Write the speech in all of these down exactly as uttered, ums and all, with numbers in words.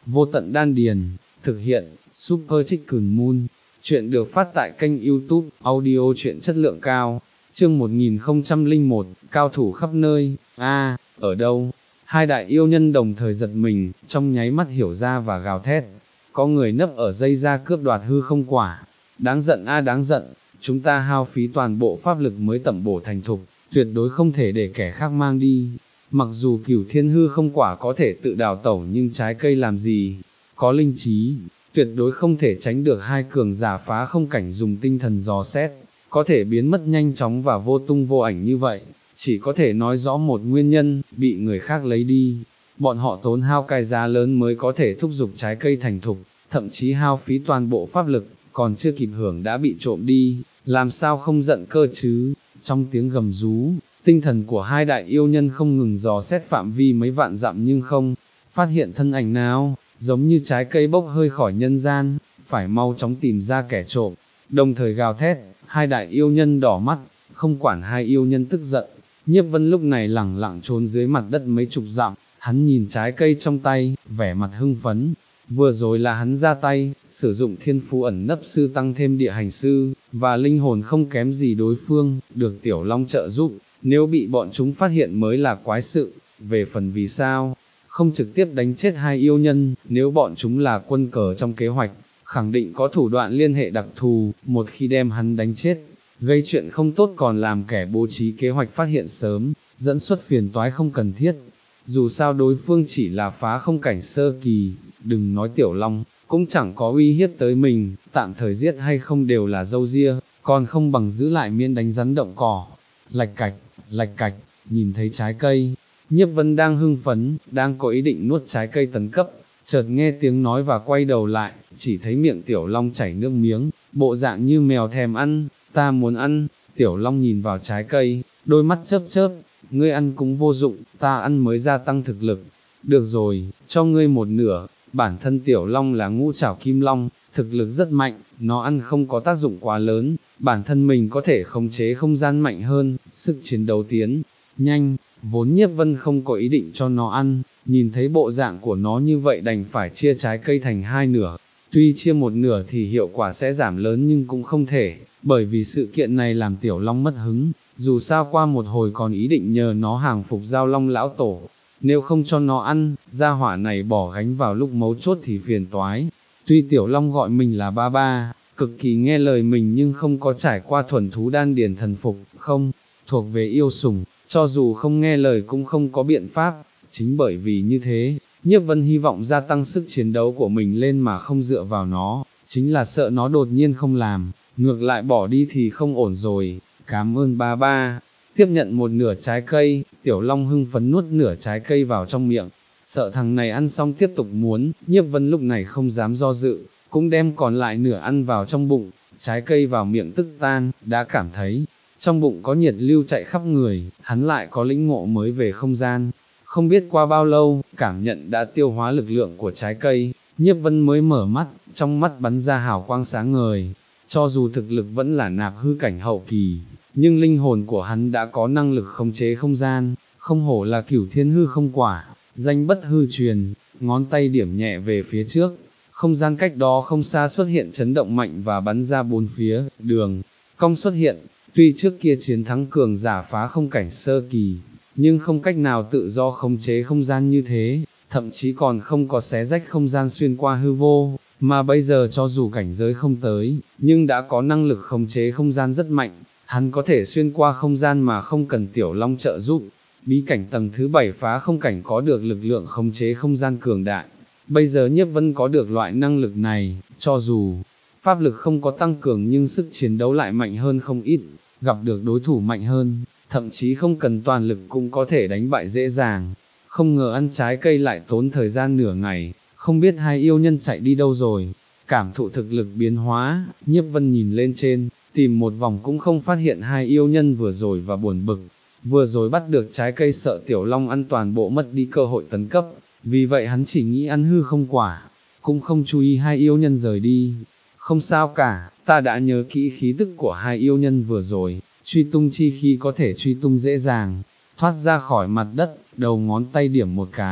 Vô tận đan điền, thực hiện, Super Chicken Moon. Chuyện được phát tại kênh YouTube, audio truyện chất lượng cao. Chương một nghìn không trăm lẻ một, cao thủ khắp nơi. A, ở đâu? Hai đại yêu nhân đồng thời giật mình, trong nháy mắt hiểu ra và gào thét. Có người nấp ở dây ra cướp đoạt hư không quả. Đáng giận a đáng giận, chúng ta hao phí toàn bộ pháp lực mới tẩm bổ thành thục, tuyệt đối không thể để kẻ khác mang đi. Mặc dù cửu thiên hư không quả có thể tự đào tẩu nhưng trái cây làm gì? Có linh trí, tuyệt đối không thể tránh được hai cường giả phá không cảnh dùng tinh thần dò xét, có thể biến mất nhanh chóng và vô tung vô ảnh như vậy, chỉ có thể nói rõ một nguyên nhân, bị người khác lấy đi. Bọn họ tốn hao cái giá lớn mới có thể thúc giục trái cây thành thục, thậm chí hao phí toàn bộ pháp lực, còn chưa kịp hưởng đã bị trộm đi, làm sao không giận cơ chứ? Trong tiếng gầm rú, tinh thần của hai đại yêu nhân không ngừng dò xét phạm vi mấy vạn dặm nhưng không phát hiện thân ảnh nào, giống như trái cây bốc hơi khỏi nhân gian, phải mau chóng tìm ra kẻ trộm. Đồng thời gào thét, hai đại yêu nhân đỏ mắt, không quản hai yêu nhân tức giận. Nhiếp Vân lúc này lẳng lặng trốn dưới mặt đất mấy chục dặm, hắn nhìn trái cây trong tay, vẻ mặt hưng phấn. Vừa rồi là hắn ra tay, sử dụng thiên phú ẩn nấp sư tăng thêm địa hành sư, và linh hồn không kém gì đối phương, được Tiểu Long trợ giúp, nếu bị bọn chúng phát hiện mới là quái sự. Về phần vì sao không trực tiếp đánh chết hai yêu nhân, nếu bọn chúng là quân cờ trong kế hoạch, khẳng định có thủ đoạn liên hệ đặc thù, một khi đem hắn đánh chết, gây chuyện không tốt còn làm kẻ bố trí kế hoạch phát hiện sớm, dẫn xuất phiền toái không cần thiết. Dù sao đối phương chỉ là phá không cảnh sơ kỳ, đừng nói Tiểu Long, cũng chẳng có uy hiếp tới mình, tạm thời giết hay không đều là dâu ria, còn không bằng giữ lại miễn đánh rắn động cỏ. Lạch cạch, lạch cạch, nhìn thấy trái cây, Nhiếp Vân đang hưng phấn, đang có ý định nuốt trái cây tấn cấp, chợt nghe tiếng nói và quay đầu lại, chỉ thấy miệng Tiểu Long chảy nước miếng, bộ dạng như mèo thèm ăn, ta muốn ăn. Tiểu Long nhìn vào trái cây, đôi mắt chớp chớp, ngươi ăn cũng vô dụng, ta ăn mới gia tăng thực lực. Được rồi, cho ngươi một nửa. Bản thân Tiểu Long là ngũ trảo kim long, thực lực rất mạnh, nó ăn không có tác dụng quá lớn, bản thân mình có thể khống chế không gian mạnh hơn, sức chiến đấu tiến nhanh. Vốn Nhiếp Vân không có ý định cho nó ăn, nhìn thấy bộ dạng của nó như vậy đành phải chia trái cây thành hai nửa. Tuy chia một nửa thì hiệu quả sẽ giảm lớn nhưng cũng không thể, bởi vì sự kiện này làm Tiểu Long mất hứng, dù sao qua một hồi còn ý định nhờ nó hàng phục Giao Long lão tổ. Nếu không cho nó ăn, gia hỏa này bỏ gánh vào lúc mấu chốt thì phiền toái. Tuy Tiểu Long gọi mình là ba ba, cực kỳ nghe lời mình nhưng không có trải qua thuần thú đan điền thần phục, không thuộc về yêu sủng, cho dù không nghe lời cũng không có biện pháp. Chính bởi vì như thế, Nhiếp Vân hy vọng gia tăng sức chiến đấu của mình lên mà không dựa vào nó, chính là sợ nó đột nhiên không làm, ngược lại bỏ đi thì không ổn rồi. Cảm ơn ba ba. Tiếp nhận một nửa trái cây, Tiểu Long hưng phấn nuốt nửa trái cây vào trong miệng, sợ thằng này ăn xong tiếp tục muốn. Nhiếp Vân lúc này không dám do dự, cũng đem còn lại nửa ăn vào trong bụng. Trái cây vào miệng tức tan, đã cảm thấy trong bụng có nhiệt lưu chạy khắp người, hắn lại có lĩnh ngộ mới về không gian. Không biết qua bao lâu, cảm nhận đã tiêu hóa lực lượng của trái cây, Nhiếp Vân mới mở mắt, trong mắt bắn ra hào quang sáng ngời. Cho dù thực lực vẫn là nạp hư cảnh hậu kỳ, nhưng linh hồn của hắn đã có năng lực khống chế không gian, không hổ là cửu thiên hư không quả, danh bất hư truyền. Ngón tay điểm nhẹ về phía trước, không gian cách đó không xa xuất hiện chấn động mạnh và bắn ra bốn phía, đường cong xuất hiện. Tuy trước kia chiến thắng cường giả phá không cảnh sơ kỳ, nhưng không cách nào tự do khống chế không gian như thế, thậm chí còn không có xé rách không gian xuyên qua hư vô, mà bây giờ cho dù cảnh giới không tới, nhưng đã có năng lực khống chế không gian rất mạnh, hắn có thể xuyên qua không gian mà không cần Tiểu Long trợ giúp. Bí cảnh tầng thứ bảy phá không cảnh có được lực lượng khống chế không gian cường đại, bây giờ Nhiếp Vân có được loại năng lực này, cho dù pháp lực không có tăng cường nhưng sức chiến đấu lại mạnh hơn không ít, gặp được đối thủ mạnh hơn, thậm chí không cần toàn lực cũng có thể đánh bại dễ dàng. Không ngờ ăn trái cây lại tốn thời gian nửa ngày, không biết hai yêu nhân chạy đi đâu rồi. Cảm thụ thực lực biến hóa, Nhiếp Vân nhìn lên trên, tìm một vòng cũng không phát hiện hai yêu nhân vừa rồi và buồn bực. Vừa rồi bắt được trái cây sợ Tiểu Long ăn toàn bộ mất đi cơ hội tấn cấp, vì vậy hắn chỉ nghĩ ăn hư không quả, cũng không chú ý hai yêu nhân rời đi. Không sao cả, ta đã nhớ kỹ khí tức của hai yêu nhân vừa rồi, truy tung chi khi có thể truy tung dễ dàng, thoát ra khỏi mặt đất, đầu ngón tay điểm một cái,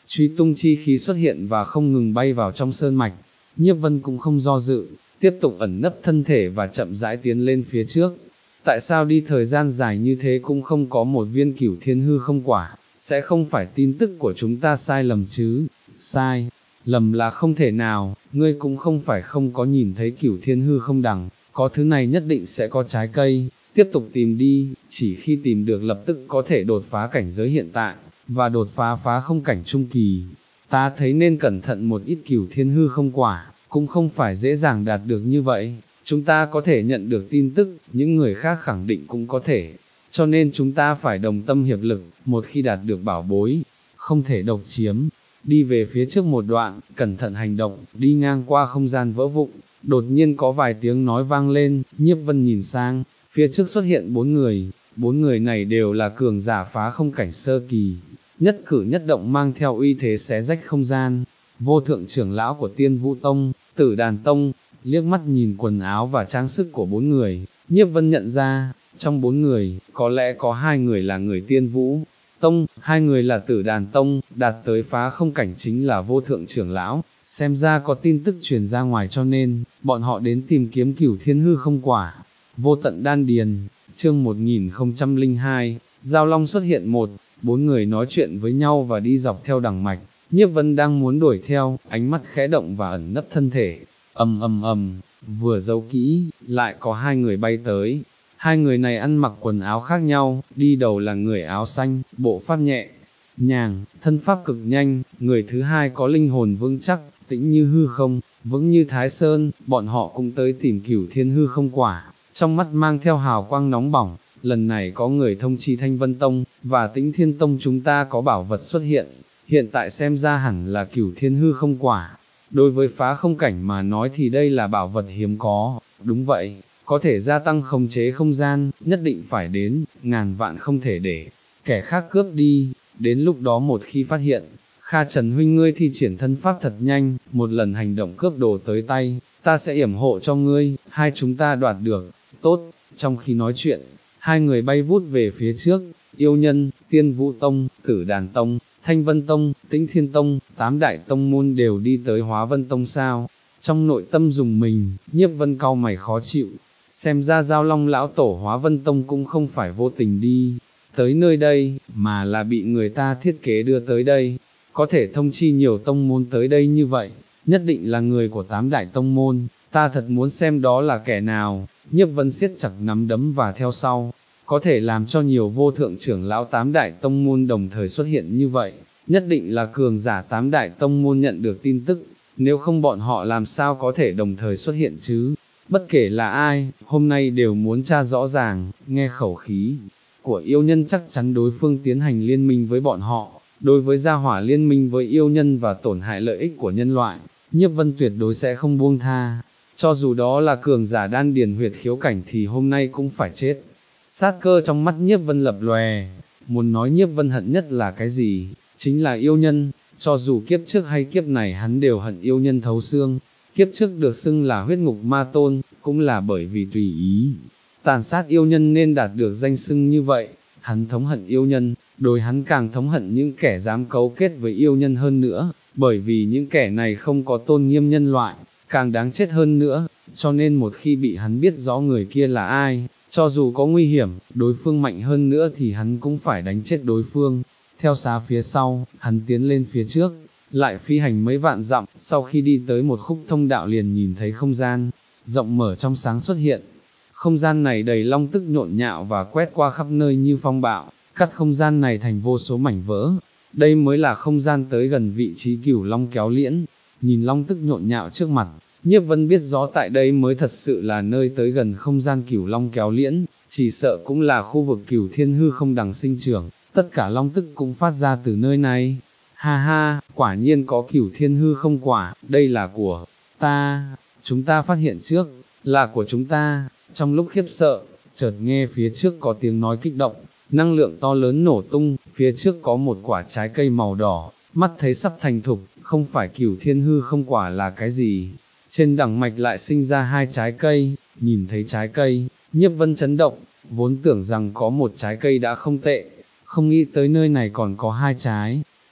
truy tung chi khí xuất hiện và không ngừng bay vào trong sơn mạch. Nhiếp Vân cũng không do dự, tiếp tục ẩn nấp thân thể và chậm rãi tiến lên phía trước. Tại sao đi thời gian dài như thế cũng không có một viên cửu thiên hư không quả, sẽ không phải tin tức của chúng ta sai lầm chứ? Sai lầm là không thể nào, ngươi cũng không phải không có nhìn thấy cửu thiên hư không đằng, có thứ này nhất định sẽ có trái cây, tiếp tục tìm đi, chỉ khi tìm được lập tức có thể đột phá cảnh giới hiện tại, và đột phá phá không cảnh trung kỳ. Ta thấy nên cẩn thận một ít cửu thiên hư không quả, cũng không phải dễ dàng đạt được như vậy, chúng ta có thể nhận được tin tức, những người khác khẳng định cũng có thể, cho nên chúng ta phải đồng tâm hiệp lực, một khi đạt được bảo bối, không thể độc chiếm. Đi về phía trước một đoạn, cẩn thận hành động, đi ngang qua không gian vỡ vụn, đột nhiên có vài tiếng nói vang lên, Nhiếp Vân nhìn sang, phía trước xuất hiện bốn người, bốn người này đều là cường giả phá không cảnh sơ kỳ, nhất cử nhất động mang theo uy thế xé rách không gian. Vô thượng trưởng lão của Tiên Vũ Tông, Tử Đàn Tông, liếc mắt nhìn quần áo và trang sức của bốn người, Nhiếp Vân nhận ra, trong bốn người, có lẽ có hai người là người Tiên Vũ Tông, hai người là Tử Đàn Tông, đạt tới phá không cảnh chính là vô thượng trưởng lão, xem ra có tin tức truyền ra ngoài cho nên, bọn họ đến tìm kiếm cửu thiên hư không quả. Vô tận đan điền, chương một nghìn không trăm lẻ hai, Giao Long xuất hiện một, bốn người nói chuyện với nhau và đi dọc theo đằng mạch, Nhiếp Vân đang muốn đuổi theo, ánh mắt khẽ động và ẩn nấp thân thể, ầm ầm ầm, vừa giấu kỹ, lại có hai người bay tới. Hai người này ăn mặc quần áo khác nhau, đi đầu là người áo xanh, bộ pháp nhẹ nhàng, thân pháp cực nhanh, người thứ hai có linh hồn vững chắc, tĩnh như hư không, vững như Thái Sơn, bọn họ cũng tới tìm cửu thiên hư không quả, trong mắt mang theo hào quang nóng bỏng. Lần này có người thông chi Thanh Vân Tông, và Tĩnh Thiên Tông chúng ta có bảo vật xuất hiện, hiện tại xem ra hẳn là cửu thiên hư không quả. Đối với phá không cảnh mà nói thì đây là bảo vật hiếm có, đúng vậy, có thể gia tăng khống chế không gian, nhất định phải đến, ngàn vạn không thể để kẻ khác cướp đi, đến lúc đó một khi phát hiện, Kha Trần huynh ngươi thi triển thân pháp thật nhanh, một lần hành động cướp đồ tới tay, ta sẽ yểm hộ cho ngươi, hai chúng ta đoạt được, tốt. Trong khi nói chuyện, hai người bay vút về phía trước, Yêu Nhân, Tiên Vũ Tông, Tử Đàn Tông, Thanh Vân Tông, Tĩnh Thiên Tông, tám đại tông môn đều đi tới Hóa Vân Tông sao. Trong nội tâm dùng mình, Nhiếp Vân cau mày khó chịu, xem ra Giao Long lão tổ Hóa Vân Tông cũng không phải vô tình đi tới nơi đây, mà là bị người ta thiết kế đưa tới đây, có thể thông chi nhiều tông môn tới đây như vậy, nhất định là người của tám đại tông môn, ta thật muốn xem đó là kẻ nào. Nhiếp Vân siết chặt nắm đấm và theo sau, có thể làm cho nhiều vô thượng trưởng lão tám đại tông môn đồng thời xuất hiện như vậy, nhất định là cường giả tám đại tông môn nhận được tin tức, nếu không bọn họ làm sao có thể đồng thời xuất hiện chứ. Bất kể là ai, hôm nay đều muốn tra rõ ràng, nghe khẩu khí của Yêu Nhân chắc chắn đối phương tiến hành liên minh với bọn họ, đối với gia hỏa liên minh với yêu nhân và tổn hại lợi ích của nhân loại, Nhiếp Vân tuyệt đối sẽ không buông tha, cho dù đó là cường giả đan điền huyệt khiếu cảnh thì hôm nay cũng phải chết. Sát cơ trong mắt Nhiếp Vân lập lòe, muốn nói Nhiếp Vân hận nhất là cái gì, chính là yêu nhân, cho dù kiếp trước hay kiếp này hắn đều hận yêu nhân thấu xương. Kiếp trước được xưng là huyết ngục ma tôn, cũng là bởi vì tùy ý tàn sát yêu nhân nên đạt được danh xưng như vậy. Hắn thống hận yêu nhân, đối hắn càng thống hận những kẻ dám cấu kết với yêu nhân hơn nữa, bởi vì những kẻ này không có tôn nghiêm nhân loại, càng đáng chết hơn nữa, cho nên một khi bị hắn biết rõ người kia là ai, cho dù có nguy hiểm, đối phương mạnh hơn nữa thì hắn cũng phải đánh chết đối phương. Theo sát phía sau, hắn tiến lên phía trước, lại phi hành mấy vạn dặm, sau khi đi tới một khúc thông đạo liền nhìn thấy không gian rộng mở trong sáng xuất hiện. Không gian này đầy long tức nhộn nhạo và quét qua khắp nơi như phong bạo, cắt không gian này thành vô số mảnh vỡ. Đây mới là không gian tới gần vị trí cửu long kéo liễn. Nhìn long tức nhộn nhạo trước mặt, Nhiếp Vân biết rõ tại đây mới thật sự là nơi tới gần không gian cửu long kéo liễn, chỉ sợ cũng là khu vực cửu thiên hư không đằng sinh trưởng, tất cả long tức cũng phát ra từ nơi này. Ha ha, quả nhiên có cửu thiên hư không quả, đây là của ta, chúng ta phát hiện trước, là của chúng ta. Trong lúc khiếp sợ, chợt nghe phía trước có tiếng nói kích động, năng lượng to lớn nổ tung, phía trước có một quả trái cây màu đỏ, mắt thấy sắp thành thục, không phải cửu thiên hư không quả là cái gì. Trên đẳng mạch lại sinh ra hai trái cây, nhìn thấy trái cây, Nhiếp Vân chấn động, vốn tưởng rằng có một trái cây đã không tệ, không nghĩ tới nơi này còn có hai trái.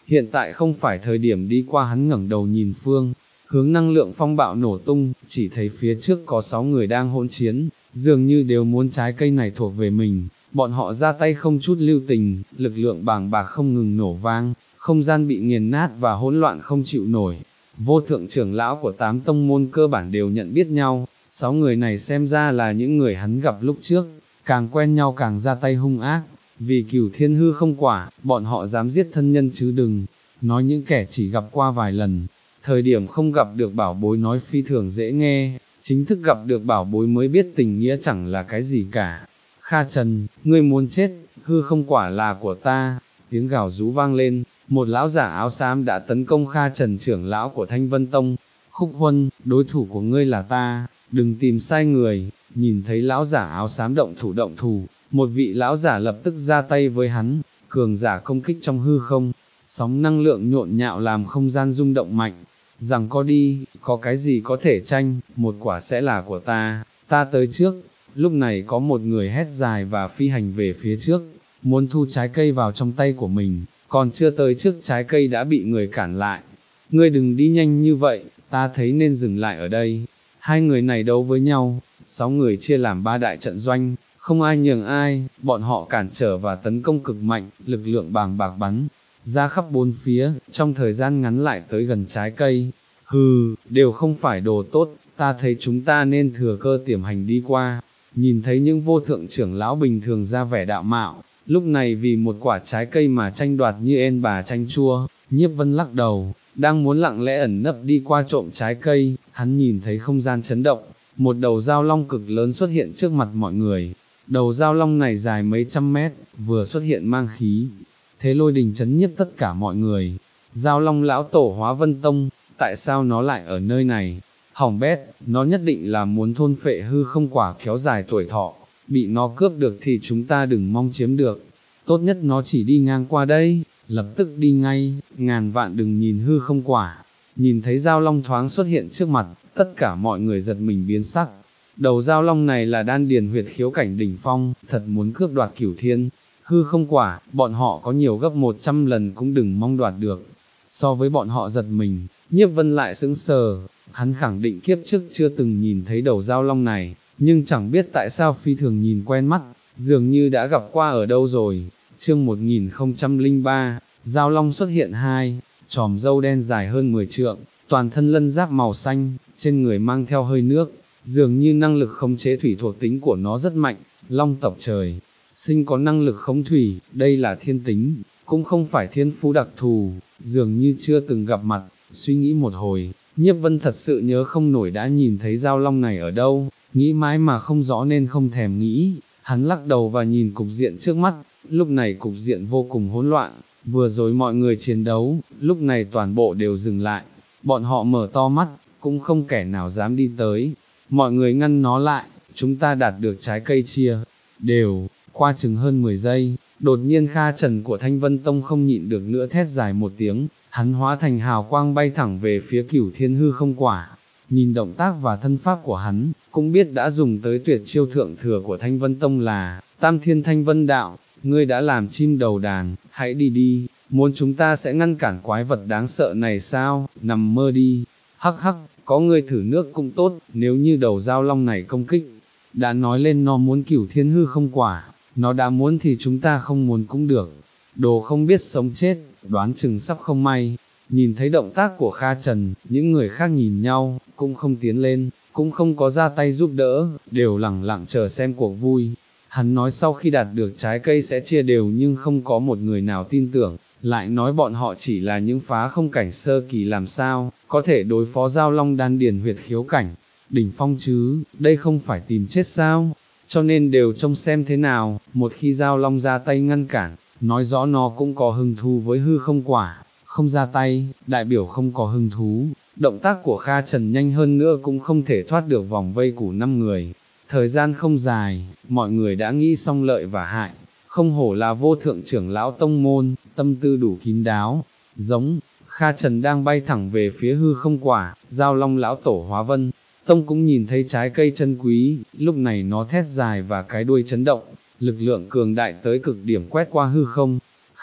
hiện tại không phải thời điểm đi qua. Hắn ngẩng đầu nhìn phương hướng năng lượng phong bạo nổ tung, chỉ thấy phía trước có sáu người đang hỗn chiến, dường như đều muốn trái cây này thuộc về mình, bọn họ ra tay không chút lưu tình, lực lượng bàng bạc không ngừng nổ vang, không gian bị nghiền nát và hỗn loạn không chịu nổi. Vô thượng trưởng lão của tám tông môn cơ bản đều nhận biết nhau, sáu người này xem ra là những người hắn gặp lúc trước, càng quen nhau càng ra tay hung ác, vì cửu thiên hư không quả, bọn họ dám giết thân nhân chứ đừng nói những kẻ chỉ gặp qua vài lần. Thời điểm không gặp được bảo bối nói phi thường dễ nghe, chính thức gặp được bảo bối mới biết tình nghĩa chẳng là cái gì cả. Kha Trần, ngươi muốn chết, hư không quả là của ta. Tiếng gào rú vang lên, một lão giả áo xám đã tấn công Kha Trần trưởng lão của Thanh Vân Tông. Khúc Huân, đối thủ của ngươi là ta, đừng tìm sai người. Nhìn thấy lão giả áo xám động thủ động thủ, một vị lão giả lập tức ra tay với hắn, cường giả công kích trong hư không, sóng năng lượng nhộn nhạo làm không gian rung động mạnh. Rằng có đi, có cái gì có thể tranh, một quả sẽ là của ta, ta tới trước. Lúc này có một người hét dài và phi hành về phía trước, muốn thu trái cây vào trong tay của mình, còn chưa tới trước trái cây đã bị người cản lại. Ngươi đừng đi nhanh như vậy, ta thấy nên dừng lại ở đây. Hai người này đấu với nhau, sáu người chia làm ba đại trận doanh, không ai nhường ai, bọn họ cản trở và tấn công cực mạnh, lực lượng bàng bạc bắn ra khắp bốn phía, trong thời gian ngắn lại tới gần trái cây. Hừ, đều không phải đồ tốt, ta thấy chúng ta nên thừa cơ tiềm hành đi qua. Nhìn thấy những vô thượng trưởng lão bình thường ra vẻ đạo mạo, lúc này vì một quả trái cây mà tranh đoạt như en bà tranh chua, Nhiếp Vân lắc đầu, đang muốn lặng lẽ ẩn nấp đi qua trộm trái cây, hắn nhìn thấy không gian chấn động, một đầu dao long cực lớn xuất hiện trước mặt mọi người. Đầu dao long này dài mấy trăm mét, vừa xuất hiện mang khí thế lôi đình chấn nhiếp tất cả mọi người. Dao long lão tổ Hóa Vân Tông, tại sao nó lại ở nơi này? Hỏng bét, nó nhất định là muốn thôn phệ hư không quả kéo dài tuổi thọ, bị nó cướp được thì chúng ta đừng mong chiếm được. Tốt nhất nó chỉ đi ngang qua đây, lập tức đi ngay, ngàn vạn đừng nhìn hư không quả. Nhìn thấy dao long thoáng xuất hiện trước mặt, tất cả mọi người giật mình biến sắc. Đầu dao long này là đan điền huyệt khiếu cảnh đỉnh phong, thật muốn cướp đoạt cửu thiên hư không quả, bọn họ có nhiều gấp một trăm lần cũng đừng mong đoạt được. So với bọn họ giật mình, Nhiếp Vân lại sững sờ, hắn khẳng định kiếp trước chưa từng nhìn thấy đầu dao long này, nhưng chẳng biết tại sao phi thường nhìn quen mắt, dường như đã gặp qua ở đâu rồi. Chương một nghìn không trăm lẻ ba, dao long xuất hiện hai, chòm râu đen dài hơn mười trượng, toàn thân lân giáp màu xanh, trên người mang theo hơi nước, dường như năng lực khống chế thủy thuộc tính của nó rất mạnh. Long tộc trời sinh có năng lực khống thủy, đây là thiên tính, cũng không phải thiên phú đặc thù, dường như chưa từng gặp mặt. Suy nghĩ một hồi, Nhiếp Vân thật sự nhớ không nổi đã nhìn thấy dao long này ở đâu, nghĩ mãi mà không rõ nên không thèm nghĩ. Hắn lắc đầu và nhìn cục diện trước mắt, lúc này cục diện vô cùng hỗn loạn, vừa rồi mọi người chiến đấu, lúc này toàn bộ đều dừng lại, bọn họ mở to mắt, cũng không kẻ nào dám đi tới. Mọi người ngăn nó lại, chúng ta đạt được trái cây chia đều. Qua chừng hơn mười giây, đột nhiên Kha Trần của Thanh Vân Tông không nhịn được nữa thét dài một tiếng, hắn hóa thành hào quang bay thẳng về phía cửu thiên hư không quả. Nhìn động tác và thân pháp của hắn, cũng biết đã dùng tới tuyệt chiêu thượng thừa của Thanh Vân Tông là Tam Thiên Thanh Vân Đạo. Ngươi đã làm chim đầu đàn, hãy đi đi, muốn chúng ta sẽ ngăn cản quái vật đáng sợ này sao, nằm mơ đi. Hắc hắc, có ngươi thử nước cũng tốt, nếu như đầu dao long này công kích, đã nói lên nó muốn cửu thiên hư không quả, nó đã muốn thì chúng ta không muốn cũng được. Đồ không biết sống chết, đoán chừng sắp không may. Nhìn thấy động tác của Kha Trần, những người khác nhìn nhau, cũng không tiến lên, cũng không có ra tay giúp đỡ, đều lẳng lặng chờ xem cuộc vui. Hắn nói sau khi đạt được trái cây sẽ chia đều nhưng không có một người nào tin tưởng, lại nói bọn họ chỉ là những phá không cảnh sơ kỳ làm sao, có thể đối phó dao long đan điền huyệt khiếu cảnh đỉnh phong chứ, đây không phải tìm chết sao, cho nên đều trông xem thế nào. Một khi dao long ra tay ngăn cản, nói rõ nó cũng có hứng thú với hư không quả, không ra tay, đại biểu không có hứng thú. Động tác của Kha Trần nhanh hơn nữa cũng không thể thoát được vòng vây của năm người. Thời gian không dài, mọi người đã nghĩ xong lợi và hại, không hổ là vô thượng trưởng lão tông môn, tâm tư đủ kín đáo. Giống, Kha Trần đang bay thẳng về phía hư không quả, dao long lão tổ Hóa Vân Tông cũng nhìn thấy trái cây chân quý, lúc này nó thét dài và cái đuôi chấn động, lực lượng cường đại tới cực điểm quét qua hư không.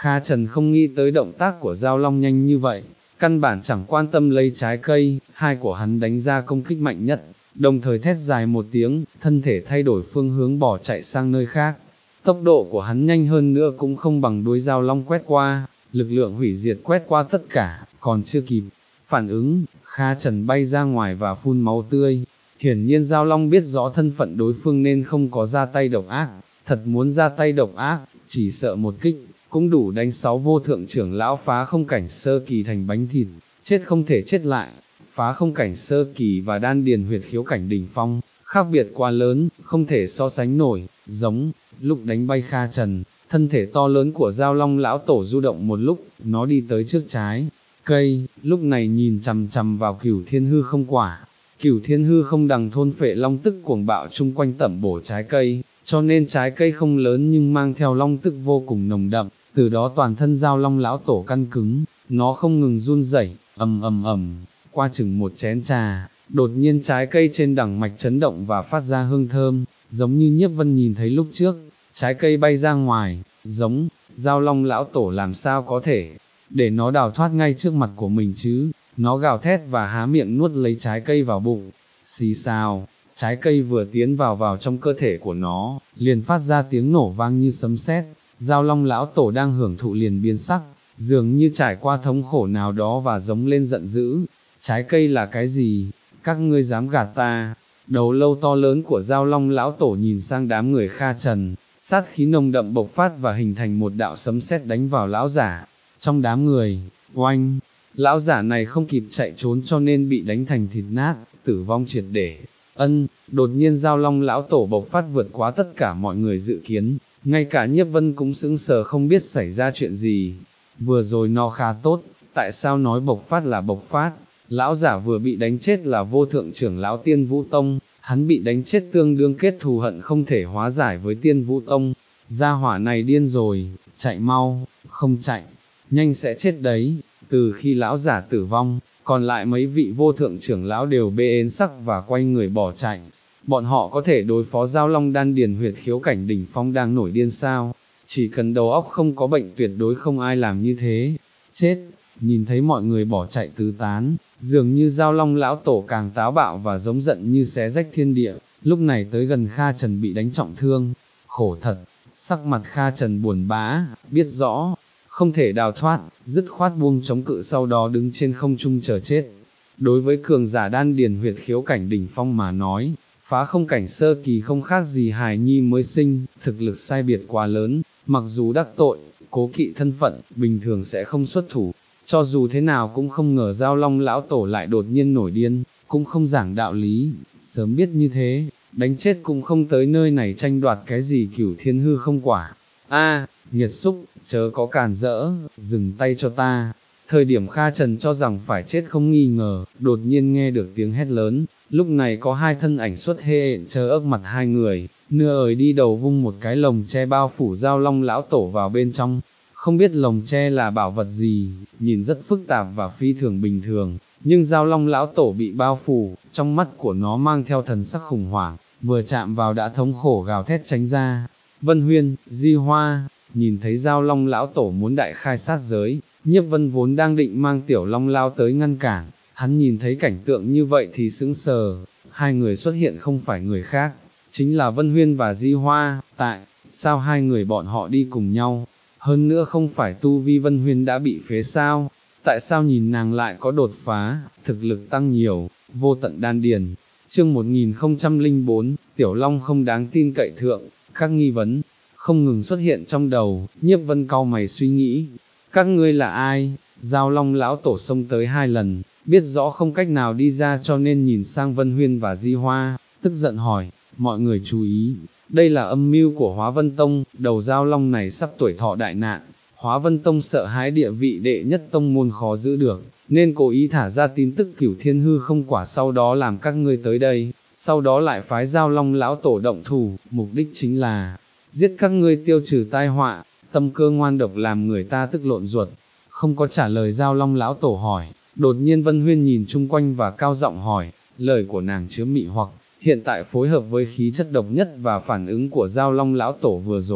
Kha Trần không nghĩ tới động tác của Giao Long nhanh như vậy, căn bản chẳng quan tâm lấy trái cây, hai của hắn đánh ra công kích mạnh nhất, đồng thời thét dài một tiếng, thân thể thay đổi phương hướng bỏ chạy sang nơi khác. Tốc độ của hắn nhanh hơn nữa cũng không bằng đuôi Giao Long quét qua, lực lượng hủy diệt quét qua tất cả, còn chưa kịp phản ứng, Kha Trần bay ra ngoài và phun máu tươi. Hiển nhiên Giao Long biết rõ thân phận đối phương nên không có ra tay độc ác, thật muốn ra tay độc ác, chỉ sợ một kích, cũng đủ đánh sáu vô thượng trưởng lão phá không cảnh sơ kỳ thành bánh thịt, chết không thể chết lại. Phá không cảnh sơ kỳ và đan điền huyệt khiếu cảnh đỉnh phong, khác biệt quá lớn, không thể so sánh nổi, giống, lúc đánh bay Kha Trần, thân thể to lớn của Giao Long lão tổ du động một lúc, nó đi tới trước trái cây, lúc này nhìn chằm chằm vào Cửu Thiên Hư Không quả. Cửu Thiên Hư Không đằng thôn phệ long tức cuồng bạo chung quanh tẩm bổ trái cây, cho nên trái cây không lớn nhưng mang theo long tức vô cùng nồng đậm, từ đó toàn thân Giao Long lão tổ căn cứng, nó không ngừng run rẩy, ầm ầm ầm. Qua chừng một chén trà, đột nhiên trái cây trên đẳng mạch chấn động và phát ra hương thơm, giống như Nhiếp Vân nhìn thấy lúc trước, trái cây bay ra ngoài, giống, Giao Long lão tổ làm sao có thể, để nó đào thoát ngay trước mặt của mình chứ, nó gào thét và há miệng nuốt lấy trái cây vào bụng, xì xào, trái cây vừa tiến vào vào trong cơ thể của nó, liền phát ra tiếng nổ vang như sấm sét. Giao Long lão tổ đang hưởng thụ liền biến sắc, dường như trải qua thống khổ nào đó và giống lên giận dữ. Trái cây là cái gì? Các ngươi dám gạt ta? Đầu lâu to lớn của Giao Long lão tổ nhìn sang đám người Kha Trần, sát khí nồng đậm bộc phát và hình thành một đạo sấm sét đánh vào lão giả. Trong đám người, oanh, lão giả này không kịp chạy trốn cho nên bị đánh thành thịt nát, tử vong triệt để. Ân, đột nhiên Giao Long lão tổ bộc phát vượt quá tất cả mọi người dự kiến, ngay cả Nhiếp Vân cũng sững sờ không biết xảy ra chuyện gì. Vừa rồi nó khá tốt, tại sao nói bộc phát là bộc phát? Lão giả vừa bị đánh chết là vô thượng trưởng lão Tiên Vũ Tông, hắn bị đánh chết tương đương kết thù hận không thể hóa giải với Tiên Vũ Tông. Gia hỏa này điên rồi, chạy mau, không chạy, nhanh sẽ chết đấy. Từ khi lão giả tử vong, còn lại mấy vị vô thượng trưởng lão đều bê ến sắc và quay người bỏ chạy. Bọn họ có thể đối phó Giao Long đan điền huyệt khiếu cảnh đỉnh phong đang nổi điên sao? Chỉ cần đầu óc không có bệnh tuyệt đối không ai làm như thế. Chết, nhìn thấy mọi người bỏ chạy tứ tán, dường như Giao Long lão tổ càng táo bạo và giống giận như xé rách thiên địa, lúc này tới gần Kha Trần bị đánh trọng thương. Khổ thật, sắc mặt Kha Trần buồn bã, biết rõ, không thể đào thoát, dứt khoát buông chống cự sau đó đứng trên không trung chờ chết. Đối với cường giả đan điền huyệt khiếu cảnh đỉnh phong mà nói, phá không cảnh sơ kỳ không khác gì hài nhi mới sinh, thực lực sai biệt quá lớn, mặc dù đắc tội, cố kỵ thân phận, bình thường sẽ không xuất thủ, cho dù thế nào cũng không ngờ Giao Long lão tổ lại đột nhiên nổi điên, cũng không giảng đạo lý, sớm biết như thế, đánh chết cũng không tới nơi này tranh đoạt cái gì Cửu Thiên Hư Không quả. A, nghiệt xúc, chớ có càn rỡ, dừng tay cho ta. Thời điểm Kha Trần cho rằng phải chết không nghi ngờ, đột nhiên nghe được tiếng hét lớn, lúc này có hai thân ảnh xuất hiện chờ ấp mặt hai người, nửa ời đi đầu vung một cái lồng che bao phủ Giao Long lão tổ vào bên trong. Không biết lồng che là bảo vật gì, nhìn rất phức tạp và phi thường bình thường, nhưng Giao Long lão tổ bị bao phủ, trong mắt của nó mang theo thần sắc khủng hoảng, vừa chạm vào đã thống khổ gào thét tránh ra. Vân Huyên, Di Hoa, nhìn thấy Giao Long lão tổ muốn đại khai sát giới, Nhiếp Vân vốn đang định mang Tiểu Long lao tới ngăn cản, hắn nhìn thấy cảnh tượng như vậy thì sững sờ, hai người xuất hiện không phải người khác, chính là Vân Huyên và Di Hoa, tại sao hai người bọn họ đi cùng nhau, hơn nữa không phải tu vi Vân Huyên đã bị phế sao, tại sao nhìn nàng lại có đột phá, thực lực tăng nhiều, vô tận đan điền. Chương một nghìn không trăm lẻ bốn, Tiểu Long không đáng tin cậy thượng, các nghi vấn không ngừng xuất hiện trong đầu, Nhiếp Vân cau mày suy nghĩ, các ngươi là ai? Giao Long lão tổ xông tới hai lần, biết rõ không cách nào đi ra cho nên nhìn sang Vân Huyên và Di Hoa, tức giận hỏi, mọi người chú ý, đây là âm mưu của Hóa Vân Tông, đầu Giao Long này sắp tuổi thọ đại nạn, Hóa Vân Tông sợ hãi địa vị đệ nhất tông môn khó giữ được, nên cố ý thả ra tin tức Cửu Thiên Hư Không quả sau đó làm các ngươi tới đây, sau đó lại phái Giao Long lão tổ động thủ, mục đích chính là giết các ngươi tiêu trừ tai họa. Tâm cơ ngoan độc làm người ta tức lộn ruột, không có trả lời Giao Long lão tổ hỏi, đột nhiên Vân Huyên nhìn chung quanh và cao giọng hỏi, lời của nàng chứa mị hoặc, hiện tại phối hợp với khí chất độc nhất và phản ứng của Giao Long lão tổ vừa rồi,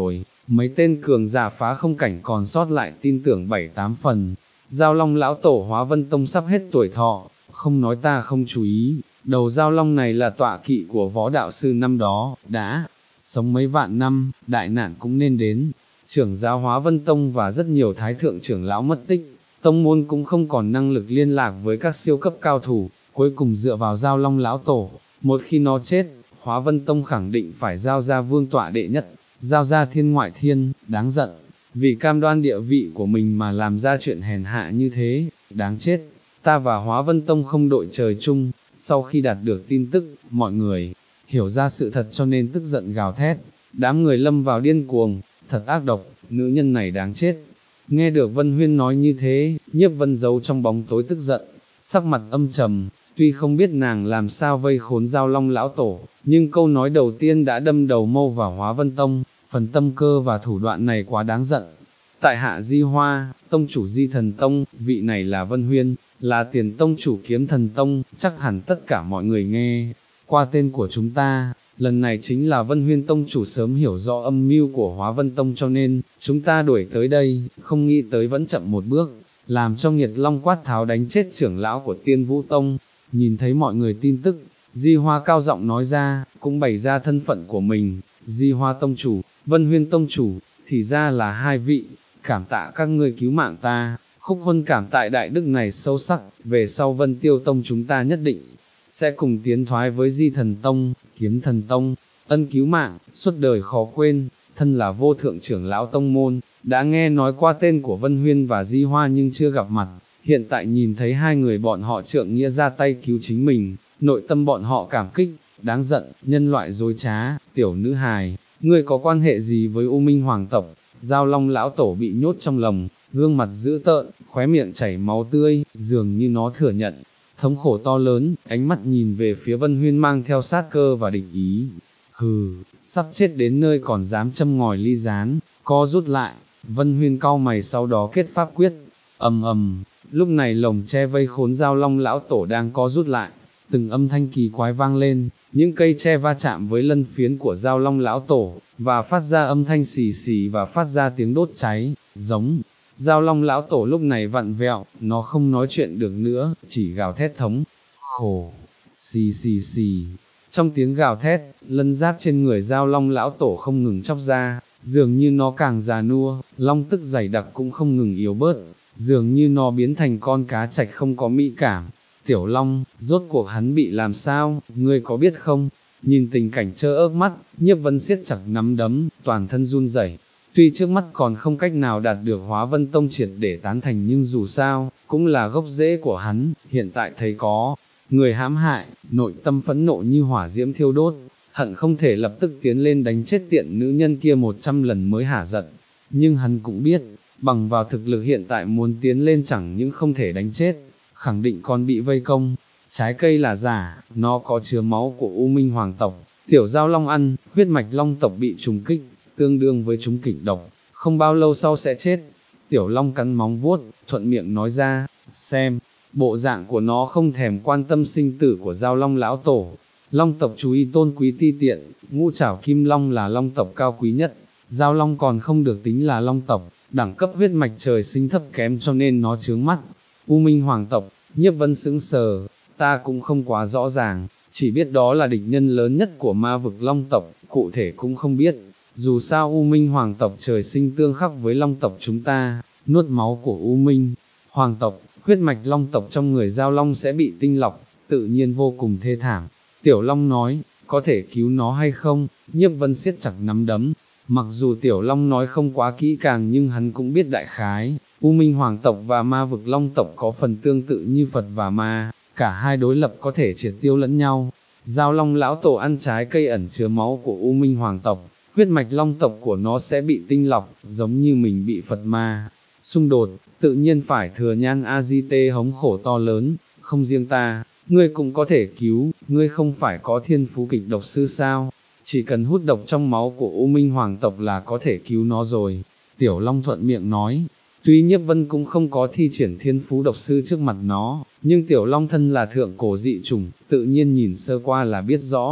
mấy tên cường giả phá không cảnh còn sót lại tin tưởng bảy tám phần. Giao Long lão tổ Hóa Vân Tông sắp hết tuổi thọ, không nói ta không chú ý, đầu Giao Long này là tọa kỵ của võ đạo sư năm đó, đã sống mấy vạn năm, đại nạn cũng nên đến. Trưởng giáo Hóa Vân Tông và rất nhiều thái thượng trưởng lão mất tích, tông môn cũng không còn năng lực liên lạc với các siêu cấp cao thủ, cuối cùng dựa vào Giao Long lão tổ, một khi nó chết, Hóa Vân Tông khẳng định phải giao ra vương tọa đệ nhất, giao ra thiên ngoại thiên, đáng giận, vì cam đoan địa vị của mình mà làm ra chuyện hèn hạ như thế, đáng chết. Ta và Hóa Vân Tông không đội trời chung. Sau khi đạt được tin tức, mọi người hiểu ra sự thật cho nên tức giận gào thét, đám người lâm vào điên cuồng, thật ác độc, nữ nhân này đáng chết. Nghe được Vân Huyên nói như thế, Nhiếp Vân giấu trong bóng tối tức giận, sắc mặt âm trầm, tuy không biết nàng làm sao vây khốn Giao Long lão tổ, nhưng câu nói đầu tiên đã đâm đầu mâu vào Hóa Vân Tông, phần tâm cơ và thủ đoạn này quá đáng giận. Tại hạ Di Hoa, tông chủ Di Thần Tông, vị này là Vân Huyên, là tiền tông chủ Kiếm Thần Tông, chắc hẳn tất cả mọi người nghe qua tên của chúng ta. Lần này chính là Vân Huyên tông chủ sớm hiểu rõ âm mưu của Hóa Vân Tông cho nên, chúng ta đuổi tới đây, không nghĩ tới vẫn chậm một bước, làm cho Nghiệt Long quát tháo đánh chết trưởng lão của Tiên Vũ Tông. Nhìn thấy mọi người tin tức, Di Hoa cao giọng nói ra, cũng bày ra thân phận của mình, Di Hoa tông chủ, Vân Huyên tông chủ, thì ra là hai vị, cảm tạ các ngươi cứu mạng ta. Khúc Huân cảm tại đại đức này sâu sắc, về sau Vân Tiêu Tông chúng ta nhất định sẽ cùng tiến thoái với Di Thần Tông, Kiếm Thần Tông, ân cứu mạng, suốt đời khó quên. Thân là vô thượng trưởng lão tông môn, đã nghe nói qua tên của Vân Huyên và Di Hoa nhưng chưa gặp mặt, hiện tại nhìn thấy hai người bọn họ trượng nghĩa ra tay cứu chính mình, nội tâm bọn họ cảm kích, đáng giận, nhân loại dối trá, tiểu nữ hài, ngươi có quan hệ gì với U Minh Hoàng tộc? Giao Long lão tổ bị nhốt trong lồng, gương mặt dữ tợn, khóe miệng chảy máu tươi, dường như nó thừa nhận thống khổ to lớn, ánh mắt nhìn về phía Vân Huyên mang theo sát cơ và định ý. Hừ, sắp chết đến nơi còn dám châm ngòi ly gián, co rút lại. Vân Huyên cau mày sau đó kết pháp quyết, ầm ầm. Lúc này lồng tre vây khốn Giao Long lão tổ đang co rút lại, từng âm thanh kỳ quái vang lên, những cây tre va chạm với lân phiến của Giao Long lão tổ, và phát ra âm thanh xì xì và phát ra tiếng đốt cháy, giống. Giao Long lão tổ lúc này vặn vẹo, nó không nói chuyện được nữa, chỉ gào thét thống khổ, xì xì xì. Trong tiếng gào thét, lân giáp trên người Giao Long lão tổ không ngừng chóc ra, dường như nó càng già nua, long tức dày đặc cũng không ngừng yếu bớt, dường như nó biến thành con cá trạch không có mỹ cảm. Tiểu Long, rốt cuộc hắn bị làm sao, ngươi có biết không? Nhìn tình cảnh trơ ớt mắt, Nhiếp Vân siết chặt nắm đấm, toàn thân run rẩy. Tuy trước mắt còn không cách nào đạt được Hóa Vân Tông triệt để tán thành nhưng dù sao, cũng là gốc rễ của hắn, hiện tại thấy có người hãm hại, nội tâm phẫn nộ như hỏa diễm thiêu đốt, hận không thể lập tức tiến lên đánh chết tiện nữ nhân kia một trăm lần mới hả giận. Nhưng hắn cũng biết, bằng vào thực lực hiện tại muốn tiến lên chẳng những không thể đánh chết, khẳng định còn bị vây công. Trái cây là giả, nó có chứa máu của U Minh Hoàng tộc, tiểu Giao Long ăn, huyết mạch Long tộc bị trùng kích, tương đương với chúng kịch độc, không bao lâu sau sẽ chết. Tiểu Long cắn móng vuốt, thuận miệng nói ra, xem, bộ dạng của nó không thèm quan tâm sinh tử của Giao Long lão tổ. Long tộc chú ý tôn quý ti tiện, ngũ trảo kim long là long tộc cao quý nhất, Giao Long còn không được tính là long tộc, đẳng cấp huyết mạch trời sinh thấp kém cho nên nó chướng mắt. U Minh Hoàng tộc, Nhiếp Vân sững sờ, ta cũng không quá rõ ràng, chỉ biết đó là địch nhân lớn nhất của ma vực long tộc, cụ thể cũng không biết. Dù sao U Minh Hoàng tộc trời sinh tương khắc với Long tộc chúng ta, nuốt máu của U Minh Hoàng tộc, huyết mạch Long tộc trong người Giao Long sẽ bị tinh lọc, tự nhiên vô cùng thê thảm. Tiểu Long nói, có thể cứu nó hay không? Nhiếp Vân siết chặt nắm đấm, mặc dù Tiểu Long nói không quá kỹ càng nhưng hắn cũng biết đại khái, U Minh Hoàng tộc và ma vực Long tộc có phần tương tự như Phật và ma, cả hai đối lập có thể triệt tiêu lẫn nhau. Giao Long lão tổ ăn trái cây ẩn chứa máu của U Minh Hoàng tộc, huyết mạch long tộc của nó sẽ bị tinh lọc, giống như mình bị Phật ma xung đột, tự nhiên phải thừa nhan A-di-tê hống khổ to lớn, không riêng ta, ngươi cũng có thể cứu, ngươi không phải có thiên phú kịch độc sư sao, chỉ cần hút độc trong máu của U Minh Hoàng tộc là có thể cứu nó rồi. Tiểu Long thuận miệng nói, tuy Nhiếp Vân cũng không có thi triển thiên phú độc sư trước mặt nó, nhưng Tiểu Long thân là thượng cổ dị chủng, tự nhiên nhìn sơ qua là biết rõ.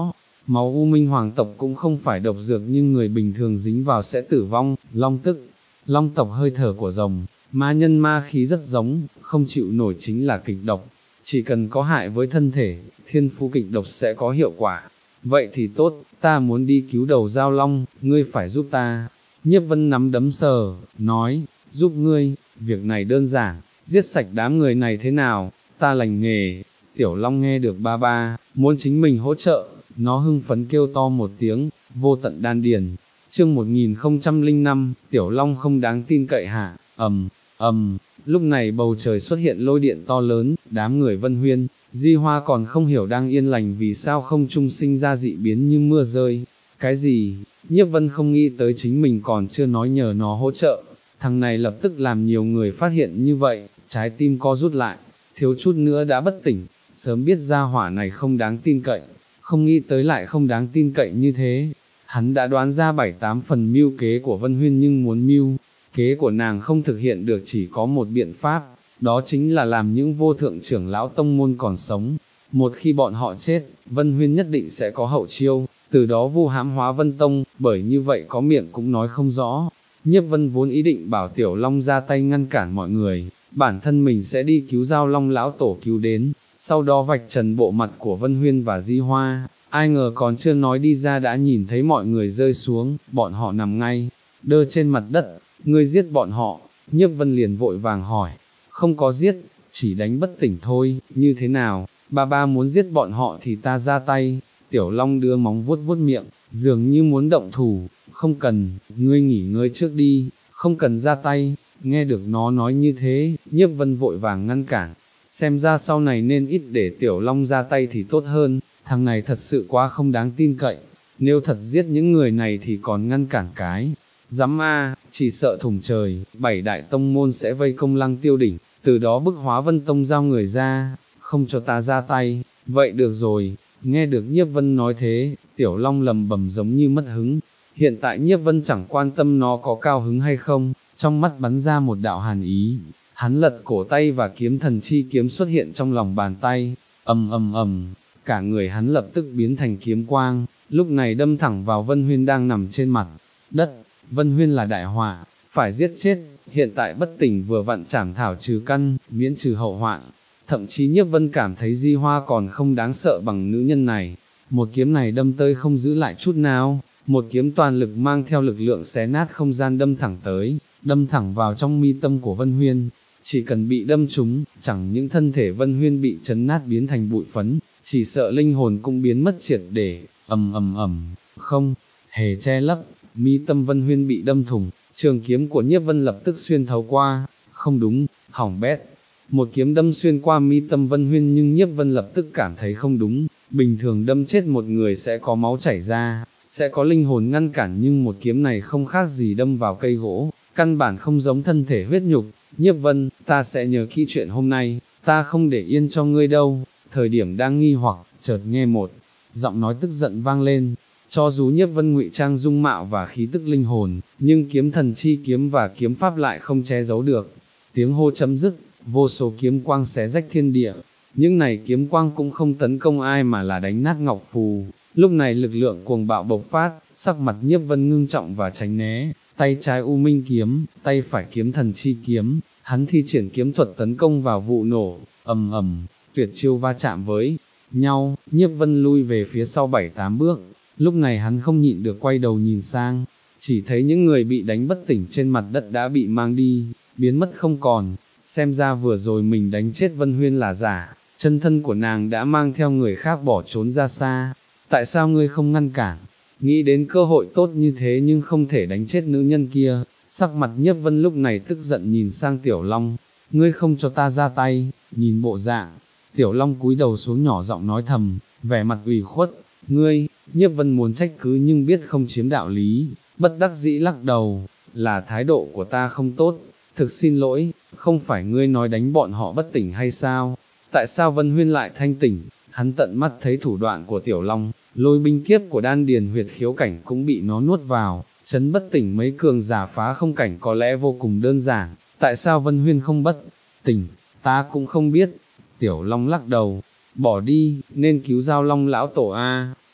máu U Minh Hoàng tộc cũng không phải độc dược nhưng người bình thường dính vào sẽ tử vong, long tức, long tộc hơi thở của rồng, ma nhân ma khí rất giống, không chịu nổi chính là kịch độc, chỉ cần có hại với thân thể, thiên phú kịch độc sẽ có hiệu quả. Vậy thì tốt, ta muốn đi cứu đầu Giao Long, ngươi phải giúp ta. Nhiếp Vân nắm đấm sờ, nói, giúp ngươi, việc này đơn giản, giết sạch đám người này thế nào, ta lành nghề. Tiểu Long nghe được ba ba, muốn chính mình hỗ trợ, nó hưng phấn kêu to một tiếng, vô tận đan điền. Chương một nghìn không trăm lẻ năm, Tiểu Long không đáng tin cậy hả, ầm, ầm, lúc này bầu trời xuất hiện lôi điện to lớn, đám người Vân Huyên, Di Hoa còn không hiểu đang yên lành vì sao không trung sinh ra dị biến như mưa rơi. Cái gì? Nhiếp Vân không nghĩ tới chính mình còn chưa nói nhờ nó hỗ trợ, thằng này lập tức làm nhiều người phát hiện như vậy, trái tim co rút lại, thiếu chút nữa đã bất tỉnh, sớm biết ra hỏa này không đáng tin cậy, không nghĩ tới lại không đáng tin cậy như thế. Hắn đã đoán ra bảy tám phần mưu kế của Vân Huyên nhưng muốn mưu kế của nàng không thực hiện được chỉ có một biện pháp, đó chính là làm những vô thượng trưởng lão tông môn còn sống. Một khi bọn họ chết, Vân Huyên nhất định sẽ có hậu chiêu, từ đó vu hãm hóa Vân Tông, bởi như vậy có miệng cũng nói không rõ. Nhiếp Vân vốn ý định bảo Tiểu Long ra tay ngăn cản mọi người, bản thân mình sẽ đi cứu Giao Long lão tổ cứu đến, sau đó vạch trần bộ mặt của Vân Huyên và Di Hoa. Ai ngờ còn chưa nói đi ra đã nhìn thấy mọi người rơi xuống, bọn họ nằm ngay, đơ trên mặt đất. Ngươi giết bọn họ. Nhiếp Vân liền vội vàng hỏi, không có giết, chỉ đánh bất tỉnh thôi, như thế nào, ba ba muốn giết bọn họ thì ta ra tay. Tiểu Long đưa móng vuốt vuốt miệng, dường như muốn động thủ, không cần, ngươi nghỉ ngơi trước đi, không cần ra tay. Nghe được nó nói như thế, Nhiếp Vân vội vàng ngăn cản, xem ra sau này nên ít để Tiểu Long ra tay thì tốt hơn, thằng này thật sự quá không đáng tin cậy, nếu thật giết những người này thì còn ngăn cản cái. Dám a, chỉ sợ thủng trời, bảy đại tông môn sẽ vây công Lăng Tiêu đỉnh, từ đó bức hóa Vân Tông giao người ra, không cho ta ra tay. Vậy được rồi. Nghe được Nhiếp Vân nói thế, Tiểu Long lầm bầm giống như mất hứng. Hiện tại Nhiếp Vân chẳng quan tâm nó có cao hứng hay không, trong mắt bắn ra một đạo hàn ý. Hắn lật cổ tay và kiếm thần chi kiếm xuất hiện trong lòng bàn tay, ầm ầm ầm, cả người hắn lập tức biến thành kiếm quang, lúc này đâm thẳng vào Vân Huyên đang nằm trên mặt đất. Vân Huyên là đại họa, phải giết chết, hiện tại bất tỉnh vừa vặn chảm thảo trừ căn, miễn trừ hậu hoạn. Thậm chí Nhiếp Vân cảm thấy Di Hoa còn không đáng sợ bằng nữ nhân này, một kiếm này đâm tơi không giữ lại chút nào, một kiếm toàn lực mang theo lực lượng xé nát không gian đâm thẳng tới, đâm thẳng vào trong mi tâm của Vân Huyên. Chỉ cần bị đâm trúng, chẳng những thân thể Vân Huyên bị chấn nát biến thành bụi phấn, chỉ sợ linh hồn cũng biến mất triệt để. Ầm ầm ầm, không hề che lấp, mi tâm Vân Huyên bị đâm thủng, trường kiếm của Nhiếp Vân lập tức xuyên thấu qua. Không đúng, hỏng bét. Một kiếm đâm xuyên qua mi tâm Vân Huyên nhưng Nhiếp Vân lập tức cảm thấy không đúng, bình thường đâm chết một người sẽ có máu chảy ra, sẽ có linh hồn ngăn cản nhưng một kiếm này không khác gì đâm vào cây gỗ, căn bản không giống thân thể huyết nhục. Nhiếp Vân, ta sẽ nhớ kỹ chuyện hôm nay, ta không để yên cho ngươi đâu. Thời điểm đang nghi hoặc, chợt nghe một giọng nói tức giận vang lên. Cho dù Nhiếp Vân ngụy trang dung mạo và khí tức linh hồn, nhưng kiếm thần chi kiếm và kiếm pháp lại không che giấu được. Tiếng hô chấm dứt, vô số kiếm quang xé rách thiên địa, những này kiếm quang cũng không tấn công ai mà là đánh nát ngọc phù. Lúc này lực lượng cuồng bạo bộc phát, sắc mặt Nhiếp Vân ngưng trọng và tránh né, tay trái U Minh kiếm, tay phải kiếm thần chi kiếm, hắn thi triển kiếm thuật tấn công vào vụ nổ, ầm ầm, tuyệt chiêu va chạm với nhau, Nhiếp Vân lui về phía sau bảy tám bước. Lúc này hắn không nhịn được quay đầu nhìn sang, chỉ thấy những người bị đánh bất tỉnh trên mặt đất đã bị mang đi, biến mất không còn. Xem ra vừa rồi mình đánh chết Vân Huyên là giả, chân thân của nàng đã mang theo người khác bỏ trốn ra xa. Tại sao ngươi không ngăn cản? Nghĩ đến cơ hội tốt như thế nhưng không thể đánh chết nữ nhân kia. Sắc mặt Nhiếp Vân lúc này tức giận nhìn sang Tiểu Long, ngươi không cho ta ra tay. Nhìn bộ dạng, Tiểu Long cúi đầu xuống nhỏ giọng nói thầm, vẻ mặt ủy khuất. Ngươi, Nhiếp Vân muốn trách cứ nhưng biết không chiếm đạo lý, bất đắc dĩ lắc đầu, là thái độ của ta không tốt, thực xin lỗi, không phải ngươi nói đánh bọn họ bất tỉnh hay sao? Tại sao Vân Huyên lại thanh tỉnh? Hắn tận mắt thấy thủ đoạn của Tiểu Long, lôi binh kiếp của đan điền huyệt khiếu cảnh cũng bị nó nuốt vào, chấn bất tỉnh mấy cường giả phá không cảnh có lẽ vô cùng đơn giản, tại sao Vân Huyên không bất tỉnh, ta cũng không biết. Tiểu Long lắc đầu, bỏ đi, nên cứu Giao Long lão tổ a.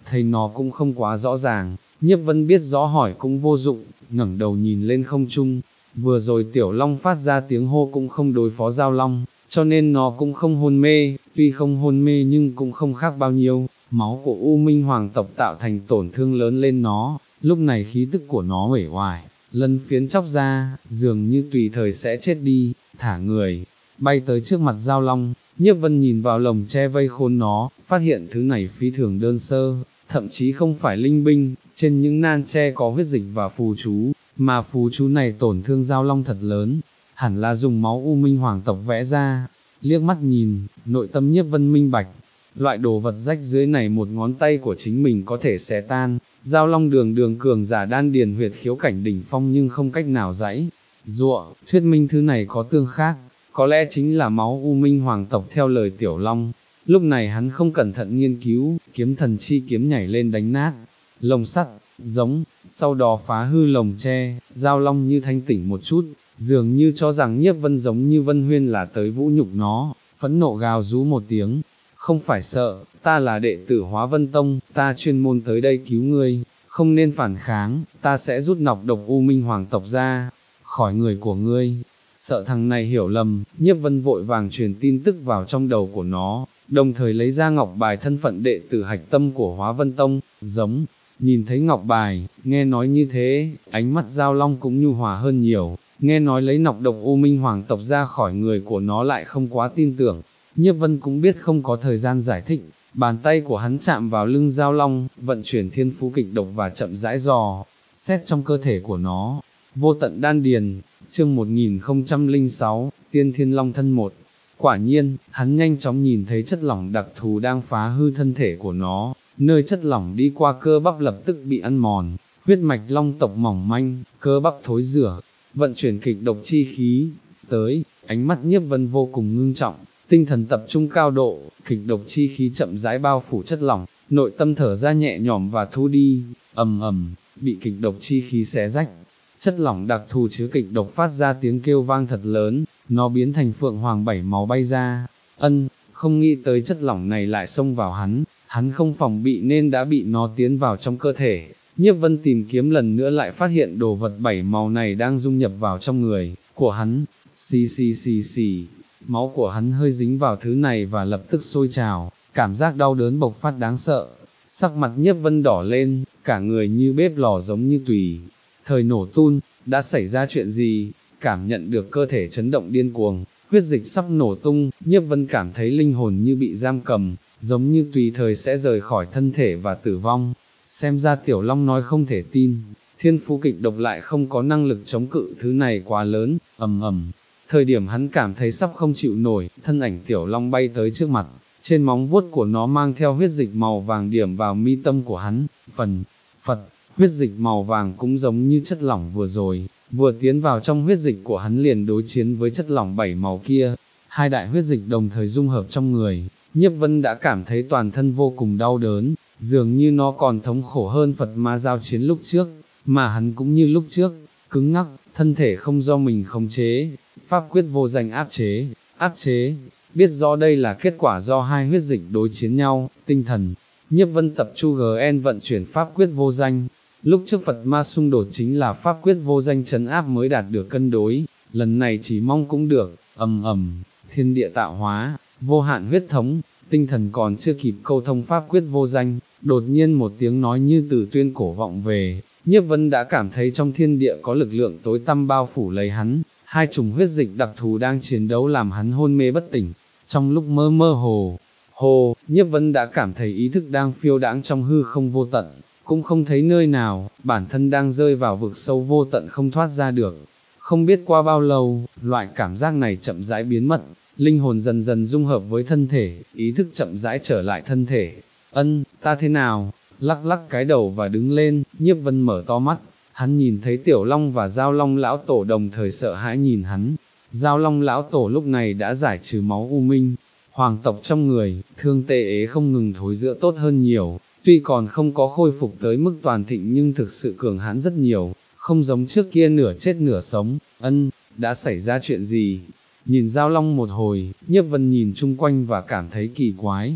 thấy nó cũng không quá rõ ràng, Nhiếp Vân biết rõ hỏi cũng vô dụng, ngẩng đầu nhìn lên không trung, vừa rồi Tiểu Long phát ra tiếng hô cũng không đối phó Giao Long, cho nên nó cũng không hôn mê, tuy không hôn mê nhưng cũng không khác bao nhiêu, máu của U Minh Hoàng tộc tạo thành tổn thương lớn lên nó, lúc này khí tức của nó uể oải, lân phiến chóc ra, dường như tùy thời sẽ chết đi, thả người, bay tới trước mặt Giao Long. Nhiếp Vân nhìn vào lồng che vây khốn nó, phát hiện thứ này phi thường đơn sơ, thậm chí không phải linh binh, trên những nan che có huyết dịch và phù chú, mà phù chú này tổn thương Giao Long thật lớn, hẳn là dùng máu U Minh Hoàng tộc vẽ ra. Liếc mắt nhìn, nội tâm Nhiếp Vân minh bạch, loại đồ vật rách dưới này một ngón tay của chính mình có thể xé tan. Giao Long đường đường cường giả đan điền huyệt khiếu cảnh đỉnh phong nhưng không cách nào giãy giụa, thuyết minh thứ này có tương khác, có lẽ chính là máu U Minh Hoàng tộc theo lời Tiểu Long. Lúc này hắn không cẩn thận nghiên cứu, kiếm thần chi kiếm nhảy lên đánh nát lồng sắt, giống, sau đó phá hư lồng tre. Giao Long như thanh tỉnh một chút, dường như cho rằng Nhiếp Vân giống như Vân Huyên là tới vũ nhục nó, phẫn nộ gào rú một tiếng, không phải sợ, ta là đệ tử Hóa Vân Tông, ta chuyên môn tới đây cứu ngươi, không nên phản kháng, ta sẽ rút nọc độc U Minh Hoàng tộc ra, khỏi người của ngươi. Sợ thằng này hiểu lầm, Nhiếp Vân vội vàng truyền tin tức vào trong đầu của nó, đồng thời lấy ra ngọc bài thân phận đệ tử hạch tâm của Hóa Vân Tông, giống, nhìn thấy ngọc bài, nghe nói như thế, ánh mắt Giao Long cũng nhu hòa hơn nhiều, nghe nói lấy nọc độc U Minh Hoàng tộc ra khỏi người của nó lại không quá tin tưởng. Nhiếp Vân cũng biết không có thời gian giải thích, bàn tay của hắn chạm vào lưng Giao Long, vận chuyển thiên phú kịch độc và chậm rãi dò xét trong cơ thể của nó. Vô tận đan điền, chương một nghìn không trăm lẻ sáu, Tiên Thiên Long thân một. Quả nhiên, hắn nhanh chóng nhìn thấy chất lỏng đặc thù đang phá hư thân thể của nó, nơi chất lỏng đi qua cơ bắp lập tức bị ăn mòn, huyết mạch long tộc mỏng manh, cơ bắp thối rữa, vận chuyển kịch độc chi khí, tới, ánh mắt Nhiếp Vân vô cùng ngưng trọng, tinh thần tập trung cao độ, kịch độc chi khí chậm rãi bao phủ chất lỏng, nội tâm thở ra nhẹ nhõm và thu đi, ầm ầm, bị kịch độc chi khí xé rách. Chất lỏng đặc thù chứa kịch độc phát ra tiếng kêu vang thật lớn, nó biến thành phượng hoàng bảy màu bay ra. Ân, không nghĩ tới chất lỏng này lại xông vào hắn, hắn không phòng bị nên đã bị nó tiến vào trong cơ thể. Nhiếp Vân tìm kiếm lần nữa lại phát hiện đồ vật bảy màu này đang dung nhập vào trong người của hắn. Xì xì xì xì, máu của hắn hơi dính vào thứ này và lập tức sôi trào, cảm giác đau đớn bộc phát đáng sợ. Sắc mặt Nhiếp Vân đỏ lên, cả người như bếp lò giống như tùy thời nổ tun. Đã xảy ra chuyện gì? Cảm nhận được cơ thể chấn động điên cuồng, huyết dịch sắp nổ tung, Nhiếp Vân cảm thấy linh hồn như bị giam cầm, giống như tùy thời sẽ rời khỏi thân thể và tử vong. Xem ra Tiểu Long nói không thể tin, thiên phú kịch độc lại không có năng lực chống cự thứ này quá lớn. Ầm ầm, thời điểm hắn cảm thấy sắp không chịu nổi, thân ảnh Tiểu Long bay tới trước mặt, trên móng vuốt của nó mang theo huyết dịch màu vàng điểm vào mi tâm của hắn. Phần phật, huyết dịch màu vàng cũng giống như chất lỏng vừa rồi, vừa tiến vào trong huyết dịch của hắn liền đối chiến với chất lỏng bảy màu kia, hai đại huyết dịch đồng thời dung hợp trong người. Nhiếp Vân đã cảm thấy toàn thân vô cùng đau đớn, dường như nó còn thống khổ hơn Phật Ma giao chiến lúc trước, mà hắn cũng như lúc trước, cứng ngắc, thân thể không do mình khống chế, pháp quyết vô danh áp chế, áp chế, biết rõ đây là kết quả do hai huyết dịch đối chiến nhau. Tinh thần, Nhiếp Vân tập chu gn vận chuyển pháp quyết vô danh. Lúc trước Phật Ma xung đột chính là pháp quyết vô danh trấn áp mới đạt được cân đối, lần này chỉ mong cũng được. Ầm ầm, thiên địa tạo hóa, vô hạn huyết thống. Tinh thần còn chưa kịp câu thông pháp quyết vô danh, đột nhiên một tiếng nói như từ tuyên cổ vọng về. Nhiếp Vân đã cảm thấy trong thiên địa có lực lượng tối tăm bao phủ lấy hắn, hai chủng huyết dịch đặc thù đang chiến đấu làm hắn hôn mê bất tỉnh. Trong lúc mơ mơ hồ hồ, Nhiếp Vân đã cảm thấy ý thức đang phiêu đãng trong hư không vô tận, cũng không thấy nơi nào, bản thân đang rơi vào vực sâu vô tận không thoát ra được. Không biết qua bao lâu, loại cảm giác này chậm rãi biến mất, linh hồn dần dần dung hợp với thân thể, ý thức chậm rãi trở lại thân thể. Ân, ta thế nào? Lắc lắc cái đầu và đứng lên, Nhiếp Vân mở to mắt, hắn nhìn thấy Tiểu Long và Giao Long lão tổ đồng thời sợ hãi nhìn hắn. Giao Long lão tổ lúc này đã giải trừ máu u minh hoàng tộc trong người, thương tê ế không ngừng thối rữa tốt hơn nhiều, tuy còn không có khôi phục tới mức toàn thịnh nhưng thực sự cường hãn rất nhiều, không giống trước kia nửa chết nửa sống. Ân, đã xảy ra chuyện gì? Nhìn Giao Long một hồi, Nhiếp Vân nhìn chung quanh và cảm thấy kỳ quái,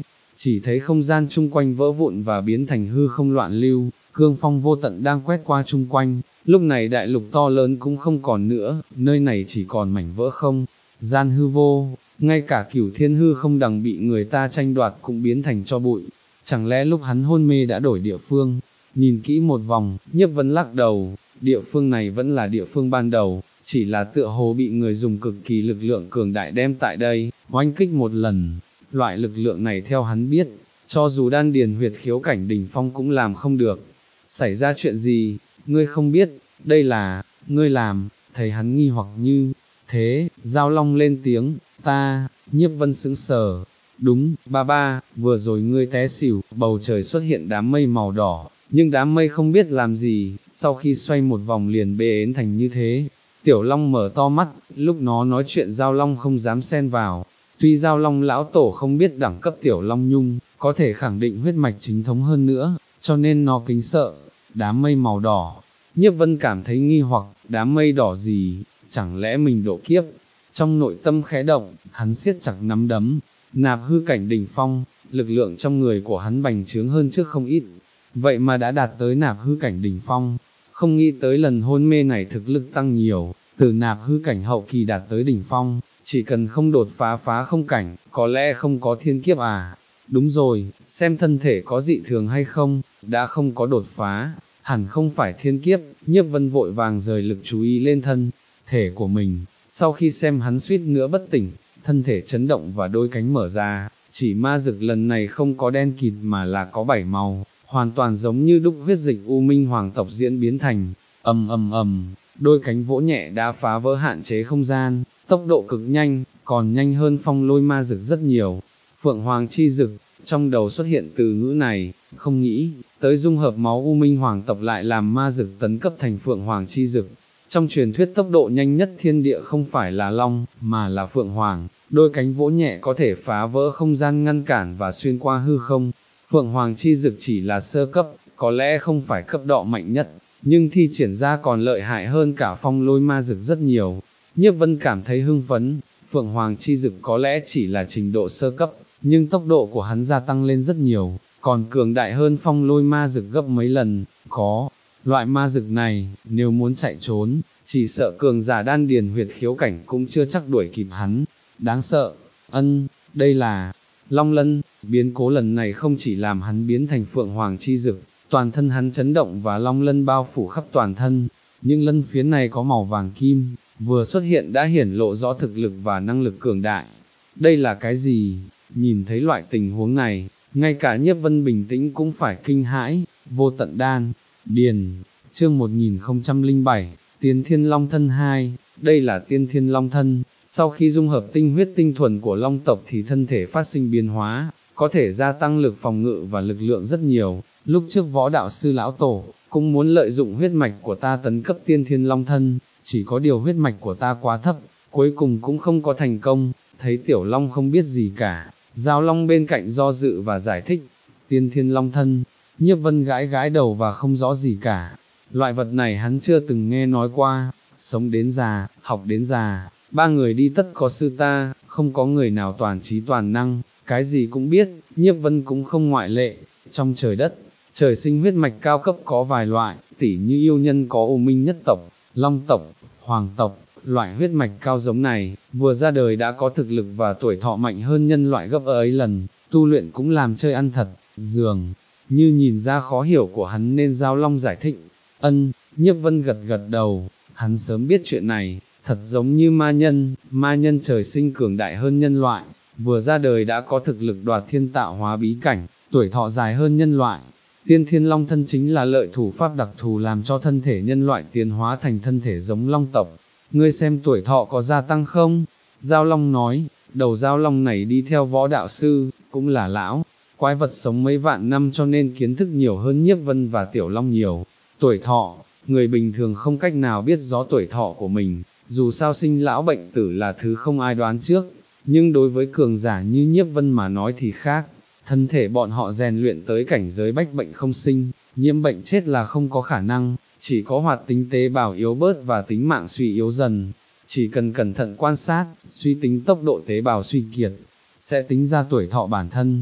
chỉ thấy không gian chung quanh vỡ vụn và biến thành hư không loạn lưu, cương phong vô tận đang quét qua chung quanh, lúc này đại lục to lớn cũng không còn nữa, nơi này chỉ còn mảnh vỡ không, gian hư vô, ngay cả cửu thiên hư không đằng bị người ta tranh đoạt cũng biến thành cho bụi, chẳng lẽ lúc hắn hôn mê đã đổi địa phương, nhìn kỹ một vòng, Nhiếp Vân lắc đầu, địa phương này vẫn là địa phương ban đầu, chỉ là tựa hồ bị người dùng cực kỳ lực lượng cường đại đem tại đây, oanh kích một lần, loại lực lượng này theo hắn biết, cho dù đan điền huyệt khiếu cảnh đỉnh phong cũng làm không được, xảy ra chuyện gì, ngươi không biết, đây là, ngươi làm, thấy hắn nghi hoặc như, thế, Giao Long lên tiếng, ta, Nhiếp Vân sững sờ, đúng, ba ba, vừa rồi ngươi té xỉu, bầu trời xuất hiện đám mây màu đỏ, nhưng đám mây không biết làm gì, sau khi xoay một vòng liền bê ến thành như thế. Tiểu Long mở to mắt, lúc nó nói chuyện Giao Long không dám xen vào, tuy Giao Long lão tổ không biết đẳng cấp Tiểu Long Nhung, có thể khẳng định huyết mạch chính thống hơn nữa, cho nên nó kính sợ, đám mây màu đỏ. Nhiếp Vân cảm thấy nghi hoặc, đám mây đỏ gì, chẳng lẽ mình độ kiếp, trong nội tâm khẽ động, hắn siết chặt nắm đấm, nạp hư cảnh đỉnh phong, lực lượng trong người của hắn bành trướng hơn trước không ít, vậy mà đã đạt tới nạp hư cảnh đỉnh phong, không nghĩ tới lần hôn mê này thực lực tăng nhiều, từ nạp hư cảnh hậu kỳ đạt tới đỉnh phong, chỉ cần không đột phá phá không cảnh, có lẽ không có thiên kiếp à, đúng rồi, xem thân thể có dị thường hay không, đã không có đột phá, hẳn không phải thiên kiếp, Nhiếp Vân vội vàng rời lực chú ý lên thân thể của mình, sau khi xem hắn suýt nữa bất tỉnh, thân thể chấn động và đôi cánh mở ra, chỉ ma dực lần này không có đen kịt mà là có bảy màu, hoàn toàn giống như đúc huyết dịch U Minh Hoàng tộc diễn biến thành, ầm ầm ầm, đôi cánh vỗ nhẹ đã phá vỡ hạn chế không gian, tốc độ cực nhanh, còn nhanh hơn phong lôi ma dực rất nhiều. Phượng Hoàng chi dực, trong đầu xuất hiện từ ngữ này, không nghĩ, tới dung hợp máu U Minh Hoàng tộc lại làm ma dực tấn cấp thành Phượng Hoàng chi dực. Trong truyền thuyết tốc độ nhanh nhất thiên địa không phải là long, mà là Phượng Hoàng, đôi cánh vỗ nhẹ có thể phá vỡ không gian ngăn cản và xuyên qua hư không. Phượng Hoàng chi dực chỉ là sơ cấp, có lẽ không phải cấp độ mạnh nhất, nhưng thi triển ra còn lợi hại hơn cả phong lôi ma dực rất nhiều. Nhiếp Vân cảm thấy hưng phấn, Phượng Hoàng chi dực có lẽ chỉ là trình độ sơ cấp, nhưng tốc độ của hắn gia tăng lên rất nhiều, còn cường đại hơn phong lôi ma dực gấp mấy lần, có. Loại ma dực này, nếu muốn chạy trốn, chỉ sợ cường giả đan điền huyệt khiếu cảnh cũng chưa chắc đuổi kịp hắn, đáng sợ, ân, đây là, Long Lân, biến cố lần này không chỉ làm hắn biến thành Phượng Hoàng chi dực, toàn thân hắn chấn động và Long Lân bao phủ khắp toàn thân, những lân phiến này có màu vàng kim, vừa xuất hiện đã hiển lộ rõ thực lực và năng lực cường đại. Đây là cái gì? Nhìn thấy loại tình huống này, ngay cả Nhiếp Vân bình tĩnh cũng phải kinh hãi, vô tận đan, điền, chương một nghìn không trăm lẻ bảy, Tiên Thiên Long Thân hai, đây là Tiên Thiên Long Thân, sau khi dung hợp tinh huyết tinh thuần của Long tộc thì thân thể phát sinh biến hóa, có thể gia tăng lực phòng ngự và lực lượng rất nhiều, lúc trước võ đạo sư lão tổ, cũng muốn lợi dụng huyết mạch của ta tấn cấp Tiên Thiên Long Thân, chỉ có điều huyết mạch của ta quá thấp, cuối cùng cũng không có thành công, thấy Tiểu Long không biết gì cả, Giao Long bên cạnh do dự và giải thích, Tiên Thiên Long Thân, Nhiếp Vân gãi gãi đầu và không rõ gì cả, loại vật này hắn chưa từng nghe nói qua, sống đến già, học đến già, ba người đi tất có sư ta, không có người nào toàn trí toàn năng, cái gì cũng biết, Nhiếp Vân cũng không ngoại lệ, trong trời đất, trời sinh huyết mạch cao cấp có vài loại, tỉ như yêu nhân có U Minh nhất tộc, Long tộc, Hoàng tộc, loại huyết mạch cao giống này, vừa ra đời đã có thực lực và tuổi thọ mạnh hơn nhân loại gấp ấy lần, tu luyện cũng làm chơi ăn thật, dường như nhìn ra khó hiểu của hắn nên Giao Long giải thích, ân, Nhiếp Vân gật gật đầu, hắn sớm biết chuyện này, thật giống như ma nhân, ma nhân trời sinh cường đại hơn nhân loại, vừa ra đời đã có thực lực đoạt thiên tạo hóa bí cảnh, tuổi thọ dài hơn nhân loại. Tiên Thiên Long Thân chính là lợi thủ pháp đặc thù làm cho thân thể nhân loại tiến hóa thành thân thể giống Long tộc. Ngươi xem tuổi thọ có gia tăng không? Giao Long nói, đầu Giao Long này đi theo võ đạo sư, cũng là lão, quái vật sống mấy vạn năm cho nên kiến thức nhiều hơn Nhiếp Vân và Tiểu Long nhiều. Tuổi thọ, người bình thường không cách nào biết rõ tuổi thọ của mình, dù sao sinh lão bệnh tử là thứ không ai đoán trước, nhưng đối với cường giả như Nhiếp Vân mà nói thì khác, thân thể bọn họ rèn luyện tới cảnh giới bách bệnh không sinh, nhiễm bệnh chết là không có khả năng, chỉ có hoạt tính tế bào yếu bớt và tính mạng suy yếu dần, chỉ cần cẩn thận quan sát, suy tính tốc độ tế bào suy kiệt, sẽ tính ra tuổi thọ bản thân.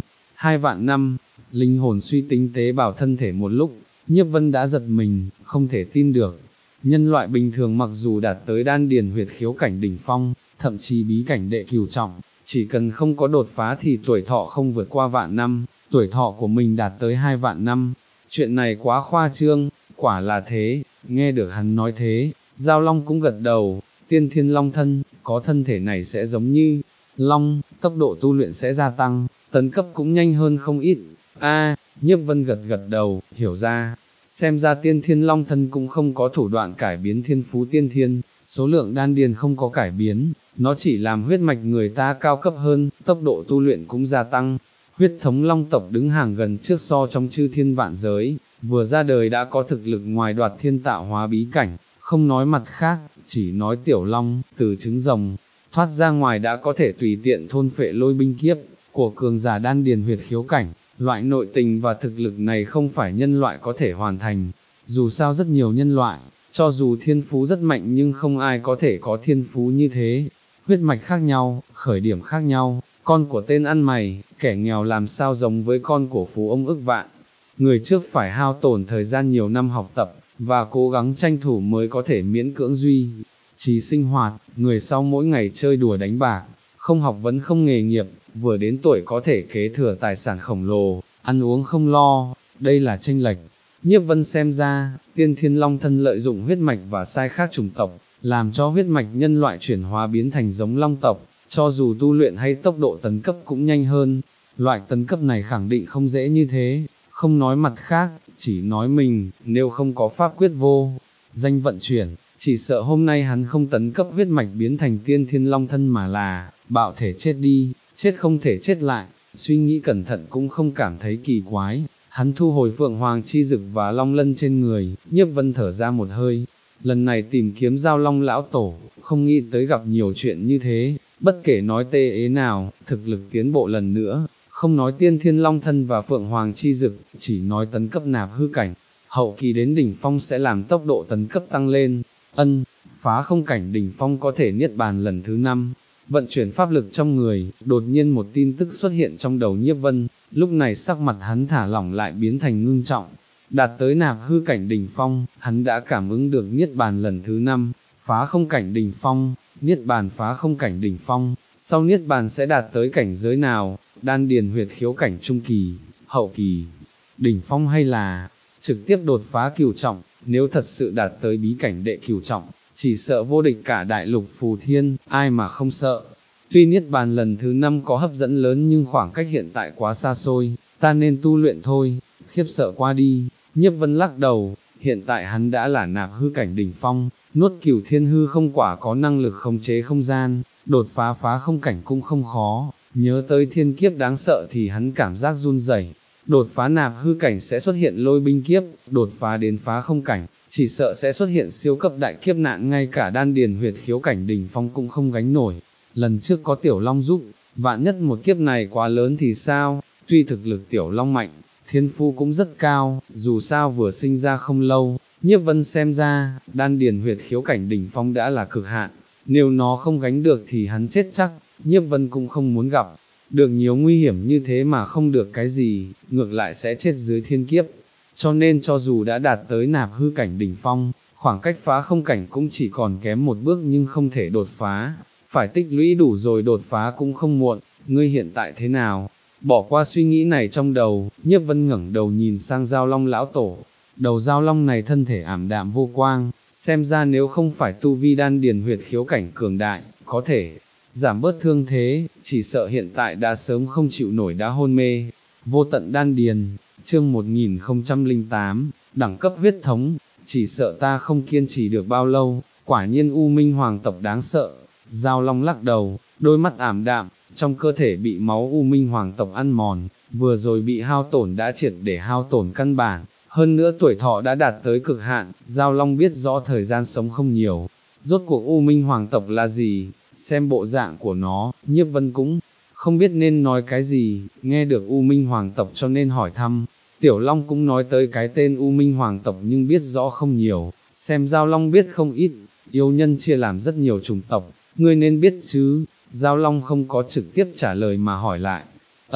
hai vạn năm, linh hồn suy tính tế bào thân thể một lúc, Nhiếp Vân đã giật mình, không thể tin được. Nhân loại bình thường mặc dù đạt tới đan điền huyệt khiếu cảnh đỉnh phong, thậm chí bí cảnh đệ cửu trọng, chỉ cần không có đột phá thì tuổi thọ không vượt qua vạn năm, tuổi thọ của mình đạt tới hai vạn năm. Chuyện này quá khoa trương, quả là thế, nghe được hắn nói thế, Giao Long cũng gật đầu, tiên thiên long thân, có thân thể này sẽ giống như long, tốc độ tu luyện sẽ gia tăng, tấn cấp cũng nhanh hơn không ít. A, Nhiếp Vân gật gật đầu, hiểu ra, xem ra tiên thiên long thân cũng không có thủ đoạn cải biến thiên phú tiên thiên, số lượng đan điền không có cải biến, nó chỉ làm huyết mạch người ta cao cấp hơn, tốc độ tu luyện cũng gia tăng. Huyết thống long tộc đứng hàng gần trước so trong chư thiên vạn giới, vừa ra đời đã có thực lực ngoài đoạt thiên tạo hóa bí cảnh, không nói mặt khác, chỉ nói tiểu long, từ trứng rồng, thoát ra ngoài đã có thể tùy tiện thôn phệ lôi binh kiếp, của cường giả đan điền huyệt khiếu cảnh, loại nội tình và thực lực này không phải nhân loại có thể hoàn thành, dù sao rất nhiều nhân loại, cho dù thiên phú rất mạnh nhưng không ai có thể có thiên phú như thế, huyết mạch khác nhau, khởi điểm khác nhau, con của tên ăn mày, kẻ nghèo làm sao giống với con của phú ông ức vạn, người trước phải hao tổn thời gian nhiều năm học tập, và cố gắng tranh thủ mới có thể miễn cưỡng duy trì sinh hoạt, người sau mỗi ngày chơi đùa đánh bạc, không học vấn không nghề nghiệp, vừa đến tuổi có thể kế thừa tài sản khổng lồ, ăn uống không lo, đây là chênh lệch. Nhiếp Vân xem ra, tiên thiên long thân lợi dụng huyết mạch và sai khác chủng tộc, làm cho huyết mạch nhân loại chuyển hóa biến thành giống long tộc, cho dù tu luyện hay tốc độ tấn cấp cũng nhanh hơn. Loại tấn cấp này khẳng định không dễ như thế, không nói mặt khác, chỉ nói mình, nếu không có pháp quyết vô danh vận chuyển, chỉ sợ hôm nay hắn không tấn cấp huyết mạch biến thành tiên thiên long thân mà là bạo thể chết đi, chết không thể chết lại. Suy nghĩ cẩn thận cũng không cảm thấy kỳ quái, hắn thu hồi phượng hoàng chi dực và long lân trên người, Nhiếp Vân thở ra một hơi, lần này tìm kiếm Giao Long lão tổ, không nghĩ tới gặp nhiều chuyện như thế, bất kể nói tê ế nào, thực lực tiến bộ lần nữa, không nói tiên thiên long thân và phượng hoàng chi dực, chỉ nói tấn cấp nạp hư cảnh, hậu kỳ đến đỉnh phong sẽ làm tốc độ tấn cấp tăng lên. Ân, phá không cảnh đỉnh phong có thể niết bàn lần thứ năm. Vận chuyển pháp lực trong người, đột nhiên một tin tức xuất hiện trong đầu Nhiếp Vân, lúc này sắc mặt hắn thả lỏng lại biến thành ngưng trọng. Đạt tới nạp hư cảnh đỉnh phong, hắn đã cảm ứng được niết bàn lần thứ năm, phá không cảnh đỉnh phong, niết bàn phá không cảnh đỉnh phong, sau niết bàn sẽ đạt tới cảnh giới nào, đan điền huyệt khiếu cảnh trung kỳ, hậu kỳ, đỉnh phong hay là trực tiếp đột phá cửu trọng, nếu thật sự đạt tới bí cảnh đệ cửu trọng, chỉ sợ vô địch cả đại lục phù thiên, ai mà không sợ. Tuy niết bàn lần thứ năm có hấp dẫn lớn nhưng khoảng cách hiện tại quá xa xôi, ta nên tu luyện thôi, khiếp sợ qua đi. Nhiếp Vân lắc đầu, hiện tại hắn đã là nạp hư cảnh đỉnh phong, nuốt cửu thiên hư không quả có năng lực khống chế không gian, đột phá phá không cảnh cũng không khó, nhớ tới thiên kiếp đáng sợ thì hắn cảm giác run rẩy. Đột phá nạp hư cảnh sẽ xuất hiện lôi binh kiếp, đột phá đến phá không cảnh, chỉ sợ sẽ xuất hiện siêu cấp đại kiếp nạn, ngay cả đan điền huyệt khiếu cảnh đỉnh phong cũng không gánh nổi. Lần trước có tiểu long giúp, vạn nhất một kiếp này quá lớn thì sao, tuy thực lực tiểu long mạnh, thiên phu cũng rất cao, dù sao vừa sinh ra không lâu, Nhiếp Vân xem ra, đan điền huyệt khiếu cảnh đỉnh phong đã là cực hạn, nếu nó không gánh được thì hắn chết chắc, Nhiếp Vân cũng không muốn gặp được nhiều nguy hiểm như thế mà không được cái gì, ngược lại sẽ chết dưới thiên kiếp. Cho nên cho dù đã đạt tới nạp hư cảnh đỉnh phong, khoảng cách phá không cảnh cũng chỉ còn kém một bước nhưng không thể đột phá, phải tích lũy đủ rồi đột phá cũng không muộn. Ngươi hiện tại thế nào? Bỏ qua suy nghĩ này trong đầu, Nhiếp Vân ngẩng đầu nhìn sang Giao Long lão tổ. Đầu Giao Long này thân thể ảm đạm vô quang, xem ra nếu không phải tu vi đan điền huyệt khiếu cảnh cường đại, có thể giảm bớt thương thế, chỉ sợ hiện tại đã sớm không chịu nổi đã hôn mê. Vô tận đan điền, chương một nghìn không trăm lẻ tám, đẳng cấp huyết thống, chỉ sợ ta không kiên trì được bao lâu, quả nhiên U Minh Hoàng tộc đáng sợ. Giao Long lắc đầu, đôi mắt ảm đạm, trong cơ thể bị máu U Minh Hoàng tộc ăn mòn, vừa rồi bị hao tổn đã triệt để hao tổn căn bản, hơn nữa tuổi thọ đã đạt tới cực hạn. Giao Long biết rõ thời gian sống không nhiều, rốt cuộc U Minh Hoàng tộc là gì, xem bộ dạng của nó, Nhiếp Vân cũng không biết nên nói cái gì, nghe được U Minh Hoàng tộc cho nên hỏi thăm. Tiểu Long cũng nói tới cái tên U Minh Hoàng tộc nhưng biết rõ không nhiều, xem Giao Long biết không ít, yêu nhân chia làm rất nhiều chủng tộc, ngươi nên biết chứ. Giao Long không có trực tiếp trả lời mà hỏi lại. Ân,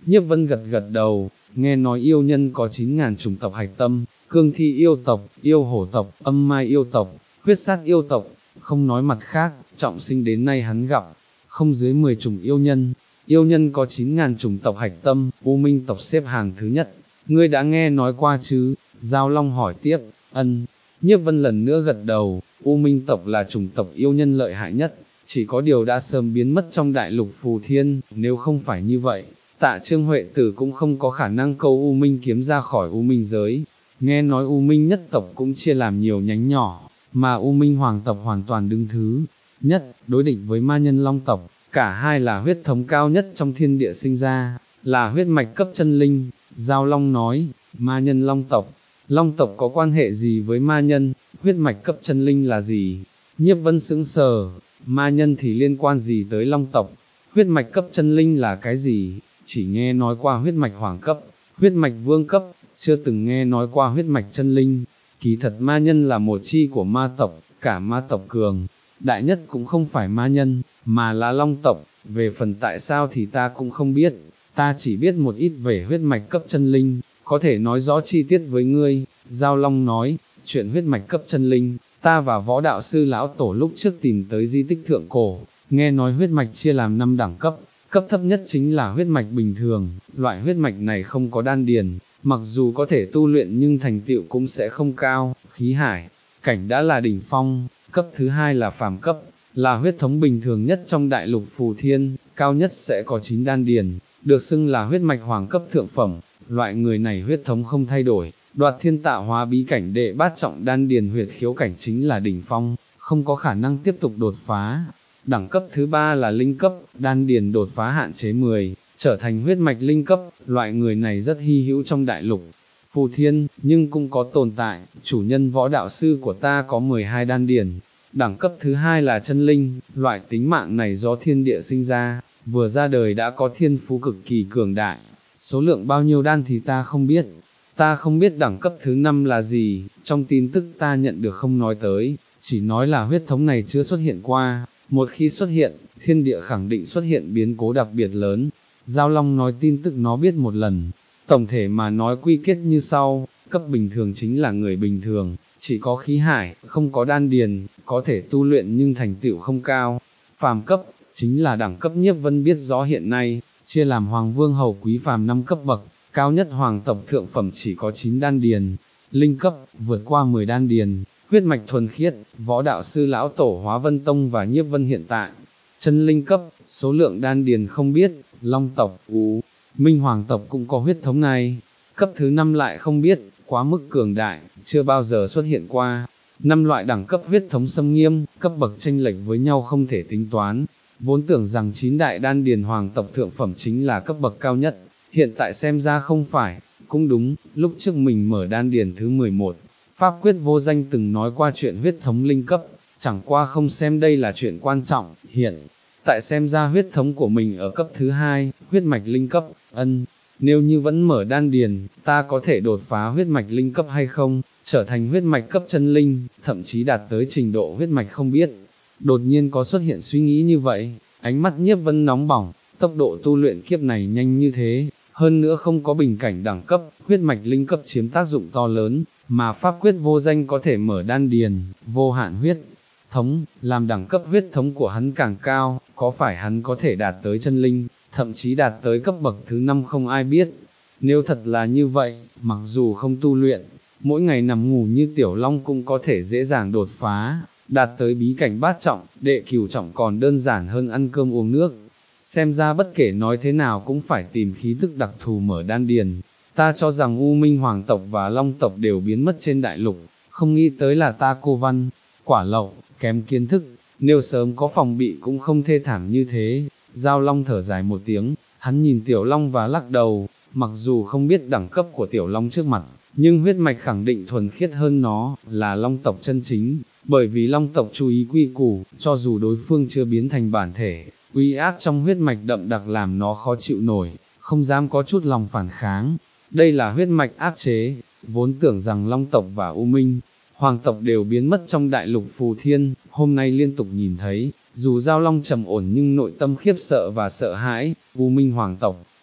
Nhiếp Vân gật gật đầu, nghe nói yêu nhân có chín ngàn chủng tộc hạch tâm, cương thi yêu tộc, yêu hổ tộc, âm mai yêu tộc, huyết sát yêu tộc, không nói mặt khác, trọng sinh đến nay hắn gặp, không dưới mười chủng yêu nhân. Yêu nhân có chín ngàn chủng tộc hạch tâm, U Minh tộc xếp hàng thứ nhất, ngươi đã nghe nói qua chứ? Giao Long hỏi tiếp, ân. Nhiếp Vân lần nữa gật đầu, U Minh tộc là chủng tộc yêu nhân lợi hại nhất, chỉ có điều đã sớm biến mất trong đại lục phù thiên, nếu không phải như vậy, Tạ Trương Huệ Tử cũng không có khả năng câu U Minh kiếm ra khỏi U Minh giới. Nghe nói U Minh nhất tộc cũng chia làm nhiều nhánh nhỏ, mà U Minh hoàng tộc hoàn toàn đứng thứ nhất, đối địch với ma nhân long tộc, cả hai là huyết thống cao nhất trong thiên địa sinh ra, là huyết mạch cấp chân linh. Giao Long nói, ma nhân long tộc, long tộc có quan hệ gì với ma nhân, huyết mạch cấp chân linh là gì? Nhiếp Vân sững sờ, ma nhân thì liên quan gì tới long tộc, huyết mạch cấp chân linh là cái gì? Chỉ nghe nói qua huyết mạch hoàng cấp, huyết mạch vương cấp, chưa từng nghe nói qua huyết mạch chân linh. Kỳ thật ma nhân là một chi của ma tộc, cả ma tộc cường đại nhất cũng không phải ma nhân, mà là long tộc. Về phần tại sao thì ta cũng không biết, ta chỉ biết một ít về huyết mạch cấp chân linh, có thể nói rõ chi tiết với ngươi. Giao Long nói, chuyện huyết mạch cấp chân linh, ta và võ đạo sư lão tổ lúc trước tìm tới di tích thượng cổ, nghe nói huyết mạch chia làm năm đẳng cấp, cấp thấp nhất chính là huyết mạch bình thường, loại huyết mạch này không có đan điền, mặc dù có thể tu luyện nhưng thành tựu cũng sẽ không cao, khí hải cảnh đã là đỉnh phong, cấp thứ hai là phàm cấp, là huyết thống bình thường nhất trong đại lục phù thiên, cao nhất sẽ có chín đan điền, được xưng là huyết mạch hoàng cấp thượng phẩm, loại người này huyết thống không thay đổi, đoạt thiên tạo hóa bí cảnh đệ bát trọng đan điền huyệt khiếu cảnh chính là đỉnh phong, không có khả năng tiếp tục đột phá. Đẳng cấp thứ ba là linh cấp, đan điền đột phá hạn chế mười, trở thành huyết mạch linh cấp, loại người này rất hy hữu trong đại lục phù thiên, nhưng cũng có tồn tại, chủ nhân võ đạo sư của ta có mười hai đan điền. Đẳng cấp thứ hai là chân linh, loại tính mạng này do thiên địa sinh ra, vừa ra đời đã có thiên phú cực kỳ cường đại, số lượng bao nhiêu đan thì ta không biết, ta không biết đẳng cấp thứ năm là gì, trong tin tức ta nhận được không nói tới, chỉ nói là huyết thống này chưa xuất hiện qua, một khi xuất hiện, thiên địa khẳng định xuất hiện biến cố đặc biệt lớn. Giao Long nói tin tức nó biết một lần, tổng thể mà nói quy kết như sau, cấp bình thường chính là người bình thường, chỉ có khí hải, không có đan điền, có thể tu luyện nhưng thành tựu không cao. Phàm cấp, chính là đẳng cấp Nhiếp Vân biết rõ hiện nay, chia làm hoàng vương hầu quý phàm năm cấp bậc, cao nhất hoàng tộc thượng phẩm chỉ có chín đan điền. Linh cấp, vượt qua mười đan điền, huyết mạch thuần khiết, võ đạo sư lão tổ Hóa Vân Tông và Nhiếp Vân hiện tại. Chân linh cấp, số lượng đan điền không biết, long tộc, U Minh hoàng tộc cũng có huyết thống này. Cấp thứ năm lại không biết, quá mức cường đại, chưa bao giờ xuất hiện qua. Năm loại đẳng cấp huyết thống xâm nghiêm, cấp bậc chênh lệch với nhau không thể tính toán. Vốn tưởng rằng chín đại đan điền hoàng tộc thượng phẩm chính là cấp bậc cao nhất, hiện tại xem ra không phải, cũng đúng, lúc trước mình mở đan điền thứ mười một, Pháp Quyết Vô Danh từng nói qua chuyện huyết thống linh cấp, chẳng qua không xem đây là chuyện quan trọng, hiện tại xem ra huyết thống của mình ở cấp thứ hai, huyết mạch linh cấp, ân, nếu như vẫn mở đan điền, ta có thể đột phá huyết mạch linh cấp hay không, trở thành huyết mạch cấp chân linh, thậm chí đạt tới trình độ huyết mạch không biết. Đột nhiên có xuất hiện suy nghĩ như vậy, ánh mắt Nhiếp Vân nóng bỏng, tốc độ tu luyện kiếp này nhanh như thế, hơn nữa không có bình cảnh đẳng cấp, huyết mạch linh cấp chiếm tác dụng to lớn, mà Pháp Quyết Vô Danh có thể mở đan điền, vô hạn huyết thống, làm đẳng cấp huyết thống của hắn càng cao, có phải hắn có thể đạt tới chân linh, thậm chí đạt tới cấp bậc thứ năm không ai biết. Nếu thật là như vậy, mặc dù không tu luyện, mỗi ngày nằm ngủ như Tiểu Long cũng có thể dễ dàng đột phá, đạt tới bí cảnh bát trọng, đệ cửu trọng còn đơn giản hơn ăn cơm uống nước. Xem ra bất kể nói thế nào cũng phải tìm khí thức đặc thù mở đan điền. Ta cho rằng U Minh Hoàng tộc và Long tộc đều biến mất trên đại lục, không nghĩ tới là ta cô văn, quả lậu, kém kiến thức, nếu sớm có phòng bị cũng không thê thảm như thế. Giao Long thở dài một tiếng, hắn nhìn Tiểu Long và lắc đầu, mặc dù không biết đẳng cấp của Tiểu Long trước mặt, nhưng huyết mạch khẳng định thuần khiết hơn nó, là Long tộc chân chính, bởi vì Long tộc chú ý quy củ, cho dù đối phương chưa biến thành bản thể, uy áp trong huyết mạch đậm đặc làm nó khó chịu nổi, không dám có chút lòng phản kháng. Đây là huyết mạch áp chế, vốn tưởng rằng Long tộc và U Minh Hoàng tộc đều biến mất trong đại lục phù thiên, hôm nay liên tục nhìn thấy, dù Giao Long trầm ổn nhưng nội tâm khiếp sợ và sợ hãi. U Minh Hoàng tộc,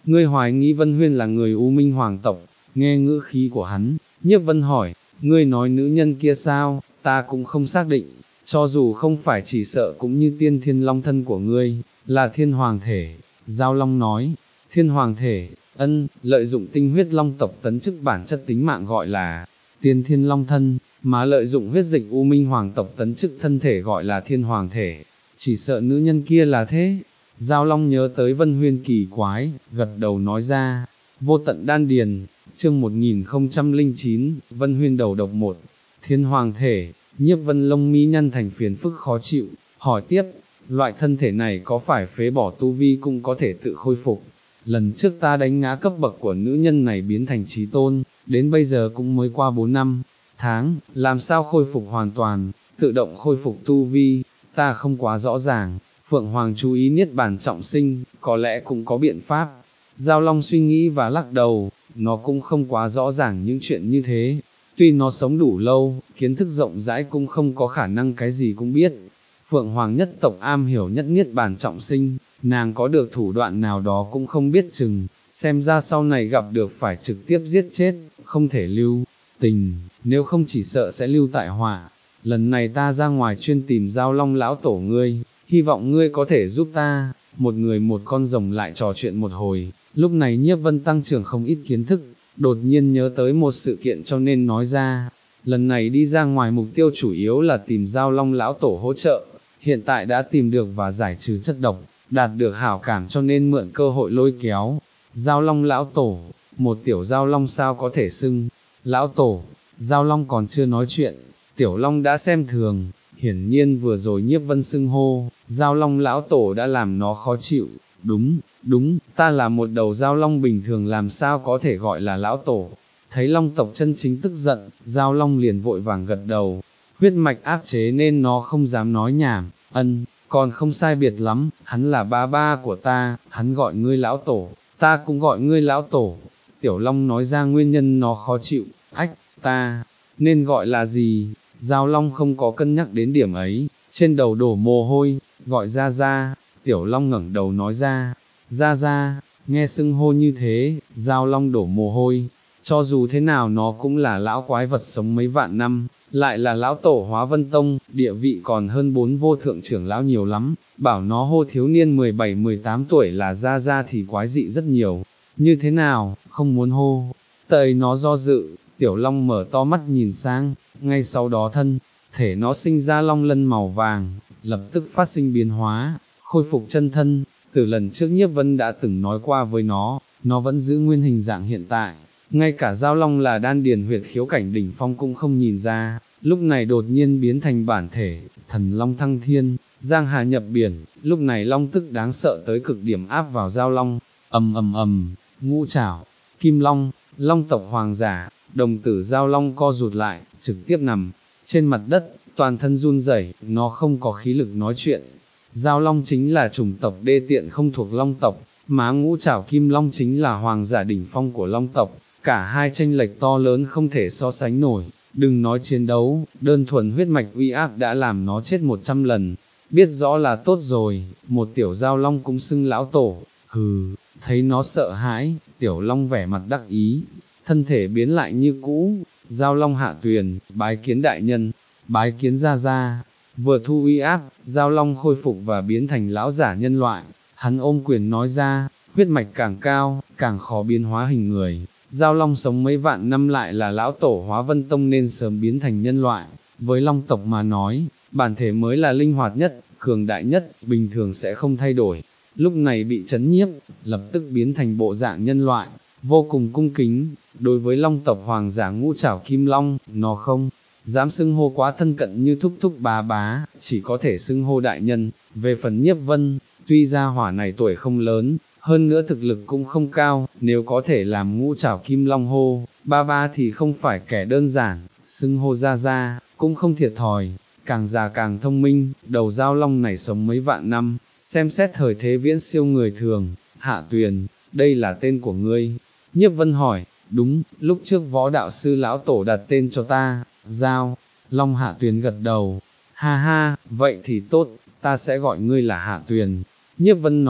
ngươi hoài nghi Vân Huyên là người U Minh Hoàng tộc, nghe ngữ khí của hắn, Nhiếp Vân hỏi, ngươi nói nữ nhân kia sao, ta cũng không xác định, cho dù không phải chỉ sợ cũng như tiên thiên long thân của ngươi, là thiên hoàng thể, Giao Long nói, thiên hoàng thể, ân, lợi dụng tinh huyết long tộc tấn chức bản chất tính mạng gọi là tiên thiên long thân, mà lợi dụng huyết dịch U Minh Hoàng tộc tấn chức thân thể gọi là thiên hoàng thể, chỉ sợ nữ nhân kia là thế. Giao Long nhớ tới Vân Huyên kỳ quái, gật đầu nói ra, vô tận đan điền, chương một nghìn không trăm lẻ chín, Vân Huyên đầu độc một, thiên hoàng thể, Nhiếp Vân lông mi nhăn thành phiền phức khó chịu, hỏi tiếp, loại thân thể này có phải phế bỏ tu vi cũng có thể tự khôi phục? Lần trước ta đánh ngã cấp bậc của nữ nhân này biến thành chí tôn, đến bây giờ cũng mới qua bốn năm tháng, làm sao khôi phục hoàn toàn, tự động khôi phục tu vi, ta không quá rõ ràng. Phượng Hoàng chú ý niết bàn trọng sinh, có lẽ cũng có biện pháp. Giao Long suy nghĩ và lắc đầu, nó cũng không quá rõ ràng những chuyện như thế. Tuy nó sống đủ lâu, kiến thức rộng rãi cũng không có khả năng cái gì cũng biết. Phượng Hoàng nhất tộc am hiểu nhất niết bàn trọng sinh, nàng có được thủ đoạn nào đó cũng không biết chừng, xem ra sau này gặp được phải trực tiếp giết chết, không thể lưu tình, nếu không chỉ sợ sẽ lưu tại họa. Lần này ta ra ngoài chuyên tìm Giao Long lão tổ ngươi, hy vọng ngươi có thể giúp ta. Một người một con rồng lại trò chuyện một hồi, lúc này Nhiếp Vân tăng trưởng không ít kiến thức, đột nhiên nhớ tới một sự kiện cho nên nói ra, lần này đi ra ngoài mục tiêu chủ yếu là tìm Giao Long lão tổ hỗ trợ, hiện tại đã tìm được và giải trừ chất độc, đạt được hảo cảm cho nên mượn cơ hội lôi kéo. Giao Long lão tổ, một tiểu Giao Long sao có thể xưng lão tổ? Giao Long còn chưa nói chuyện, Tiểu Long đã xem thường, hiển nhiên vừa rồi Nhiếp Vân xưng hô, Giao Long lão tổ đã làm nó khó chịu, đúng, đúng, ta là một đầu Giao Long bình thường làm sao có thể gọi là lão tổ. Thấy Long tộc chân chính tức giận, Giao Long liền vội vàng gật đầu, huyết mạch áp chế nên nó không dám nói nhảm, ân, còn không sai biệt lắm, hắn là ba ba của ta, hắn gọi ngươi lão tổ, ta cũng gọi ngươi lão tổ. Tiểu Long nói ra nguyên nhân nó khó chịu, ách, ta, nên gọi là gì? Giao Long không có cân nhắc đến điểm ấy, trên đầu đổ mồ hôi, gọi ra ra, Tiểu Long ngẩng đầu nói ra, ra ra, nghe xưng hô như thế, Giao Long đổ mồ hôi, cho dù thế nào nó cũng là lão quái vật sống mấy vạn năm, lại là lão tổ Hóa Vân Tông, địa vị còn hơn bốn vô thượng trưởng lão nhiều lắm, bảo nó hô thiếu niên mười bảy mười tám tuổi là ra ra thì quái dị rất nhiều, như thế nào, không muốn hô, tời nó do dự. Tiểu Long mở to mắt nhìn sang, ngay sau đó thân thể nó sinh ra long lân màu vàng, lập tức phát sinh biến hóa, khôi phục chân thân. Từ lần trước Nhiếp Vân đã từng nói qua với nó, nó vẫn giữ nguyên hình dạng hiện tại, ngay cả Giao Long là đan điền huyệt khiếu cảnh đỉnh phong cũng không nhìn ra, lúc này đột nhiên biến thành bản thể, thần Long thăng thiên, giang hà nhập biển, lúc này Long tức đáng sợ tới cực điểm áp vào Giao Long, ầm ầm ầm, ngũ trảo, Kim Long, Long tộc hoàng giả. Đồng tử Giao Long co rụt lại, trực tiếp nằm trên mặt đất, toàn thân run rẩy, nó không có khí lực nói chuyện. Giao Long chính là chủng tộc đê tiện không thuộc Long tộc, mà ngũ trảo Kim Long chính là hoàng giả đỉnh phong của Long tộc, cả hai chênh lệch to lớn không thể so sánh nổi, đừng nói chiến đấu, đơn thuần huyết mạch uy áp đã làm nó chết một trăm lần, biết rõ là tốt rồi, một tiểu Giao Long cũng xưng lão tổ, hừ, thấy nó sợ hãi, Tiểu Long vẻ mặt đắc ý, thân thể biến lại như cũ. Giao Long hạ tuyền, bái kiến đại nhân, bái kiến ra ra. Vừa thu uy áp, Giao Long khôi phục và biến thành lão giả nhân loại, hắn ôm quyền nói ra, huyết mạch càng cao, càng khó biến hóa hình người. Giao Long sống mấy vạn năm lại là lão tổ Hóa Vân Tông nên sớm biến thành nhân loại, với Long tộc mà nói, bản thể mới là linh hoạt nhất, cường đại nhất, bình thường sẽ không thay đổi. Lúc này bị chấn nhiếp, lập tức biến thành bộ dạng nhân loại, vô cùng cung kính. Đối với Long tộc hoàng giả ngũ trảo Kim Long, nó không dám xưng hô quá thân cận như thúc thúc bá bá, chỉ có thể xưng hô đại nhân. Về phần Nhiếp Vân, tuy gia hỏa này tuổi không lớn, hơn nữa thực lực cũng không cao, nếu có thể làm ngũ trảo Kim Long hô ba ba thì không phải kẻ đơn giản, xưng hô ra ra, cũng không thiệt thòi, càng già càng thông minh. Đầu Giao Long này sống mấy vạn năm, xem xét thời thế viễn siêu người thường. Hạ Tuyền, đây là tên của ngươi? Nhiếp Vân hỏi. Đúng, lúc trước Võ đạo sư lão tổ đặt tên cho ta, Giao Long. Hạ Tuyền gật đầu. Ha ha, vậy thì tốt, ta sẽ gọi ngươi là Hạ Tuyền. Nhiếp Vân nói,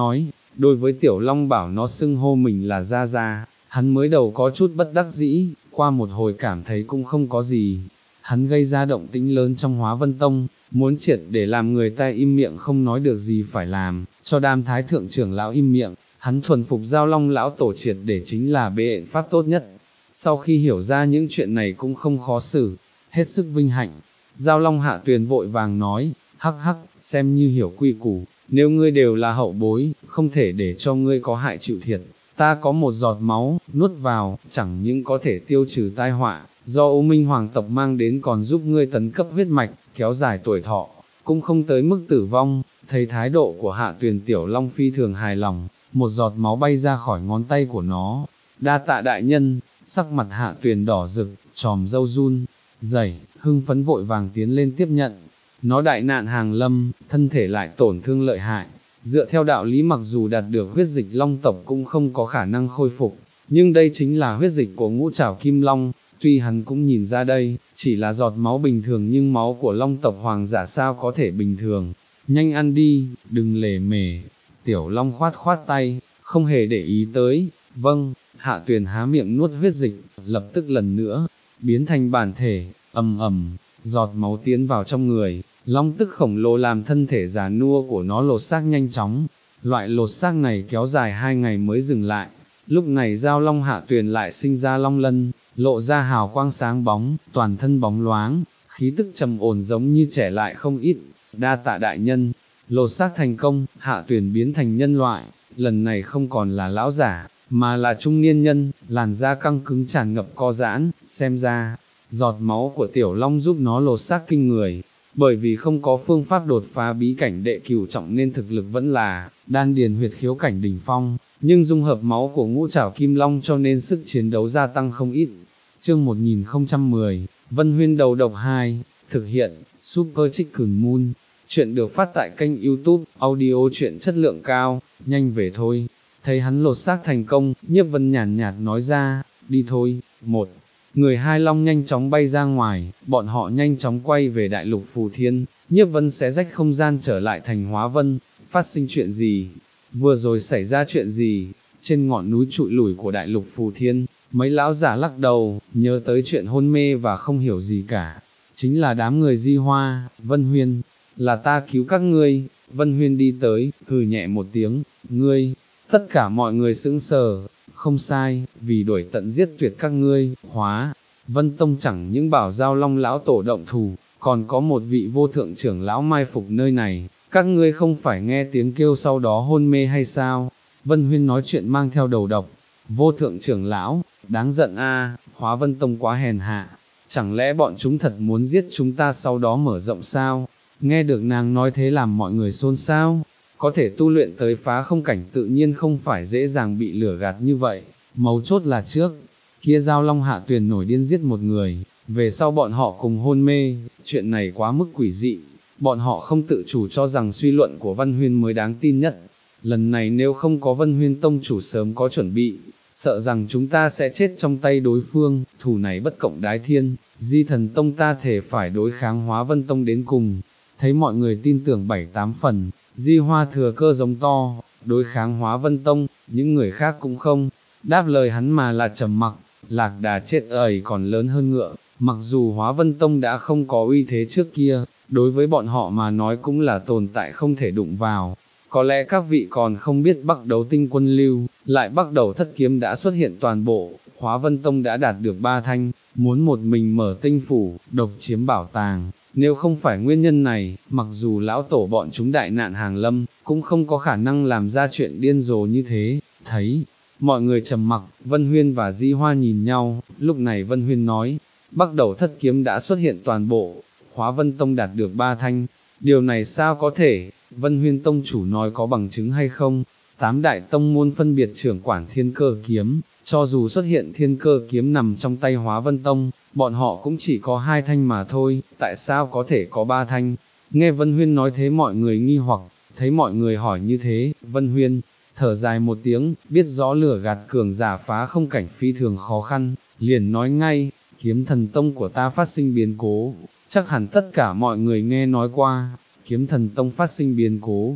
đối với Tiểu Long bảo nó xưng hô mình là Gia Gia, hắn mới đầu có chút bất đắc dĩ, qua một hồi cảm thấy cũng không có gì. Hắn gây ra động tĩnh lớn trong Hóa Vân Tông, muốn triệt để làm người ta im miệng không nói được gì phải làm, cho Đam Thái Thượng trưởng lão im miệng, hắn thuần phục Giao Long lão tổ triệt để chính là biện pháp tốt nhất. Sau khi hiểu ra những chuyện này cũng không khó xử, hết sức vinh hạnh, Giao Long Hạ Tuyền vội vàng nói, hắc hắc, xem như hiểu quy củ, nếu ngươi đều là hậu bối, không thể để cho ngươi có hại chịu thiệt, ta có một giọt máu, nuốt vào, chẳng những có thể tiêu trừ tai họa, do U Minh Hoàng tộc mang đến còn giúp ngươi tấn cấp huyết mạch, kéo dài tuổi thọ, cũng không tới mức tử vong. Thấy thái độ của Hạ Tuyền, Tiểu Long phi thường hài lòng, một giọt máu bay ra khỏi ngón tay của nó, đa tạ đại nhân. Sắc mặt Hạ Tuyền đỏ rực, tròm râu run rẩy, hưng phấn vội vàng tiến lên tiếp nhận. Nó đại nạn hàng lâm, thân thể lại tổn thương lợi hại, dựa theo đạo lý mặc dù đạt được huyết dịch long tộc cũng không có khả năng khôi phục, nhưng đây chính là huyết dịch của ngũ trảo kim long, tuy hắn cũng nhìn ra đây, chỉ là giọt máu bình thường nhưng máu của long tộc hoàng giả sao có thể bình thường. Nhanh ăn đi, đừng lề mề. Tiểu Long khoát khoát tay, không hề để ý tới. Vâng. Hạ Tuyền há miệng nuốt huyết dịch, lập tức lần nữa biến thành bản thể, ầm ầm, giọt máu tiến vào trong người, long tức khổng lồ làm thân thể già nua của nó lột xác nhanh chóng. Loại lột xác này kéo dài hai ngày mới dừng lại. Lúc này Giao Long Hạ Tuyền lại sinh ra long lân, lộ ra hào quang sáng bóng, toàn thân bóng loáng, khí tức trầm ổn giống như trẻ lại không ít. Đa tạ đại nhân. Lột xác thành công, Hạ Tuyền biến thành nhân loại, lần này không còn là lão giả, mà là trung niên nhân, làn da căng cứng tràn ngập co giãn, xem ra, giọt máu của Tiểu Long giúp nó lột xác kinh người, bởi vì không có phương pháp đột phá bí cảnh đệ cửu trọng nên thực lực vẫn là đan điền huyệt khiếu cảnh đỉnh phong, nhưng dung hợp máu của ngũ trảo kim long cho nên sức chiến đấu gia tăng không ít. Chương một nghìn không trăm mười, Vân Huyên đầu độc hai, thực hiện, Super Chicken Moon, chuyện được phát tại kênh YouTube, audio truyện chất lượng cao, nhanh về thôi. Thấy hắn lột xác thành công, Nhiếp Vân nhàn nhạt nói ra, đi thôi. Một người hai long nhanh chóng bay ra ngoài, bọn họ nhanh chóng quay về đại lục Phù Thiên. Nhiếp Vân xé rách không gian trở lại thành Hóa Vân. Phát sinh chuyện gì? Vừa rồi xảy ra chuyện gì? Trên ngọn núi trụi lủi của đại lục Phù Thiên, mấy lão giả lắc đầu, nhớ tới chuyện hôn mê và không hiểu gì cả. Chính là đám người Di Hoa, Vân Huyên, là ta cứu các ngươi. Vân Huyên đi tới, hừ nhẹ một tiếng, ngươi. Tất cả mọi người sững sờ, không sai, vì đuổi tận giết tuyệt các ngươi. Hóa Vân Tông chẳng những bảo Giao Long lão tổ động thủ, còn có một vị vô thượng trưởng lão mai phục nơi này, các ngươi không phải nghe tiếng kêu sau đó hôn mê hay sao? Vân Huyên nói chuyện mang theo đầu độc. Vô thượng trưởng lão, đáng giận a, Hóa Vân Tông quá hèn hạ, chẳng lẽ bọn chúng thật muốn giết chúng ta sau đó mở rộng sao? Nghe được nàng nói thế làm mọi người xôn xao. Có thể tu luyện tới phá không cảnh tự nhiên không phải dễ dàng bị lửa gạt như vậy, mấu chốt là trước kia Giao Long Hạ Tuyền nổi điên giết một người, về sau bọn họ cùng hôn mê, chuyện này quá mức quỷ dị, bọn họ không tự chủ cho rằng suy luận của Vân Huyên mới đáng tin nhất. Lần này nếu không có Vân Huyên tông chủ sớm có chuẩn bị, sợ rằng chúng ta sẽ chết trong tay đối phương. Thù này bất cộng đái thiên, Di Thần Tông ta thể phải đối kháng Hóa Vân Tông đến cùng. Thấy mọi người tin tưởng bảy tám phần, Di Hoa thừa cơ giống to, đối kháng Hóa Vân Tông, những người khác cũng không đáp lời hắn mà là trầm mặc. Lạc đà chết ẩy còn lớn hơn ngựa, mặc dù Hóa Vân Tông đã không có uy thế trước kia, đối với bọn họ mà nói cũng là tồn tại không thể đụng vào. Có lẽ các vị còn không biết Bắc Đấu Tinh Quân lưu, lại Bắc Đầu Thất Kiếm đã xuất hiện toàn bộ, Hóa Vân Tông đã đạt được ba thanh, muốn một mình mở tinh phủ, độc chiếm bảo tàng. Nếu không phải nguyên nhân này, mặc dù lão tổ bọn chúng đại nạn hàng lâm, cũng không có khả năng làm ra chuyện điên rồ như thế. Thấy mọi người trầm mặc, Vân Huyên và Di Hoa nhìn nhau, lúc này Vân Huyên nói, Bắc Đầu Thất Kiếm đã xuất hiện toàn bộ, Hóa Vân Tông đạt được ba thanh, điều này sao có thể? Vân Huyên tông chủ nói có bằng chứng hay không? Tám đại tông môn phân biệt trưởng quản thiên cơ kiếm, cho dù xuất hiện thiên cơ kiếm nằm trong tay Hóa Vân Tông, bọn họ cũng chỉ có hai thanh mà thôi, tại sao có thể có ba thanh? Nghe Vân Huyên nói thế mọi người nghi hoặc, thấy mọi người hỏi như thế, Vân Huyên thở dài một tiếng, biết rõ lửa gạt cường giả phá không cảnh phi thường khó khăn, liền nói ngay, Kiếm Thần Tông của ta phát sinh biến cố, chắc hẳn tất cả mọi người nghe nói qua. Kiếm Thần Tông phát sinh biến cố,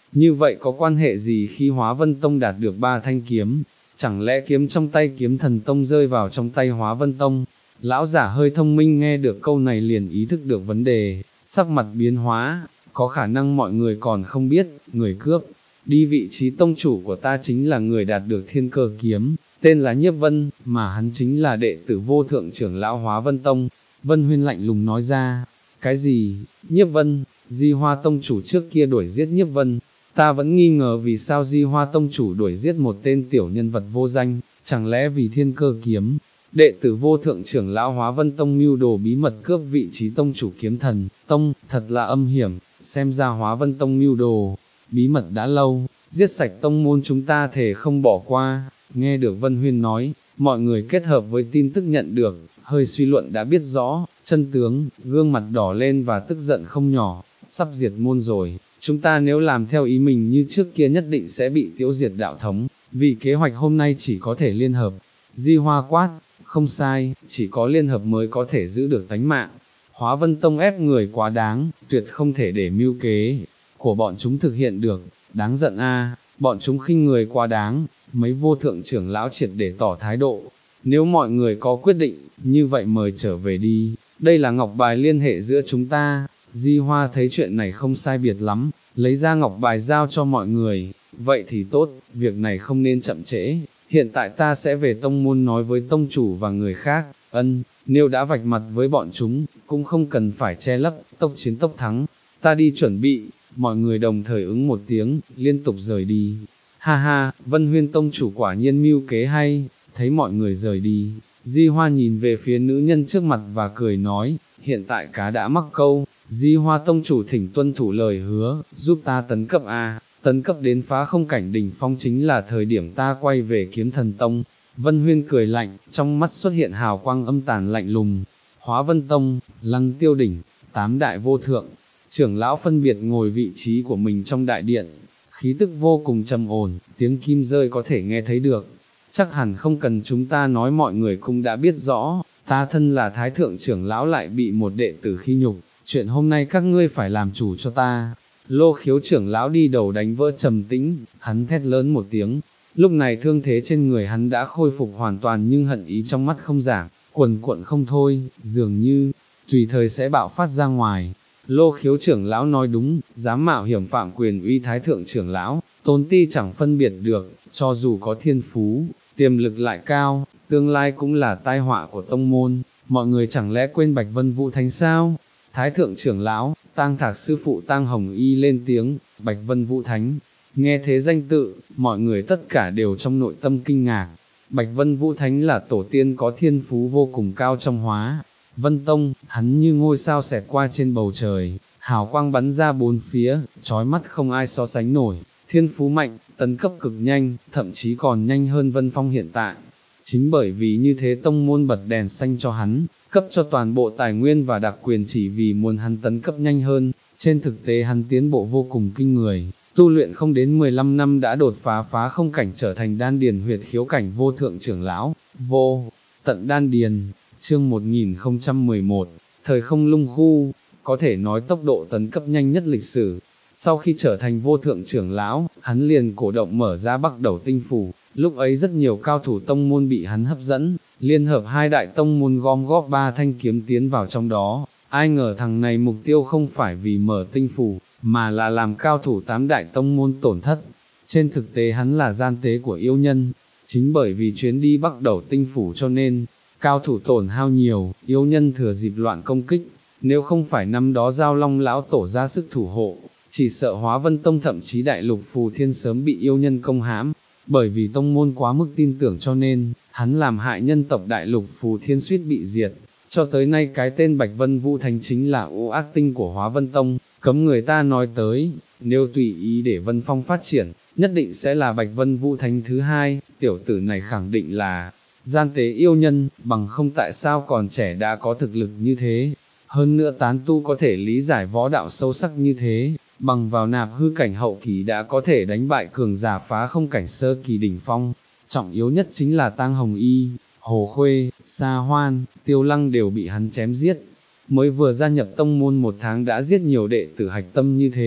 như vậy có quan hệ gì khi Hóa Vân Tông đạt được ba thanh kiếm, chẳng lẽ kiếm trong tay Kiếm Thần Tông rơi vào trong tay Hóa Vân Tông? Lão giả hơi thông minh nghe được câu này liền ý thức được vấn đề, sắc mặt biến hóa, có khả năng mọi người còn không biết, người cướp đi vị trí tông chủ của ta chính là người đạt được thiên cơ kiếm, tên là Nhiếp Vân, mà hắn chính là đệ tử vô thượng trưởng lão Hóa Vân Tông. Vân Huyên lạnh lùng nói ra, cái gì, Nhiếp Vân, Di Hoa Tông chủ trước kia đuổi giết Nhiếp Vân, ta vẫn nghi ngờ vì sao Di Hoa Tông chủ đuổi giết một tên tiểu nhân vật vô danh, chẳng lẽ vì thiên cơ kiếm, đệ tử vô thượng trưởng lão Hóa Vân Tông mưu đồ bí mật cướp vị trí tông chủ Kiếm Thần Tông, thật là âm hiểm, xem ra Hóa Vân Tông mưu đồ bí mật đã lâu, giết sạch tông môn chúng ta thề không bỏ qua. Nghe được Vân Huyên nói, mọi người kết hợp với tin tức nhận được, hơi suy luận đã biết rõ, chân tướng, gương mặt đỏ lên và tức giận không nhỏ, sắp diệt môn rồi, chúng ta nếu làm theo ý mình như trước kia nhất định sẽ bị tiêu diệt đạo thống, vì kế hoạch hôm nay chỉ có thể liên hợp. Di Hoa quát, không sai, chỉ có liên hợp mới có thể giữ được tánh mạng. Hóa Vân Tông ép người quá đáng, tuyệt không thể để mưu kế của bọn chúng thực hiện được, đáng giận a, bọn chúng khinh người quá đáng. Mấy vô thượng trưởng lão triệt để tỏ thái độ, nếu mọi người có quyết định, như vậy mời trở về đi, đây là ngọc bài liên hệ giữa chúng ta. Di Hoa thấy chuyện này không sai biệt lắm, lấy ra ngọc bài giao cho mọi người, vậy thì tốt, việc này không nên chậm trễ, hiện tại ta sẽ về tông môn nói với tông chủ và người khác, ân, nếu đã vạch mặt với bọn chúng, cũng không cần phải che lấp, tốc chiến tốc thắng, ta đi chuẩn bị, mọi người đồng thời ứng một tiếng, liên tục rời đi. Ha ha, Vân Huyên tông chủ quả nhiên mưu kế hay, thấy mọi người rời đi, Di Hoa nhìn về phía nữ nhân trước mặt và cười nói, hiện tại cá đã mắc câu, Di Hoa tông chủ thỉnh tuân thủ lời hứa, giúp ta tấn cấp a, tấn cấp đến phá không cảnh đỉnh phong chính là thời điểm ta quay về Kiếm Thần Tông. Vân Huyên cười lạnh, trong mắt xuất hiện hào quang âm tàn lạnh lùng. Hóa Vân Tông, Lăng Tiêu Đỉnh, tám đại vô thượng trưởng lão phân biệt ngồi vị trí của mình trong đại điện, khí tức vô cùng trầm ổn, tiếng kim rơi có thể nghe thấy được. Chắc hẳn không cần chúng ta nói mọi người cũng đã biết rõ, ta thân là thái thượng trưởng lão lại bị một đệ tử khi nhục, chuyện hôm nay các ngươi phải làm chủ cho ta. Lô Khiếu trưởng lão đi đầu đánh vỡ trầm tĩnh, hắn thét lớn một tiếng, lúc này thương thế trên người hắn đã khôi phục hoàn toàn nhưng hận ý trong mắt không giảm, quần cuộn không thôi, dường như, tùy thời sẽ bạo phát ra ngoài. Lô Khiếu trưởng lão nói đúng, dám mạo hiểm phạm quyền uy thái thượng trưởng lão, tôn ti chẳng phân biệt được, cho dù có thiên phú, tiềm lực lại cao, tương lai cũng là tai họa của tông môn, mọi người chẳng lẽ quên Bạch Vân Vũ Thánh sao? Thái thượng trưởng lão, Tang Thạc sư phụ Tang Hồng Y lên tiếng, Bạch Vân Vũ Thánh, nghe thế danh tự, mọi người tất cả đều trong nội tâm kinh ngạc. Bạch Vân Vũ Thánh là tổ tiên có thiên phú vô cùng cao trong Hóa Vân Tông, hắn như ngôi sao xẹt qua trên bầu trời, hào quang bắn ra bốn phía, chói mắt không ai so sánh nổi, thiên phú mạnh, tấn cấp cực nhanh, thậm chí còn nhanh hơn Vân Phong hiện tại. Chính bởi vì như thế tông môn bật đèn xanh cho hắn, cấp cho toàn bộ tài nguyên và đặc quyền chỉ vì muốn hắn tấn cấp nhanh hơn, trên thực tế hắn tiến bộ vô cùng kinh người, tu luyện không đến mười lăm năm đã đột phá phá không cảnh trở thành đan điền huyệt khiếu cảnh vô thượng trưởng lão, vô tận đan điền. Chương một nghìn không trăm mười một, thời không lung khu, có thể nói tốc độ tấn cấp nhanh nhất lịch sử. Sau khi trở thành vô thượng trưởng lão, hắn liền cổ động mở ra Bắc Đầu Tinh Phủ, lúc ấy rất nhiều cao thủ tông môn bị hắn hấp dẫn, liên hợp hai đại tông môn gom góp ba thanh kiếm tiến vào trong đó. Ai ngờ thằng này mục tiêu không phải vì mở tinh phủ, mà là làm cao thủ tám đại tông môn tổn thất. Trên thực tế hắn là gian tế của yêu nhân, chính bởi vì chuyến đi Bắc Đầu Tinh Phủ cho nên, cao thủ tổn hao nhiều, yêu nhân thừa dịp loạn công kích, nếu không phải năm đó Giao Long lão tổ ra sức thủ hộ, chỉ sợ Hóa Vân Tông thậm chí Đại Lục Phù Thiên sớm bị yêu nhân công hãm, bởi vì tông môn quá mức tin tưởng cho nên, hắn làm hại nhân tộc Đại Lục Phù Thiên suýt bị diệt, cho tới nay cái tên Bạch Vân Vũ Thánh chính là ô ác tinh của Hóa Vân Tông, cấm người ta nói tới, nếu tùy ý để Vân Phong phát triển, nhất định sẽ là Bạch Vân Vũ Thánh thứ hai, tiểu tử này khẳng định là gian tế yêu nhân, bằng không tại sao còn trẻ đã có thực lực như thế, hơn nữa tán tu có thể lý giải võ đạo sâu sắc như thế, bằng vào nạp hư cảnh hậu kỳ đã có thể đánh bại cường giả phá không cảnh sơ kỳ đỉnh phong, trọng yếu nhất chính là Tang Hồng Y, Hồ Khuê, Sa Hoan, Tiêu Lăng đều bị hắn chém giết, mới vừa gia nhập tông môn một tháng đã giết nhiều đệ tử hạch tâm như thế,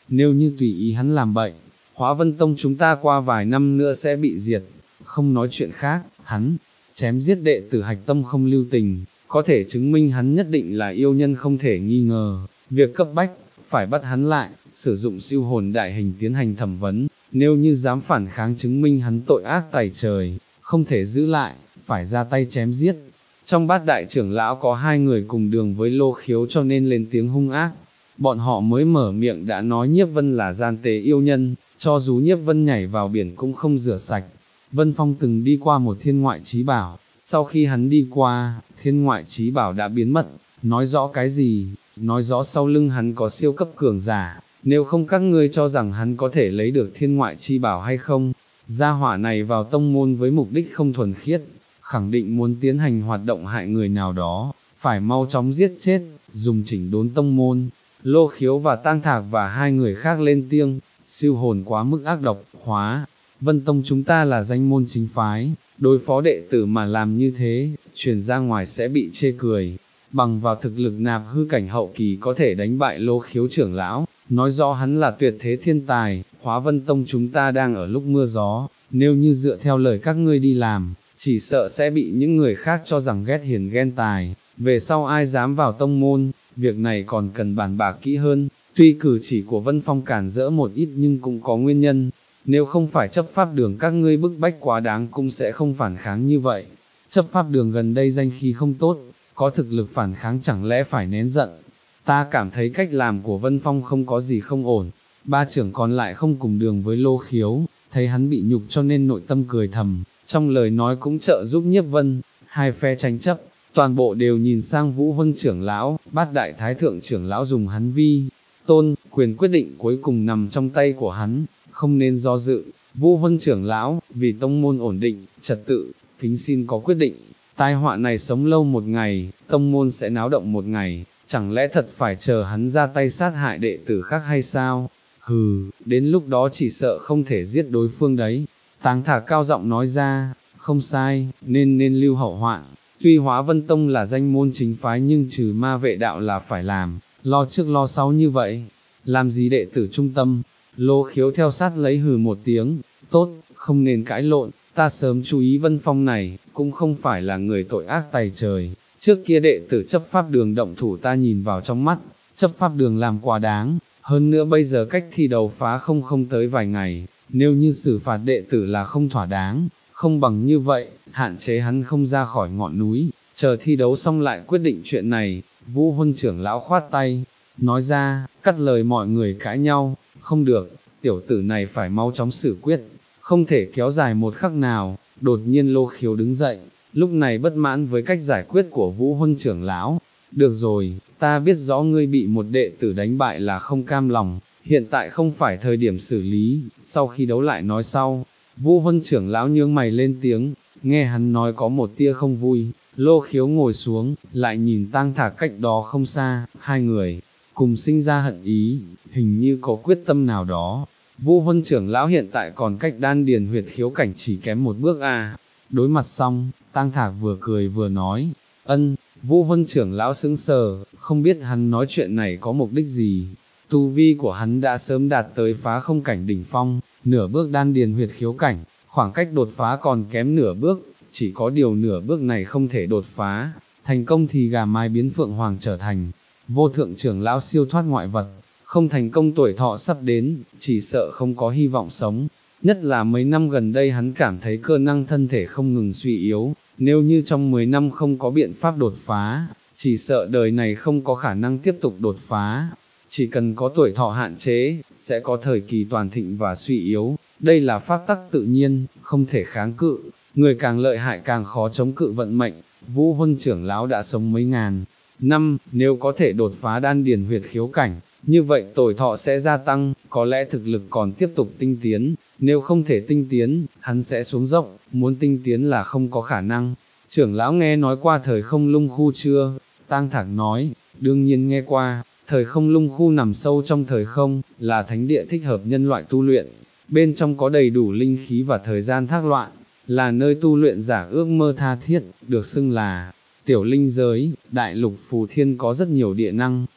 nếu như tùy ý hắn làm bậy, Hóa Vân Tông chúng ta qua vài năm nữa sẽ bị diệt, không nói chuyện khác, hắn chém giết đệ tử Hạch Tâm không lưu tình, có thể chứng minh hắn nhất định là yêu nhân không thể nghi ngờ, việc cấp bách, phải bắt hắn lại, sử dụng siêu hồn đại hình tiến hành thẩm vấn, nếu như dám phản kháng chứng minh hắn tội ác tày trời, không thể giữ lại, phải ra tay chém giết. Trong bát đại trưởng lão có hai người cùng đường với Lô Khiếu cho nên lên tiếng hung ác, bọn họ mới mở miệng đã nói Nhiếp Vân là gian tế yêu nhân, cho dù Nhiếp Vân nhảy vào biển cũng không rửa sạch. Vân Phong từng đi qua một thiên ngoại trí bảo, sau khi hắn đi qua, thiên ngoại trí bảo đã biến mất, nói rõ cái gì, nói rõ sau lưng hắn có siêu cấp cường giả, nếu không các ngươi cho rằng hắn có thể lấy được thiên ngoại chi bảo hay không, gia hỏa này vào tông môn với mục đích không thuần khiết, khẳng định muốn tiến hành hoạt động hại người nào đó, phải mau chóng giết chết, dùng chỉnh đốn tông môn. Lô Khiếu và Tang Thạc và hai người khác lên tiếng, siêu hồn quá mức ác độc, Hóa Vân Tông chúng ta là danh môn chính phái, đối phó đệ tử mà làm như thế, truyền ra ngoài sẽ bị chê cười, bằng vào thực lực nạp hư cảnh hậu kỳ có thể đánh bại Lô Khiếu trưởng lão, nói rõ hắn là tuyệt thế thiên tài. Hóa Vân Tông chúng ta đang ở lúc mưa gió, nếu như dựa theo lời các ngươi đi làm, chỉ sợ sẽ bị những người khác cho rằng ghét hiền ghen tài, về sau ai dám vào tông môn, việc này còn cần bàn bạc kỹ hơn. Tuy cử chỉ của Vân Phong cản rỡ một ít nhưng cũng có nguyên nhân, nếu không phải chấp pháp đường các ngươi bức bách quá đáng cũng sẽ không phản kháng như vậy. Chấp pháp đường gần đây danh khí không tốt, có thực lực phản kháng chẳng lẽ phải nén giận. Ta cảm thấy cách làm của Vân Phong không có gì không ổn. Ba trưởng còn lại không cùng đường với Lô Khiếu, thấy hắn bị nhục cho nên nội tâm cười thầm, trong lời nói cũng trợ giúp Nhiếp Vân. Hai phe tranh chấp, toàn bộ đều nhìn sang Vũ Huân trưởng lão, Bát đại thái thượng trưởng lão dùng hắn vi tôn, quyền quyết định cuối cùng nằm trong tay của hắn, không nên do dự. Vũ Huân trưởng lão, vì tông môn ổn định, trật tự, kính xin có quyết định. Tai họa này sống lâu một ngày, tông môn sẽ náo động một ngày, chẳng lẽ thật phải chờ hắn ra tay sát hại đệ tử khác hay sao? Hừ, đến lúc đó chỉ sợ không thể giết đối phương đấy. Táng Thạc cao giọng nói ra, không sai, nên nên lưu hậu hoạn. Tuy Hóa Vân Tông là danh môn chính phái nhưng trừ ma vệ đạo là phải làm, lo trước lo sau như vậy, làm gì đệ tử trung tâm. Lô Khiếu theo sát lấy hừ một tiếng, tốt, không nên cãi lộn, ta sớm chú ý Vân Phong này, cũng không phải là người tội ác tày trời, trước kia đệ tử chấp pháp đường động thủ ta nhìn vào trong mắt, chấp pháp đường làm quá đáng, hơn nữa bây giờ cách thi đấu phá không không tới vài ngày, nếu như xử phạt đệ tử là không thỏa đáng, không bằng như vậy, hạn chế hắn không ra khỏi ngọn núi, chờ thi đấu xong lại quyết định chuyện này. Vũ Huân trưởng lão khoát tay, nói ra, cắt lời mọi người cãi nhau, không được, tiểu tử này phải mau chóng xử quyết, không thể kéo dài một khắc nào. Đột nhiên Lô Khiếu đứng dậy, lúc này bất mãn với cách giải quyết của Vũ Huân trưởng lão. Được rồi, ta biết rõ ngươi bị một đệ tử đánh bại là không cam lòng, hiện tại không phải thời điểm xử lý, sau khi đấu lại nói sau. Vũ Huân trưởng lão nhướng mày lên tiếng, nghe hắn nói có một tia không vui. Lô Khiếu ngồi xuống, lại nhìn Tang Thạc cách đó không xa, hai người cùng sinh ra hận ý, hình như có quyết tâm nào đó. Vũ Huân trưởng lão hiện tại còn cách đan điền huyệt khiếu cảnh chỉ kém một bước à. Đối mặt xong, Tang Thạc vừa cười vừa nói, ân. Vũ Huân trưởng lão sững sờ, không biết hắn nói chuyện này có mục đích gì. Tu vi của hắn đã sớm đạt tới phá không cảnh đỉnh phong, nửa bước đan điền huyệt khiếu cảnh, khoảng cách đột phá còn kém nửa bước, chỉ có điều nửa bước này không thể đột phá, thành công thì gà mái biến phượng hoàng trở thành vô thượng trưởng lão siêu thoát ngoại vật, không thành công tuổi thọ sắp đến, chỉ sợ không có hy vọng sống. Nhất là mấy năm gần đây hắn cảm thấy cơ năng thân thể không ngừng suy yếu, nếu như trong mười năm không có biện pháp đột phá, chỉ sợ đời này không có khả năng tiếp tục đột phá. Chỉ cần có tuổi thọ hạn chế, sẽ có thời kỳ toàn thịnh và suy yếu, đây là pháp tắc tự nhiên, không thể kháng cự, người càng lợi hại càng khó chống cự vận mệnh. Vũ Huân trưởng lão đã sống mấy ngàn năm, nếu có thể đột phá đan điền huyệt khiếu cảnh, như vậy tuổi thọ sẽ gia tăng, có lẽ thực lực còn tiếp tục tinh tiến, nếu không thể tinh tiến, hắn sẽ xuống dốc, muốn tinh tiến là không có khả năng. Trưởng lão nghe nói qua thời không lung khu chưa? Tang Thạc nói, đương nhiên nghe qua. Thời không lung khu nằm sâu trong thời không, là thánh địa thích hợp nhân loại tu luyện, bên trong có đầy đủ linh khí và thời gian thác loạn, là nơi tu luyện giả ước mơ tha thiết, được xưng là tiểu linh giới. Đại lục Phù Thiên có rất nhiều địa năng,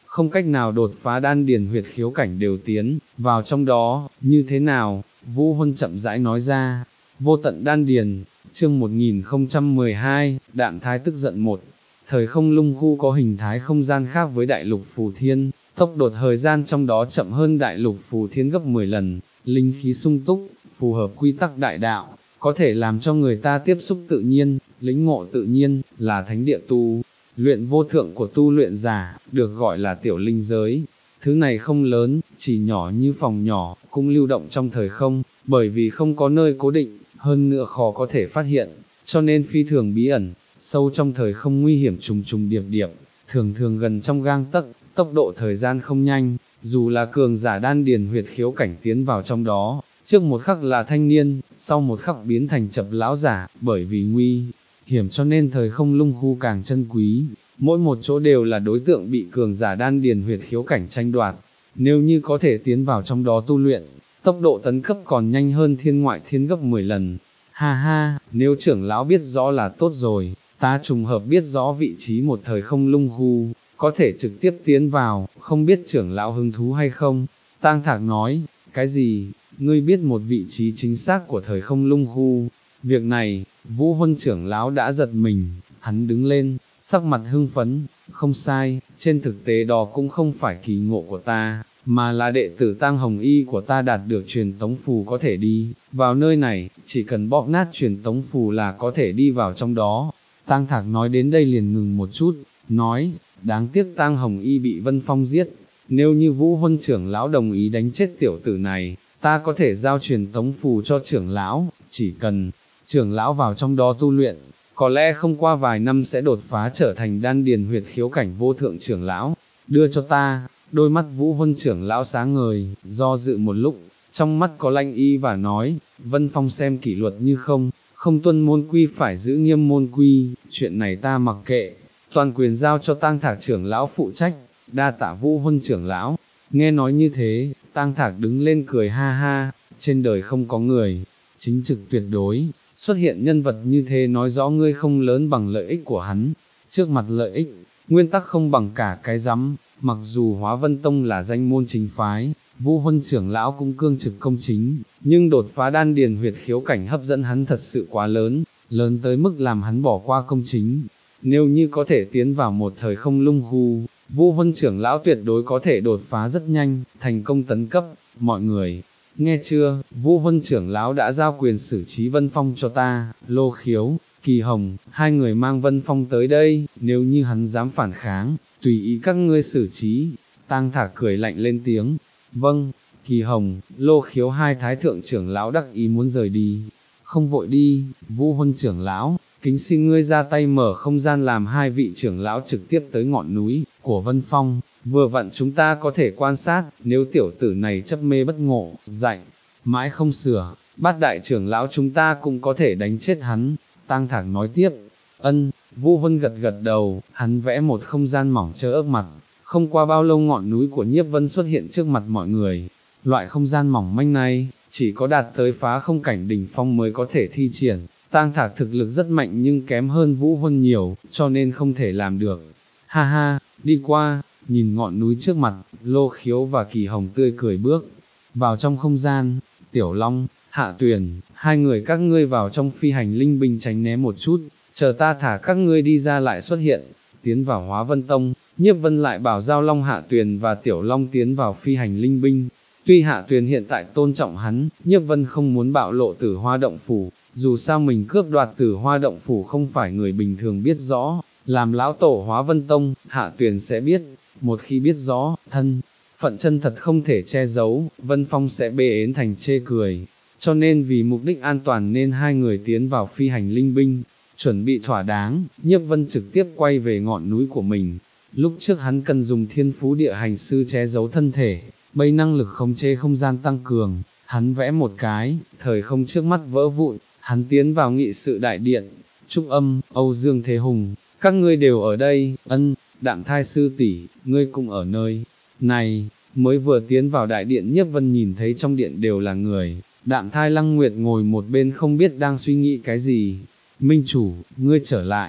không cách nào đột phá đan điền huyệt khiếu cảnh đều tiến vào trong đó, như thế nào? Vũ Huân chậm rãi nói ra. Vô tận đan điền, chương một nghìn không trăm mười hai, Đạm Thai tức giận một. Thời không lung khu có hình thái không gian khác với đại lục phù thiên, tốc độ thời gian trong đó chậm hơn đại lục phù thiên gấp mười lần, linh khí sung túc, phù hợp quy tắc đại đạo, có thể làm cho người ta tiếp xúc tự nhiên, lĩnh ngộ tự nhiên, là thánh địa tu. Luyện vô thượng của tu luyện giả, được gọi là tiểu linh giới. Thứ này không lớn, chỉ nhỏ như phòng nhỏ, cũng lưu động trong thời không, bởi vì không có nơi cố định, hơn nữa khó có thể phát hiện, cho nên phi thường bí ẩn, sâu trong thời không nguy hiểm trùng trùng điệp điệp, thường thường gần trong gang tấc, tốc độ thời gian không nhanh, dù là cường giả đan điền huyệt khiếu cảnh tiến vào trong đó, trước một khắc là thanh niên, sau một khắc biến thành chập lão giả, bởi vì nguy hiểm cho nên thời không lung khu càng chân quý, mỗi một chỗ đều là đối tượng bị cường giả đan điền huyệt khiếu cảnh tranh đoạt, nếu như có thể tiến vào trong đó tu luyện, tốc độ tấn cấp còn nhanh hơn thiên ngoại thiên gấp mười lần. Ha ha, nếu trưởng lão biết rõ là tốt rồi, ta trùng hợp biết rõ vị trí một thời không lung khu, có thể trực tiếp tiến vào, không biết trưởng lão hứng thú hay không? Tang Thạc nói, cái gì, ngươi biết một vị trí chính xác của thời không lung khu? Việc này, Vũ Huân trưởng lão đã giật mình, hắn đứng lên, sắc mặt hưng phấn, không sai, trên thực tế đó cũng không phải kỳ ngộ của ta, mà là đệ tử Tang Hồng Y của ta đạt được truyền tống phù có thể đi vào nơi này, chỉ cần bóp nát truyền tống phù là có thể đi vào trong đó. Tang Thạc nói đến đây liền ngừng một chút, nói, đáng tiếc Tang Hồng Y bị Vân Phong giết, nếu như Vũ Huân trưởng lão đồng ý đánh chết tiểu tử này, ta có thể giao truyền tống phù cho trưởng lão, chỉ cần trưởng lão vào trong đó tu luyện, có lẽ không qua vài năm sẽ đột phá trở thành đan điền huyệt khiếu cảnh vô thượng trưởng lão, đưa cho ta. Đôi mắt Vũ Huân trưởng lão sáng ngời, do dự một lúc, trong mắt có lanh ý và nói, Vân Phong xem kỷ luật như không, không tuân môn quy phải giữ nghiêm môn quy, chuyện này ta mặc kệ, toàn quyền giao cho Tang Thạc trưởng lão phụ trách, đa tạ Vũ Huân trưởng lão. Nghe nói như thế, Tang Thạc đứng lên cười ha ha, trên đời không có người, chính trực tuyệt đối, xuất hiện nhân vật như thế nói rõ ngươi không lớn bằng lợi ích của hắn, trước mặt lợi ích, nguyên tắc không bằng cả cái rắm. Mặc dù Hóa Vân Tông là danh môn chính phái, Vũ Huân trưởng lão cũng cương trực công chính, nhưng đột phá đan điền huyệt khiếu cảnh hấp dẫn hắn thật sự quá lớn, lớn tới mức làm hắn bỏ qua công chính. Nếu như có thể tiến vào một thời không lung khu, Vũ Huân trưởng lão tuyệt đối có thể đột phá rất nhanh, thành công tấn cấp. Mọi người, nghe chưa, Vũ Huân trưởng lão đã giao quyền xử trí Vân Phong cho ta, Lô Khiếu, Kỳ Hồng, hai người mang Vân Phong tới đây, nếu như hắn dám phản kháng, tùy ý các ngươi xử trí. Tang Thạc cười lạnh lên tiếng, vâng. Kỳ Hồng, Lô Khiếu hai thái thượng trưởng lão đắc ý muốn rời đi, không vội đi, Vũ Huân trưởng lão, kính xin ngươi ra tay mở không gian làm hai vị trưởng lão trực tiếp tới ngọn núi của Vân Phong, vừa vặn chúng ta có thể quan sát, nếu tiểu tử này chấp mê bất ngộ, dạy, mãi không sửa, bát đại trưởng lão chúng ta cũng có thể đánh chết hắn. Tang Thạc nói tiếp, ân. Vũ Huân gật gật đầu, hắn vẽ một không gian mỏng chớ ấp mặt, không qua bao lâu ngọn núi của Nhiếp Vân xuất hiện trước mặt mọi người. Loại không gian mỏng manh này, chỉ có đạt tới phá không cảnh đỉnh phong mới có thể thi triển. Tang Thạc thực lực rất mạnh nhưng kém hơn Vũ Huân nhiều, cho nên không thể làm được. Ha ha, đi qua, nhìn ngọn núi trước mặt, Lô Khiếu và Kỳ Hồng tươi cười bước vào trong không gian. Tiểu Long, Hạ Tuyền, hai người các ngươi vào trong phi hành linh binh tránh né một chút, chờ ta thả các ngươi đi ra lại xuất hiện. Tiến vào Hóa Vân Tông, Nhiếp Vân lại bảo giao Long Hạ Tuyền và Tiểu Long tiến vào phi hành linh binh. Tuy Hạ Tuyền hiện tại tôn trọng hắn, Nhiếp Vân không muốn bạo lộ Tử Hoa Động Phủ, dù sao mình cướp đoạt Tử Hoa Động Phủ không phải người bình thường biết rõ, làm lão tổ Hóa Vân Tông, Hạ Tuyền sẽ biết, một khi biết rõ, thân phận chân thật không thể che giấu, Vân Phong sẽ bê ến thành chê cười, cho nên vì mục đích an toàn nên hai người tiến vào phi hành linh binh. Chuẩn bị thỏa đáng, Nhiếp Vân trực tiếp quay về ngọn núi của mình. Lúc trước hắn cần dùng thiên phú địa hành sư che giấu thân thể, bây năng lực khống chế không gian tăng cường, hắn vẽ một cái, thời không trước mắt vỡ vụn, hắn tiến vào nghị sự đại điện. Trúc Âm, Âu Dương Thế Hùng, các ngươi đều ở đây. Ân. Đạm Thai sư tỷ, ngươi cũng ở nơi này. Mới vừa tiến vào đại điện, Nhiếp Vân nhìn thấy trong điện đều là người. Đạm Thai Lăng Nguyệt ngồi một bên không biết đang suy nghĩ cái gì. Minh chủ, ngươi trở lại.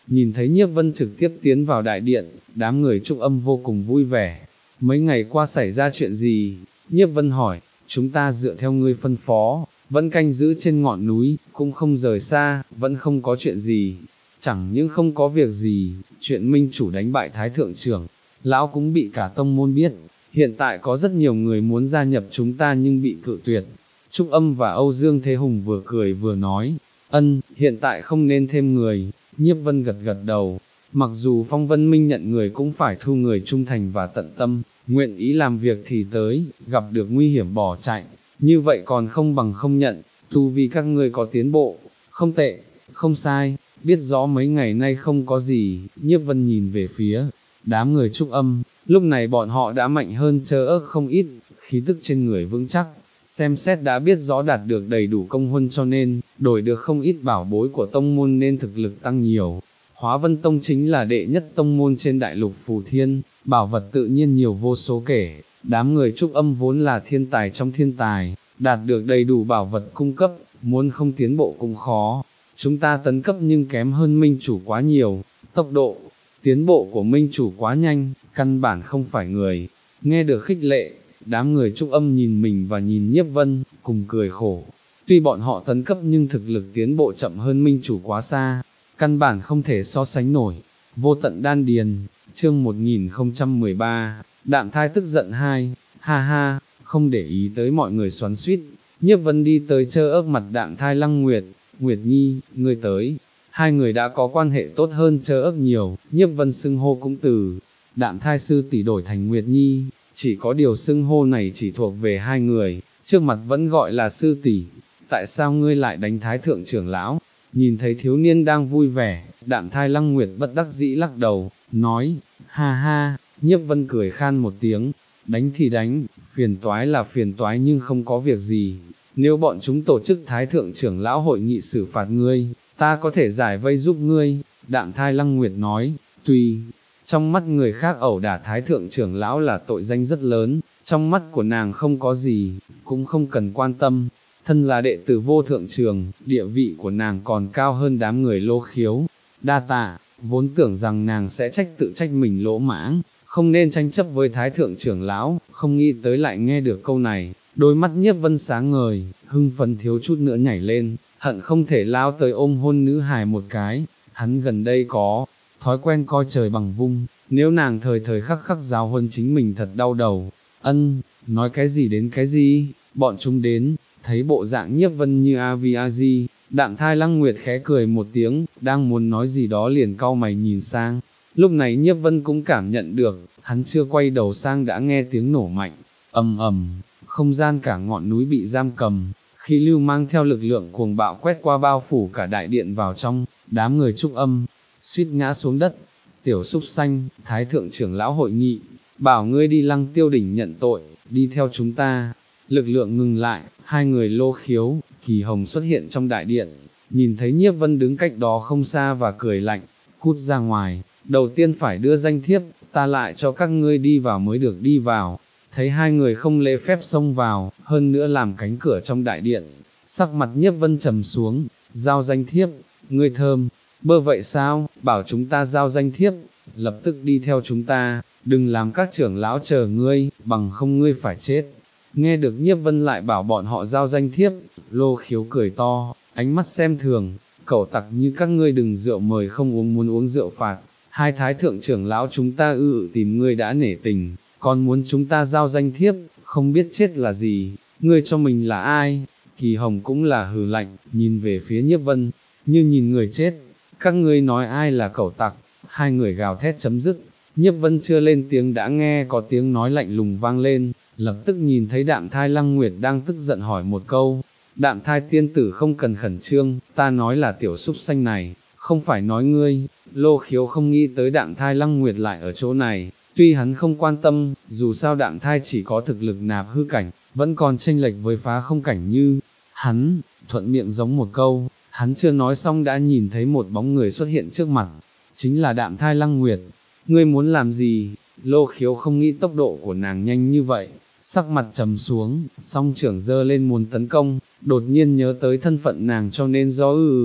nhìn thấy Nhiếp Vân trực tiếp tiến vào đại điện, đám người Trúc Âm vô cùng vui vẻ. Mấy ngày qua xảy ra chuyện gì? Nhiếp Vân hỏi. Chúng ta dựa theo ngươi phân phó, vẫn canh giữ trên ngọn núi, cũng không rời xa, vẫn không có chuyện gì. Chẳng những không có việc gì, chuyện minh chủ đánh bại thái thượng trưởng, lão cũng bị cả tông môn biết. Hiện tại có rất nhiều người muốn gia nhập chúng ta nhưng bị cự tuyệt. Trúc Âm và Âu Dương Thế Hùng vừa cười vừa nói, ân, hiện tại không nên thêm người. Nhiếp Vân gật gật đầu, mặc dù Phong Vân Minh nhận người cũng phải thu người trung thành và tận tâm, nguyện ý làm việc thì tới, gặp được nguy hiểm bỏ chạy, như vậy còn không bằng không nhận. Tu vi các ngươi có tiến bộ, không tệ, không sai, biết rõ mấy ngày nay không có gì. Nhiếp Vân nhìn về phía đám người Trúc Âm, lúc này bọn họ đã mạnh hơn Chơ Ức không ít, khí tức trên người vững chắc, xem xét đã biết rõ đạt được đầy đủ công huân cho nên, đổi được không ít bảo bối của tông môn nên thực lực tăng nhiều. Hóa Vân Tông chính là đệ nhất tông môn trên đại lục Phù Thiên, bảo vật tự nhiên nhiều vô số kể, đám người Trúc Âm vốn là thiên tài trong thiên tài, đạt được đầy đủ bảo vật cung cấp, muốn không tiến bộ cũng khó. Chúng ta tấn cấp nhưng kém hơn minh chủ quá nhiều, tốc độ, tiến bộ của minh chủ quá nhanh, căn bản không phải người. Nghe được khích lệ, đám người Trúc Âm nhìn mình và nhìn Nhiếp Vân, cùng cười khổ. Tuy bọn họ tấn cấp nhưng thực lực tiến bộ chậm hơn minh chủ quá xa, căn bản không thể so sánh nổi. Vô tận đan điền, chương một nghìn không trăm mười ba, Đạm Thai tức giận hai, ha ha, không để ý tới mọi người xoắn xuýt, Nhiếp Vân đi tới Chơ Ức mặt Đạm Thai Lăng Nguyệt, Nguyệt Nhi, ngươi tới. Hai người đã có quan hệ tốt hơn Chơ Ức nhiều, Nhiếp Vân xưng hô cũng từ Đạm Thai sư tỷ đổi thành Nguyệt Nhi, chỉ có điều xưng hô này chỉ thuộc về hai người, trước mặt vẫn gọi là sư tỷ. Tại sao ngươi lại đánh thái thượng trưởng lão? Nhìn thấy thiếu niên đang vui vẻ, Đạm Thai Lăng Nguyệt bất đắc dĩ lắc đầu, nói, ha ha. Nhiếp Vân cười khan một tiếng, đánh thì đánh, phiền toái là phiền toái nhưng không có việc gì. Nếu bọn chúng tổ chức thái thượng trưởng lão hội nghị xử phạt ngươi, ta có thể giải vây giúp ngươi. Đạm Thai Lăng Nguyệt nói, tùy. Trong mắt người khác ẩu đả thái thượng trưởng lão là tội danh rất lớn, trong mắt của nàng không có gì, cũng không cần quan tâm. Thân là đệ tử vô thượng trường, địa vị của nàng còn cao hơn đám người Lô Khiếu. Đa tạ, vốn tưởng rằng nàng sẽ trách tự trách mình lỗ mãng, không nên tranh chấp với thái thượng trưởng lão, không nghĩ tới lại nghe được câu này, đôi mắt Nhiếp Vân sáng ngời, hưng phấn thiếu chút nữa nhảy lên, hận không thể lao tới ôm hôn nữ hài một cái. Hắn gần đây có thói quen coi trời bằng vung, nếu nàng thời thời khắc khắc giáo huấn chính mình thật đau đầu. Ân, nói cái gì đến cái gì, bọn chúng đến. Thấy bộ dạng Nhiếp Vân như a vi a di, Đạm Thai Lăng Nguyệt khẽ cười một tiếng, đang muốn nói gì đó liền cau mày nhìn sang. Lúc này Nhiếp Vân cũng cảm nhận được, hắn chưa quay đầu sang đã nghe tiếng nổ mạnh, ầm ầm, không gian cả ngọn núi bị giam cầm, khí lưu mang theo lực lượng cuồng bạo quét qua bao phủ cả đại điện vào trong, đám người Trúc Âm suýt ngã xuống đất. Tiểu súc sanh, thái thượng trưởng lão hội nghị, bảo ngươi đi Lăng Tiêu đỉnh nhận tội, đi theo chúng ta. Lực lượng ngừng lại, hai người Lô Khiếu, Kỳ Hồng xuất hiện trong đại điện, nhìn thấy Nhiếp Vân đứng cách đó không xa và cười lạnh, cút ra ngoài, đầu tiên phải đưa danh thiếp, ta lại cho các ngươi đi vào mới được đi vào. Thấy hai người không lễ phép xông vào, hơn nữa làm cánh cửa trong đại điện, sắc mặt Nhiếp Vân trầm xuống, giao danh thiếp, ngươi thơm, bơ vậy sao, bảo chúng ta giao danh thiếp, lập tức đi theo chúng ta, đừng làm các trưởng lão chờ ngươi, bằng không ngươi phải chết. Nghe được Nhiếp Vân lại bảo bọn họ giao danh thiếp, Lô Khiếu cười to, ánh mắt xem thường, cẩu tặc như các ngươi đừng rượu mời không uống muốn uống rượu phạt, hai thái thượng trưởng lão chúng ta ư ự tìm ngươi đã nể tình, còn muốn chúng ta giao danh thiếp, không biết chết là gì, ngươi cho mình là ai? Kỳ Hồng cũng là hừ lạnh, nhìn về phía Nhiếp Vân, như nhìn người chết, các ngươi nói ai là cẩu tặc, hai người gào thét chấm dứt. Nhiếp Vân chưa lên tiếng đã nghe có tiếng nói lạnh lùng vang lên, lập tức nhìn thấy Đạm Thai Lăng Nguyệt đang tức giận hỏi một câu. Đạm Thai tiên tử không cần khẩn trương, ta nói là tiểu súc sanh này, không phải nói ngươi. Lô Khiếu không nghĩ tới Đạm Thai Lăng Nguyệt lại ở chỗ này, tuy hắn không quan tâm, dù sao Đạm Thai chỉ có thực lực nạp hư cảnh, vẫn còn chênh lệch với phá không cảnh như hắn, thuận miệng giống một câu, hắn chưa nói xong đã nhìn thấy một bóng người xuất hiện trước mặt, chính là Đạm Thai Lăng Nguyệt. Ngươi muốn làm gì? Lô Khiếu không nghĩ tốc độ của nàng nhanh như vậy, sắc mặt trầm xuống, song trưởng giơ lên muốn tấn công, đột nhiên nhớ tới thân phận nàng cho nên do ư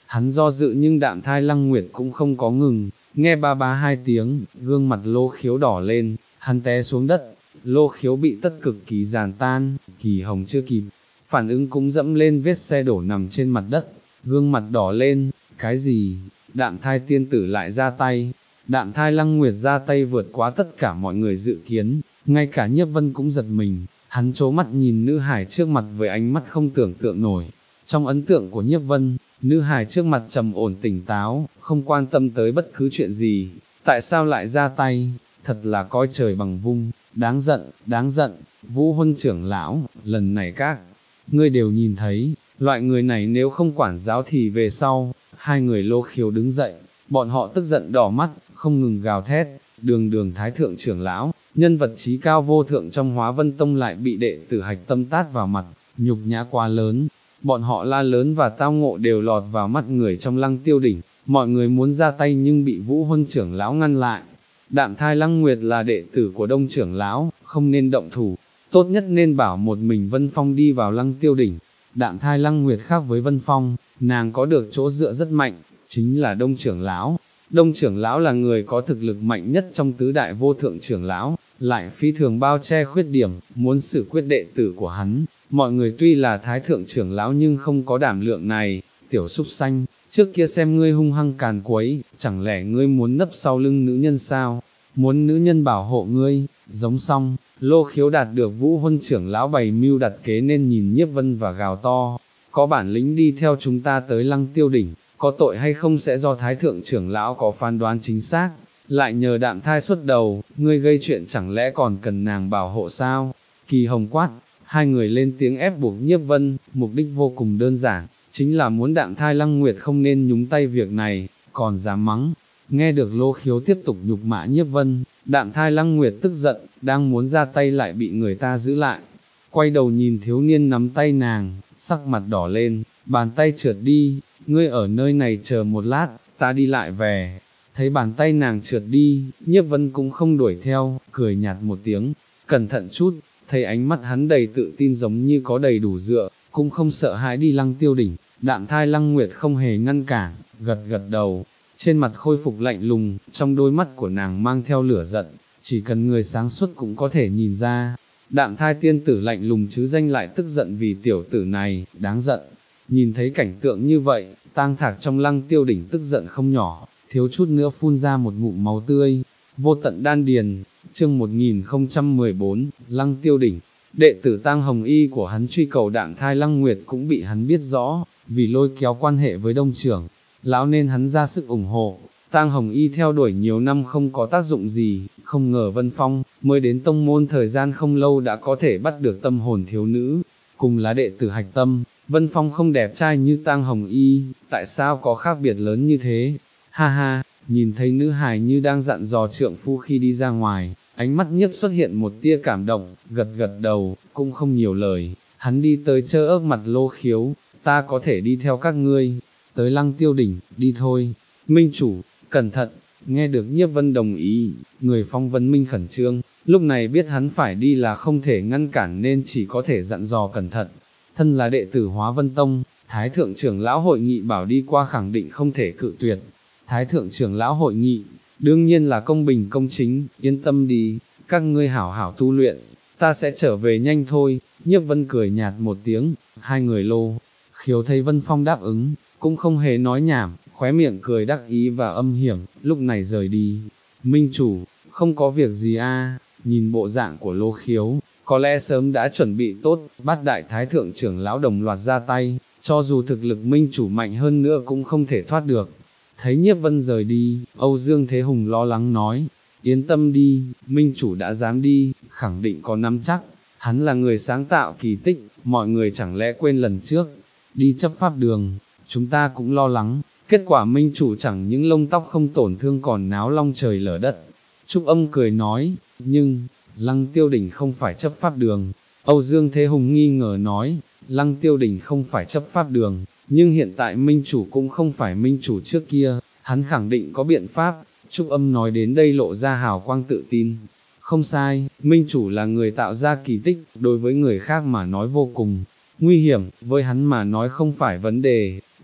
Hắn do dự nhưng Đạm Thai Lăng Nguyệt cũng không có ngừng, nghe ba ba hai tiếng, gương mặt Lô Khiếu đỏ lên, hắn té xuống đất, Lô Khiếu bị tất cực kỳ giàn tan, Kỳ Hồng chưa kịp, phản ứng cũng dẫm lên vết xe đổ nằm trên mặt đất, gương mặt đỏ lên, cái gì, Đạm Thai tiên tử lại ra tay, Đạm Thai Lăng Nguyệt ra tay vượt quá tất cả mọi người dự kiến, ngay cả Nhiếp Vân cũng giật mình, hắn trố mắt nhìn nữ hải trước mặt với ánh mắt không tưởng tượng nổi. Trong ấn tượng của Nhiếp Vân, nữ hài trước mặt trầm ổn tỉnh táo, không quan tâm tới bất cứ chuyện gì, tại sao lại ra tay, thật là coi trời bằng vung, đáng giận, đáng giận, Vũ Huân trưởng lão, lần này các ngươi đều nhìn thấy, loại người này nếu không quản giáo thì về sau, hai người Lô Khiếu đứng dậy, bọn họ tức giận đỏ mắt, không ngừng gào thét, đường đường thái thượng trưởng lão, nhân vật trí cao vô thượng trong Hóa Vân Tông lại bị đệ tử Hạch Tâm tát vào mặt, nhục nhã quá lớn. Bọn họ la lớn và tao ngộ đều lọt vào mắt người trong Lăng Tiêu Đỉnh, mọi người muốn ra tay nhưng bị Vũ Huân trưởng lão ngăn lại. Đạm Thai Lăng Nguyệt là đệ tử của Đông trưởng lão, không nên động thủ, tốt nhất nên bảo một mình Vân Phong đi vào Lăng Tiêu Đỉnh. Đạm Thai Lăng Nguyệt khác với Vân Phong, nàng có được chỗ dựa rất mạnh, chính là Đông trưởng lão. Đông trưởng lão là người có thực lực mạnh nhất trong tứ đại vô thượng trưởng lão, lại phi thường bao che khuyết điểm, muốn xử quyết đệ tử của hắn. Mọi người tuy là thái thượng trưởng lão nhưng không có đảm lượng này, tiểu súc sanh, trước kia xem ngươi hung hăng càn quấy, chẳng lẽ ngươi muốn nấp sau lưng nữ nhân sao, muốn nữ nhân bảo hộ ngươi, giống xong, Lô Khiếu đạt được Vũ Huân trưởng lão bày mưu đặt kế nên nhìn Nhiếp Vân và gào to, có bản lĩnh đi theo chúng ta tới Lăng Tiêu Đỉnh, có tội hay không sẽ do thái thượng trưởng lão có phán đoán chính xác, lại nhờ Đạm Thai xuất đầu, ngươi gây chuyện chẳng lẽ còn cần nàng bảo hộ sao, Kỳ Hồng quát. Hai người lên tiếng ép buộc Nhiếp Vân, mục đích vô cùng đơn giản, chính là muốn Đạm Thai Lăng Nguyệt không nên nhúng tay việc này, còn dám mắng. Nghe được Lô Khiếu tiếp tục nhục mạ Nhiếp Vân, Đạm Thai Lăng Nguyệt tức giận, đang muốn ra tay lại bị người ta giữ lại. Quay đầu nhìn thiếu niên nắm tay nàng, sắc mặt đỏ lên, bàn tay trượt đi, ngươi ở nơi này chờ một lát, ta đi lại về. Thấy bàn tay nàng trượt đi, Nhiếp Vân cũng không đuổi theo, cười nhạt một tiếng, cẩn thận chút. Thấy ánh mắt hắn đầy tự tin giống như có đầy đủ dựa, cũng không sợ hãi đi Lăng Tiêu Đỉnh, Đạm Thai Lăng Nguyệt không hề ngăn cản, gật gật đầu, trên mặt khôi phục lạnh lùng, trong đôi mắt của nàng mang theo lửa giận, chỉ cần người sáng suốt cũng có thể nhìn ra. Đạm Thai tiên tử lạnh lùng chứ danh lại tức giận vì tiểu tử này, đáng giận. Nhìn thấy cảnh tượng như vậy, Tang Thạc trong Lăng Tiêu Đỉnh tức giận không nhỏ, thiếu chút nữa phun ra một ngụm máu tươi. Vô tận đan điền, chương một nghìn không trăm mười bốn, Lăng Tiêu Đỉnh, đệ tử Tang Hồng Y của hắn truy cầu Đạm Thai Lăng Nguyệt cũng bị hắn biết rõ, vì lôi kéo quan hệ với Đông trưởng, lão nên hắn ra sức ủng hộ. Tang Hồng Y theo đuổi nhiều năm không có tác dụng gì, không ngờ Vân Phong, mới đến tông môn thời gian không lâu đã có thể bắt được tâm hồn thiếu nữ, cùng là đệ tử Hạch Tâm, Vân Phong không đẹp trai như Tang Hồng Y, tại sao có khác biệt lớn như thế, ha ha. Nhìn thấy nữ hài như đang dặn dò trượng phu khi đi ra ngoài, ánh mắt Nhiếp xuất hiện một tia cảm động, gật gật đầu, cũng không nhiều lời, hắn đi tới chơ ớt mặt Lô Khiếu, ta có thể đi theo các ngươi, tới Lăng Tiêu Đỉnh, đi thôi, Minh chủ, cẩn thận, nghe được Nhiếp Vân đồng ý, người Phong Vân Minh khẩn trương, lúc này biết hắn phải đi là không thể ngăn cản nên chỉ có thể dặn dò cẩn thận, thân là đệ tử Hóa Vân Tông, Thái Thượng trưởng lão hội nghị bảo đi qua khẳng định không thể cự tuyệt. Thái thượng trưởng lão hội nghị, đương nhiên là công bình công chính, yên tâm đi, các ngươi hảo hảo tu luyện, ta sẽ trở về nhanh thôi. Nhiếp Vân cười nhạt một tiếng, hai người Lô Khiếu thấy Vân Phong đáp ứng, cũng không hề nói nhảm, khóe miệng cười đắc ý và âm hiểm, lúc này rời đi. Minh chủ, không có việc gì a, nhìn bộ dạng của Lô Khiếu, có lẽ sớm đã chuẩn bị tốt, bát đại thái thượng trưởng lão đồng loạt ra tay, cho dù thực lực minh chủ mạnh hơn nữa cũng không thể thoát được. Thấy Nhiếp Vân rời đi, Âu Dương Thế Hùng lo lắng nói, yên tâm đi, minh chủ đã dám đi, khẳng định có nắm chắc, hắn là người sáng tạo kỳ tích, mọi người chẳng lẽ quên lần trước, đi chấp pháp đường, chúng ta cũng lo lắng, kết quả minh chủ chẳng những lông tóc không tổn thương còn náo long trời lở đất. Trúc Âm cười nói, nhưng, Lăng Tiêu Đỉnh không phải chấp pháp đường. Âu Dương Thế Hùng nghi ngờ nói, Lăng Tiêu Đỉnh không phải chấp pháp đường, nhưng hiện tại minh chủ cũng không phải minh chủ trước kia, hắn khẳng định có biện pháp. Trúc Âm nói đến đây lộ ra hào quang tự tin. Không sai, minh chủ là người tạo ra kỳ tích, đối với người khác mà nói vô cùng nguy hiểm, với hắn mà nói không phải vấn đề.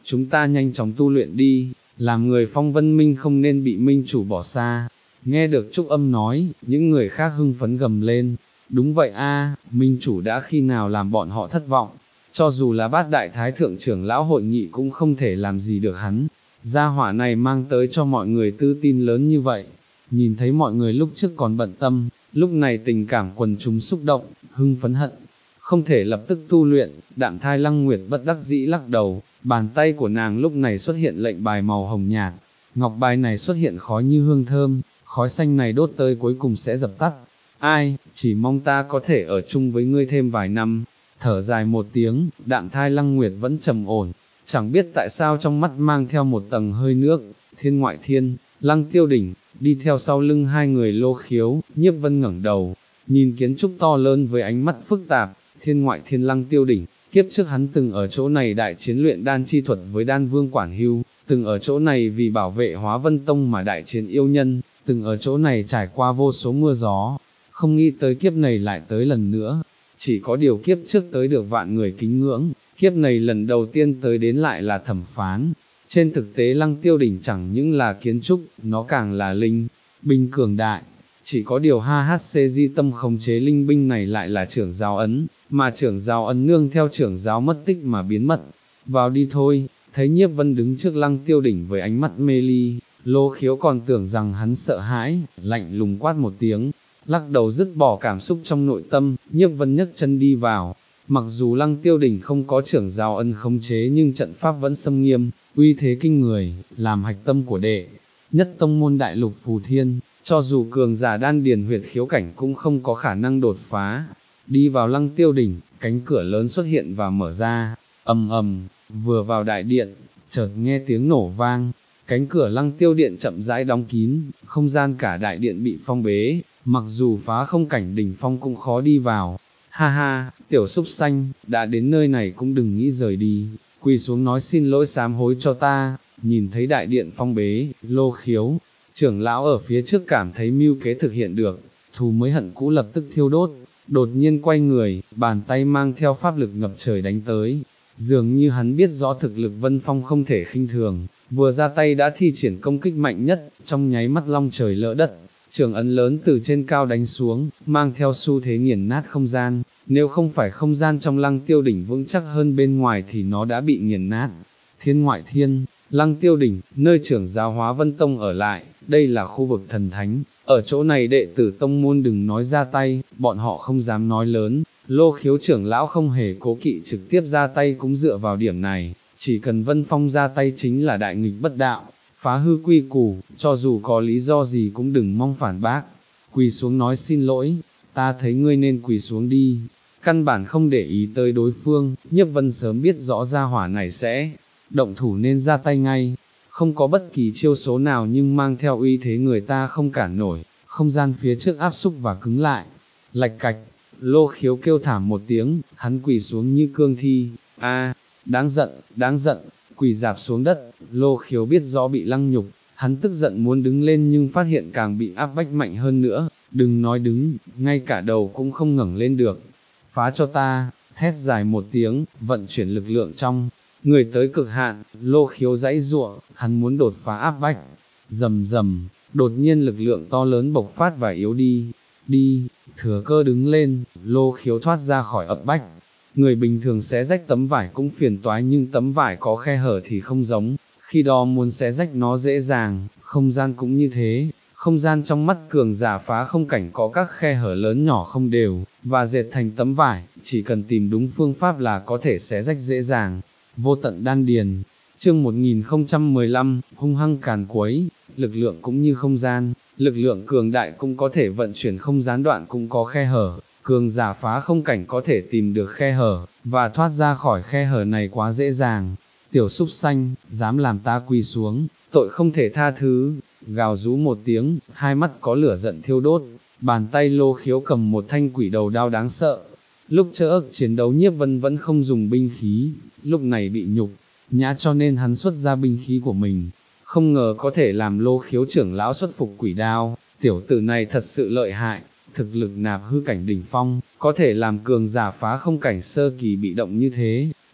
chúng ta nhanh chóng tu luyện đi, làm người phong vân minh không nên bị minh chủ bỏ xa. Nghe được Trúc Âm nói, những người khác hưng phấn gầm lên, đúng vậy a, minh chủ đã khi nào làm bọn họ thất vọng, cho dù là bát đại thái thượng trưởng lão hội nghị cũng không thể làm gì được hắn, gia hỏa này mang tới cho mọi người tư tin lớn như vậy. Nhìn thấy mọi người lúc trước còn bận tâm, lúc này tình cảm quần chúng xúc động, hưng phấn hận, không thể lập tức tu luyện. Đạm Thai Lăng Nguyệt bất đắc dĩ lắc đầu, bàn tay của nàng lúc này xuất hiện lệnh bài màu hồng nhạt, ngọc bài này xuất hiện khói như hương thơm, khói xanh này đốt tới cuối cùng sẽ dập tắt. Ai, chỉ mong ta có thể ở chung với ngươi thêm vài năm. Thở dài một tiếng, Đạm Thai Lăng Nguyệt vẫn trầm ổn, chẳng biết tại sao trong mắt mang theo một tầng hơi nước. Thiên Ngoại Thiên, Lăng Tiêu Đỉnh, đi theo sau lưng hai người Lô Khiếu, Nhiếp Vân ngẩng đầu, nhìn kiến trúc to lớn với ánh mắt phức tạp. Thiên Ngoại Thiên Lăng Tiêu Đỉnh, kiếp trước hắn từng ở chỗ này đại chiến luyện đan chi thuật với đan vương Quản Hưu, từng ở chỗ này vì bảo vệ Hóa Vân Tông mà đại chiến yêu nhân, từng ở chỗ này trải qua vô số mưa gió, không nghĩ tới kiếp này lại tới lần nữa. Chỉ có điều kiếp trước tới được vạn người kính ngưỡng, kiếp này lần đầu tiên tới đến lại là thẩm phán. Trên thực tế Lăng Tiêu Đỉnh chẳng những là kiến trúc, nó càng là linh binh cường đại. Chỉ có điều hát hát xê di tâm khống chế linh binh này lại là trưởng giáo ấn, mà trưởng giáo ấn nương theo trưởng giáo mất tích mà biến mất. Vào đi thôi. Thấy Nhiếp Vân đứng trước Lăng Tiêu Đỉnh với ánh mắt mê ly, Lô Khiếu còn tưởng rằng hắn sợ hãi, lạnh lùng quát một tiếng, lắc đầu dứt bỏ cảm xúc trong nội tâm. Nhiếp Vân nhấc chân đi vào. Mặc dù Lăng Tiêu Đỉnh không có trưởng giáo ân khống chế nhưng trận pháp vẫn xâm nghiêm, uy thế kinh người, làm hạch tâm của đệ nhất tông môn đại lục Phù Thiên, cho dù cường giả đan điền huyệt khiếu cảnh cũng không có khả năng đột phá. Đi vào Lăng Tiêu Đỉnh, cánh cửa lớn xuất hiện và mở ra, ầm ầm, vừa vào đại điện, chợt nghe tiếng nổ vang, cánh cửa Lăng Tiêu Điện chậm rãi đóng kín, không gian cả đại điện bị phong bế, mặc dù phá không cảnh đỉnh phong cũng khó đi vào. Ha ha, tiểu súc xanh, đã đến nơi này cũng đừng nghĩ rời đi, quỳ xuống nói xin lỗi sám hối cho ta. Nhìn thấy đại điện phong bế, Lô Khiếu, trưởng lão ở phía trước cảm thấy mưu kế thực hiện được, thù mới hận cũ lập tức thiêu đốt, đột nhiên quay người, bàn tay mang theo pháp lực ngập trời đánh tới. Dường như hắn biết rõ thực lực Vân Phong không thể khinh thường, vừa ra tay đã thi triển công kích mạnh nhất, trong nháy mắt long trời lỡ đất, trường ấn lớn từ trên cao đánh xuống, mang theo xu thế nghiền nát không gian. Nếu không phải không gian trong Lăng Tiêu Đỉnh vững chắc hơn bên ngoài thì nó đã bị nghiền nát. Thiên Ngoại Thiên, Lăng Tiêu Đỉnh, nơi trưởng giáo Hóa Vân Tông ở lại, đây là khu vực thần thánh, ở chỗ này đệ tử tông môn đừng nói ra tay, bọn họ không dám nói lớn. Lô Khiếu trưởng lão không hề cố kỵ trực tiếp ra tay cũng dựa vào điểm này, chỉ cần Vân Phong ra tay chính là đại nghịch bất đạo, phá hư quy củ, cho dù có lý do gì cũng đừng mong phản bác. Quỳ xuống nói xin lỗi, ta thấy ngươi nên quỳ xuống đi. Căn bản không để ý tới đối phương, Nhiếp Vân sớm biết rõ gia hỏa này sẽ động thủ nên ra tay ngay, không có bất kỳ chiêu số nào nhưng mang theo uy thế người ta không cản nổi, không gian phía trước áp xúc và cứng lại. Lạch cạch, Lô Khiếu kêu thảm một tiếng, hắn quỳ xuống như cương thi. A, đáng giận, đáng giận, quỳ dạp xuống đất. Lô Khiếu biết rõ bị lăng nhục, hắn tức giận muốn đứng lên nhưng phát hiện càng bị áp bách mạnh hơn nữa, đừng nói đứng, ngay cả đầu cũng không ngẩng lên được. Phá cho ta, thét dài một tiếng, vận chuyển lực lượng trong người tới cực hạn. Lô Khiếu giãy giụa, hắn muốn đột phá áp bách. Rầm rầm, đột nhiên lực lượng to lớn bộc phát và yếu đi. Đi, thừa cơ đứng lên, Lô Khiếu thoát ra khỏi ập bách. Người bình thường xé rách tấm vải cũng phiền toái nhưng tấm vải có khe hở thì không giống, khi đó muốn xé rách nó dễ dàng, không gian cũng như thế. Không gian trong mắt cường giả phá không cảnh có các khe hở lớn nhỏ không đều, và dệt thành tấm vải, chỉ cần tìm đúng phương pháp là có thể xé rách dễ dàng. Vô tận đan điền, chương một nghìn không trăm mười lăm, hung hăng càn quấy, lực lượng cũng như không gian, lực lượng cường đại cũng có thể vận chuyển không gián đoạn cũng có khe hở, cường giả phá không cảnh có thể tìm được khe hở, và thoát ra khỏi khe hở này quá dễ dàng. Tiểu súc xanh, dám làm ta quỳ xuống, tội không thể tha thứ. Gào rú một tiếng, hai mắt có lửa giận thiêu đốt, bàn tay Lô Khiếu cầm một thanh quỷ đầu đao đáng sợ. Lúc chớ ức chiến đấu Nhiếp Vân vẫn không dùng binh khí, lúc này bị nhục nhã cho nên hắn xuất ra binh khí của mình, không ngờ có thể làm Lô Khiếu trưởng lão xuất phục quỷ đao. Tiểu tử này thật sự lợi hại, thực lực nạp hư cảnh đỉnh phong, có thể làm cường giả phá không cảnh sơ kỳ bị động như thế,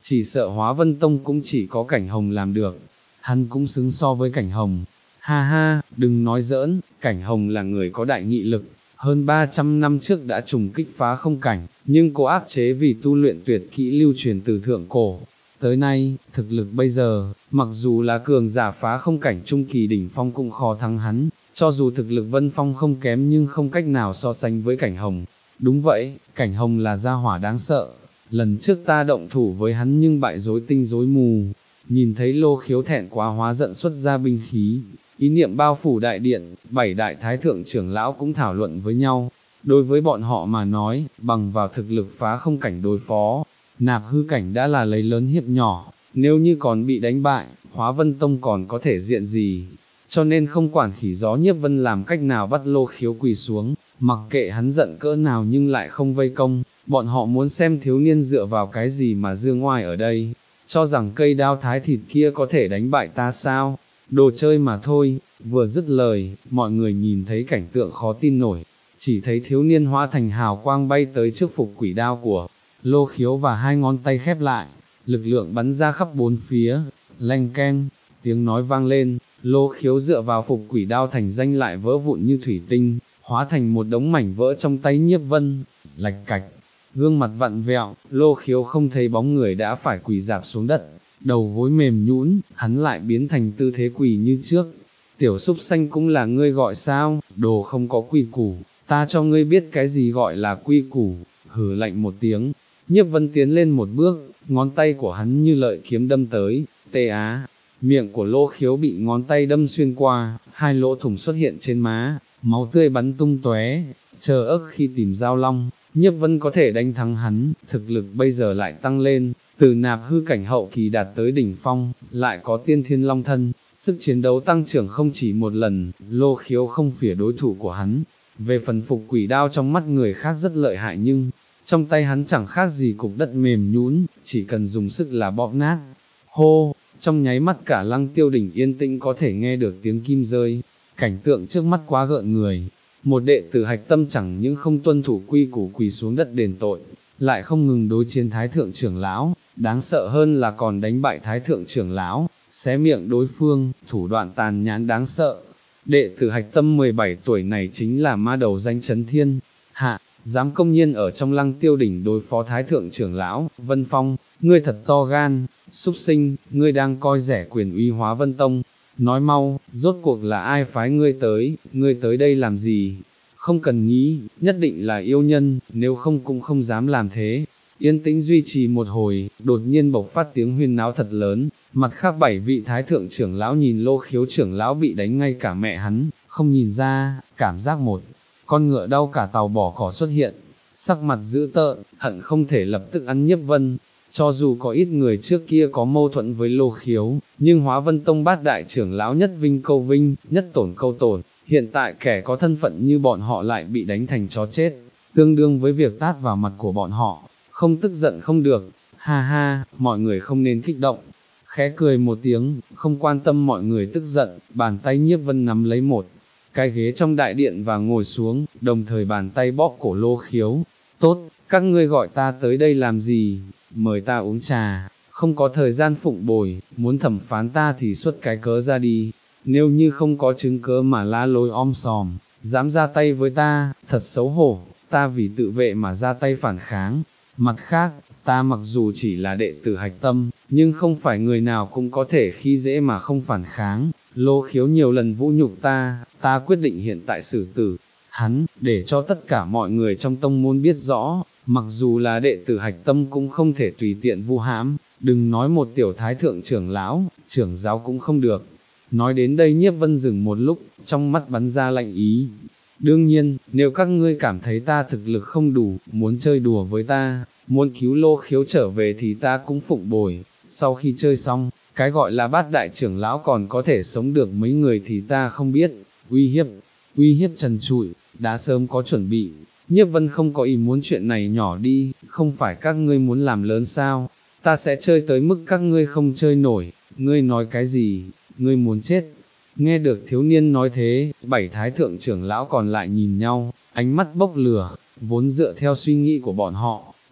chỉ sợ Hóa Vân Tông cũng chỉ có Cảnh Hồng làm được, hắn cũng xứng so với Cảnh Hồng. Ha ha, đừng nói giỡn, Cảnh Hồng là người có đại nghị lực, hơn ba trăm năm trước đã trùng kích phá không cảnh, nhưng cô áp chế vì tu luyện tuyệt kỹ lưu truyền từ thượng cổ. Tới nay, thực lực bây giờ, mặc dù là cường giả phá không cảnh trung kỳ đỉnh phong cũng khó thắng hắn, cho dù thực lực Vân Phong không kém nhưng không cách nào so sánh với Cảnh Hồng. Đúng vậy, Cảnh Hồng là gia hỏa đáng sợ, lần trước ta động thủ với hắn nhưng bại rối tinh rối mù. Nhìn thấy Lô Khiếu thẹn quá hóa giận xuất ra binh khí, ý niệm bao phủ đại điện, bảy đại thái thượng trưởng lão cũng thảo luận với nhau. Đối với bọn họ mà nói, bằng vào thực lực phá không cảnh đối phó, nạp hư cảnh đã là lấy lớn hiếp nhỏ, nếu như còn bị đánh bại, Hóa Vân Tông còn có thể diện gì. Cho nên không quản khỉ gió Nhiếp Vân làm cách nào bắt Lô Khiếu quỳ xuống, mặc kệ hắn giận cỡ nào nhưng lại không vây công, bọn họ muốn xem thiếu niên dựa vào cái gì mà dương ngoai ở đây, cho rằng cây đao thái thịt kia có thể đánh bại ta sao, đồ chơi mà thôi. Vừa dứt lời, mọi người nhìn thấy cảnh tượng khó tin nổi, chỉ thấy thiếu niên hóa thành hào quang bay tới trước phục quỷ đao của Lô Khiếu và hai ngón tay khép lại, lực lượng bắn ra khắp bốn phía, leng keng, tiếng nói vang lên, Lô Khiếu dựa vào phục quỷ đao thành danh lại vỡ vụn như thủy tinh, hóa thành một đống mảnh vỡ trong tay Nhiếp Vân, lạch cạch, gương mặt vặn vẹo, Lô Khiếu không thấy bóng người đã phải quỳ rạp xuống đất, đầu gối mềm nhũn, hắn lại biến thành tư thế quỳ như trước. Tiểu súc sanh cũng là ngươi gọi sao, đồ không có quy củ, ta cho ngươi biết cái gì gọi là quy củ, hừ lạnh một tiếng. Nhiếp Vân tiến lên một bước, ngón tay của hắn như lợi kiếm đâm tới, tê á, miệng của Lô Khiếu bị ngón tay đâm xuyên qua, hai lỗ thủng xuất hiện trên má, máu tươi bắn tung tóe. Chờ ức khi tìm Giao Long, Nhiếp Vân có thể đánh thắng hắn, thực lực bây giờ lại tăng lên, từ nạp hư cảnh hậu kỳ đạt tới đỉnh phong, lại có tiên thiên long thân, sức chiến đấu tăng trưởng không chỉ một lần. Lô Khiếu không phỉa đối thủ của hắn. Về phần phục quỷ đao trong mắt người khác rất lợi hại nhưng trong tay hắn chẳng khác gì cục đất mềm nhũn, chỉ cần dùng sức là bóp nát. Hô, trong nháy mắt cả Lăng Tiêu Đỉnh yên tĩnh có thể nghe được tiếng kim rơi, cảnh tượng trước mắt quá gợn người. Một đệ tử Hạch Tâm chẳng những không tuân thủ quy củ quỳ xuống đất đền tội, lại không ngừng đối chiến Thái Thượng trưởng lão, đáng sợ hơn là còn đánh bại Thái Thượng trưởng lão, xé miệng đối phương, thủ đoạn tàn nhẫn đáng sợ. Đệ tử Hạch Tâm mười bảy tuổi này chính là ma đầu danh chấn thiên hạ, dám công nhiên ở trong Lăng Tiêu Đỉnh đối phó Thái Thượng trưởng lão. Vân Phong, ngươi thật to gan, súc sinh, ngươi đang coi rẻ quyền uy Hóa Vân Tông. Nói mau, rốt cuộc là ai phái ngươi tới, ngươi tới đây làm gì? Không cần nghĩ, nhất định là yêu nhân, nếu không cũng không dám làm thế. Yên tĩnh duy trì một hồi, đột nhiên bộc phát tiếng huyên náo thật lớn, mặt khác bảy vị Thái Thượng trưởng lão nhìn Lô Khiếu trưởng lão bị đánh ngay cả mẹ hắn, không nhìn ra, cảm giác một con ngựa đau cả tàu bỏ cỏ xuất hiện, sắc mặt dữ tợn, hận không thể lập tức ăn Nhiếp Vân. Cho dù có ít người trước kia có mâu thuẫn với Lô Khiếu, nhưng Hóa Vân Tông bát đại trưởng lão nhất vinh câu vinh, nhất tổn câu tổn, hiện tại kẻ có thân phận như bọn họ lại bị đánh thành chó chết, tương đương với việc tát vào mặt của bọn họ, không tức giận không được. Ha ha, mọi người không nên kích động. Khẽ cười một tiếng, không quan tâm mọi người tức giận, bàn tay Nhiếp Vân nắm lấy một cái ghế trong đại điện và ngồi xuống, đồng thời bàn tay bóp cổ Lô Khiếu. Tốt, các ngươi gọi ta tới đây làm gì? Mời ta uống trà, không có thời gian phụng bồi, muốn thẩm phán ta thì xuất cái cớ ra đi, nếu như không có chứng cớ mà lá lối om sòm, dám ra tay với ta, thật xấu hổ, ta vì tự vệ mà ra tay phản kháng. Mặt khác, ta mặc dù chỉ là đệ tử Hạch Tâm, nhưng không phải người nào cũng có thể khi dễ mà không phản kháng. Lô Khiếu nhiều lần vũ nhục ta, ta quyết định hiện tại xử tử hắn, để cho tất cả mọi người trong tông môn biết rõ, mặc dù là đệ tử Hạch Tâm cũng không thể tùy tiện vu hãm, đừng nói một tiểu Thái Thượng trưởng lão, trưởng giáo cũng không được. Nói đến đây Nhiếp Vân dừng một lúc, trong mắt bắn ra lạnh ý. Đương nhiên, nếu các ngươi cảm thấy ta thực lực không đủ, muốn chơi đùa với ta, muốn cứu Lô Khiếu trở về thì ta cũng phụng bồi. Sau khi chơi xong, cái gọi là bát đại trưởng lão còn có thể sống được mấy người thì ta không biết. Uy hiếp, uy hiếp trần trụi, đã sớm có chuẩn bị. Nhiếp Vân không có ý muốn chuyện này nhỏ đi, không phải các ngươi muốn làm lớn sao, ta sẽ chơi tới mức các ngươi không chơi nổi. Ngươi nói cái gì, ngươi muốn chết? Nghe được thiếu niên nói thế, bảy Thái Thượng trưởng lão còn lại nhìn nhau, ánh mắt bốc lửa, vốn dựa theo suy nghĩ của bọn họ,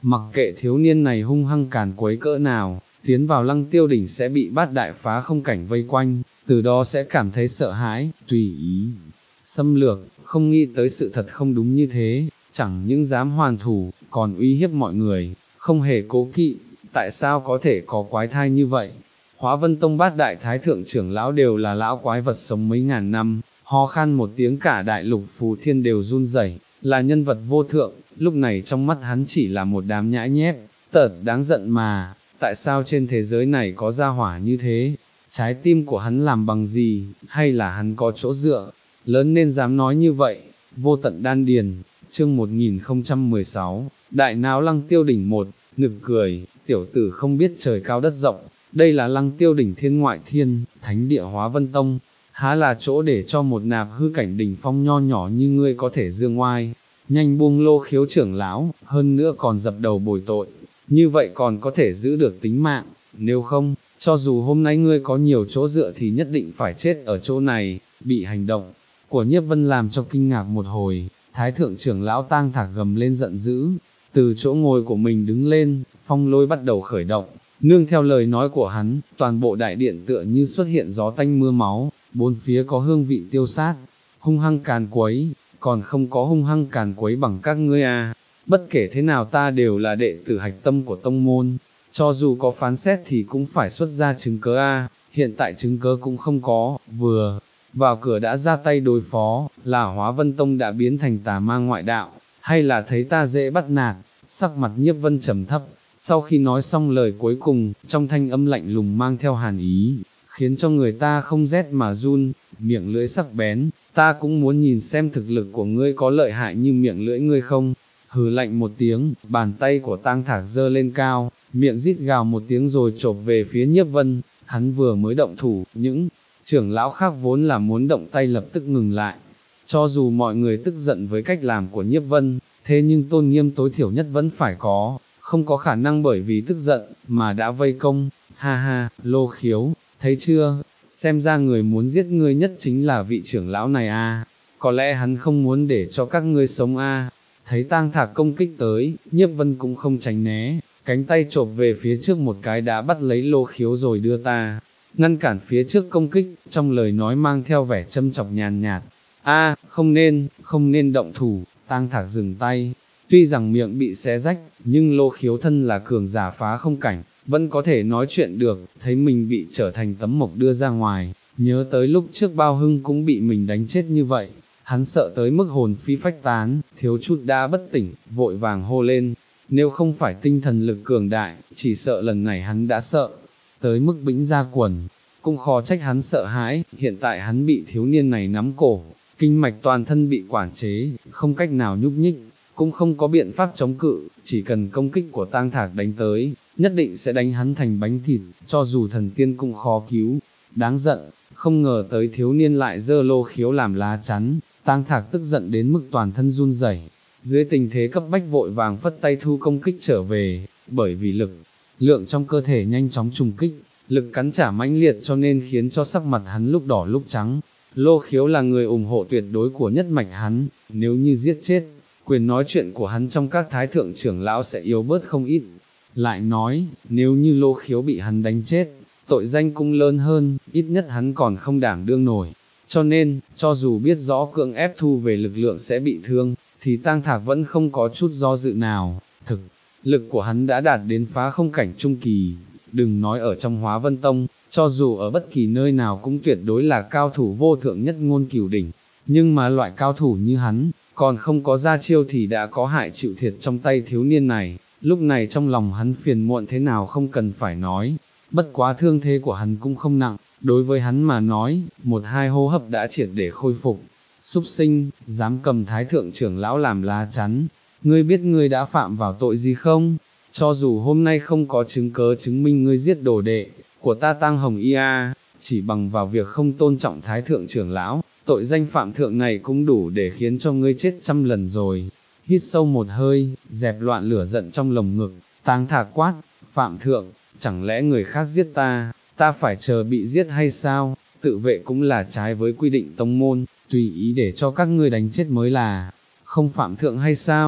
mặc kệ thiếu niên này hung hăng càn quấy cỡ nào, tiến vào Lăng Tiêu đỉnh sẽ bị bát đại phá không cảnh vây quanh, từ đó sẽ cảm thấy sợ hãi, tùy ý xâm lược, không nghĩ tới sự thật không đúng như thế, chẳng những dám hoàn thủ, còn uy hiếp mọi người, không hề cố kỵ, tại sao có thể có quái thai như vậy? Hóa Vân Tông bát đại thái thượng trưởng lão đều là lão quái vật sống mấy ngàn năm, ho khan một tiếng cả đại lục phù thiên đều run rẩy, là nhân vật vô thượng, lúc này trong mắt hắn chỉ là một đám nhãi nhép, tợt đáng giận mà, tại sao trên thế giới này có gia hỏa như thế? Trái tim của hắn làm bằng gì, hay là hắn có chỗ dựa, lớn nên dám nói như vậy, vô tận đan điền, chương một nghìn không trăm mười sáu, đại náo Lăng Tiêu đỉnh một, nực cười, tiểu tử không biết trời cao đất rộng, đây là Lăng Tiêu đỉnh thiên ngoại thiên, thánh địa Hóa Vân Tông, há là chỗ để cho một nạp hư cảnh đỉnh phong nho nhỏ như ngươi có thể dương oai, nhanh buông Lô Khiếu trưởng lão, hơn nữa còn dập đầu bồi tội, như vậy còn có thể giữ được tính mạng, nếu không, cho dù hôm nay ngươi có nhiều chỗ dựa thì nhất định phải chết ở chỗ này, bị hành động của Nhiếp Vân làm cho kinh ngạc một hồi, thái thượng trưởng lão Tang Thạc gầm lên giận dữ, từ chỗ ngồi của mình đứng lên, phong lôi bắt đầu khởi động, nương theo lời nói của hắn, toàn bộ đại điện tựa như xuất hiện gió tanh mưa máu, bốn phía có hương vị tiêu sát, hung hăng càn quấy, còn không có hung hăng càn quấy bằng các ngươi à, bất kể thế nào ta đều là đệ tử hạch tâm của tông môn, cho dù có phán xét thì cũng phải xuất ra chứng cớ a, hiện tại chứng cớ cũng không có, vừa vào cửa đã ra tay đối phó, là Hóa Vân Tông đã biến thành tà ma ngoại đạo, hay là thấy ta dễ bắt nạt, sắc mặt Nhiếp Vân trầm thấp, sau khi nói xong lời cuối cùng, trong thanh âm lạnh lùng mang theo hàn ý, khiến cho người ta không rét mà run, miệng lưỡi sắc bén, ta cũng muốn nhìn xem thực lực của ngươi có lợi hại như miệng lưỡi ngươi không. Hừ lạnh một tiếng, bàn tay của Tang Thạc giơ lên cao, miệng rít gào một tiếng rồi chộp về phía Nhiếp Vân, hắn vừa mới động thủ, những trưởng lão khác vốn là muốn động tay lập tức ngừng lại. Cho dù mọi người tức giận với cách làm của Nhiếp Vân, thế nhưng tôn nghiêm tối thiểu nhất vẫn phải có, không có khả năng bởi vì tức giận, mà đã vây công, ha ha, Lô Khiếu, thấy chưa, xem ra người muốn giết ngươi nhất chính là vị trưởng lão này a, có lẽ hắn không muốn để cho các ngươi sống a. Thấy Tang Thạc công kích tới, Nhiếp Vân cũng không tránh né, cánh tay chộp về phía trước một cái đã bắt lấy Lô Khiếu rồi đưa ta, ngăn cản phía trước công kích, trong lời nói mang theo vẻ châm chọc nhàn nhạt, a, không nên, không nên động thủ, Tang Thạc dừng tay, tuy rằng miệng bị xé rách, nhưng Lô Khiếu thân là cường giả phá không cảnh, vẫn có thể nói chuyện được, thấy mình bị trở thành tấm mộc đưa ra ngoài, nhớ tới lúc trước Bao Hưng cũng bị mình đánh chết như vậy. Hắn sợ tới mức hồn phi phách tán, thiếu chút đã bất tỉnh, vội vàng hô lên, nếu không phải tinh thần lực cường đại, chỉ sợ lần này hắn đã sợ, tới mức bĩnh ra quần, cũng khó trách hắn sợ hãi, hiện tại hắn bị thiếu niên này nắm cổ, kinh mạch toàn thân bị quản chế, không cách nào nhúc nhích, cũng không có biện pháp chống cự, chỉ cần công kích của Tang Thạc đánh tới, nhất định sẽ đánh hắn thành bánh thịt, cho dù thần tiên cũng khó cứu, đáng giận, không ngờ tới thiếu niên lại giơ Lô Khiếu làm lá chắn. Tang Thạc tức giận đến mức toàn thân run rẩy, dưới tình thế cấp bách vội vàng phất tay thu công kích trở về, bởi vì lực lượng trong cơ thể nhanh chóng trùng kích, lực cắn trả mãnh liệt cho nên khiến cho sắc mặt hắn lúc đỏ lúc trắng. Lô Khiếu là người ủng hộ tuyệt đối của nhất mạch hắn, nếu như giết chết, quyền nói chuyện của hắn trong các thái thượng trưởng lão sẽ yếu bớt không ít. Lại nói, nếu như Lô Khiếu bị hắn đánh chết, tội danh cũng lớn hơn, ít nhất hắn còn không đảm đương nổi. Cho nên, cho dù biết rõ cưỡng ép thu về lực lượng sẽ bị thương, thì Tang Thạc vẫn không có chút do dự nào, thực, lực của hắn đã đạt đến phá không cảnh trung kỳ, đừng nói ở trong Hóa Vân Tông, cho dù ở bất kỳ nơi nào cũng tuyệt đối là cao thủ vô thượng nhất ngôn cửu đỉnh, nhưng mà loại cao thủ như hắn, còn không có ra chiêu thì đã có hại chịu thiệt trong tay thiếu niên này, lúc này trong lòng hắn phiền muộn thế nào không cần phải nói, bất quá thương thế của hắn cũng không nặng. Đối với hắn mà nói, một hai hô hấp đã triệt để khôi phục. Súc sinh, dám cầm thái thượng trưởng lão làm lá chắn, ngươi biết ngươi đã phạm vào tội gì không? Cho dù hôm nay không có chứng cớ chứng minh ngươi giết đồ đệ của ta Tang Hồng Y A, chỉ bằng vào việc không tôn trọng thái thượng trưởng lão, tội danh phạm thượng này cũng đủ để khiến cho ngươi chết trăm lần rồi. Hít sâu một hơi, dẹp loạn lửa giận trong lồng ngực, Tang Thạc quát, phạm thượng, chẳng lẽ người khác giết ta? Ta phải chờ bị giết hay sao, tự vệ cũng là trái với quy định tông môn, tùy ý để cho các ngươi đánh chết mới là, không phạm thượng hay sao,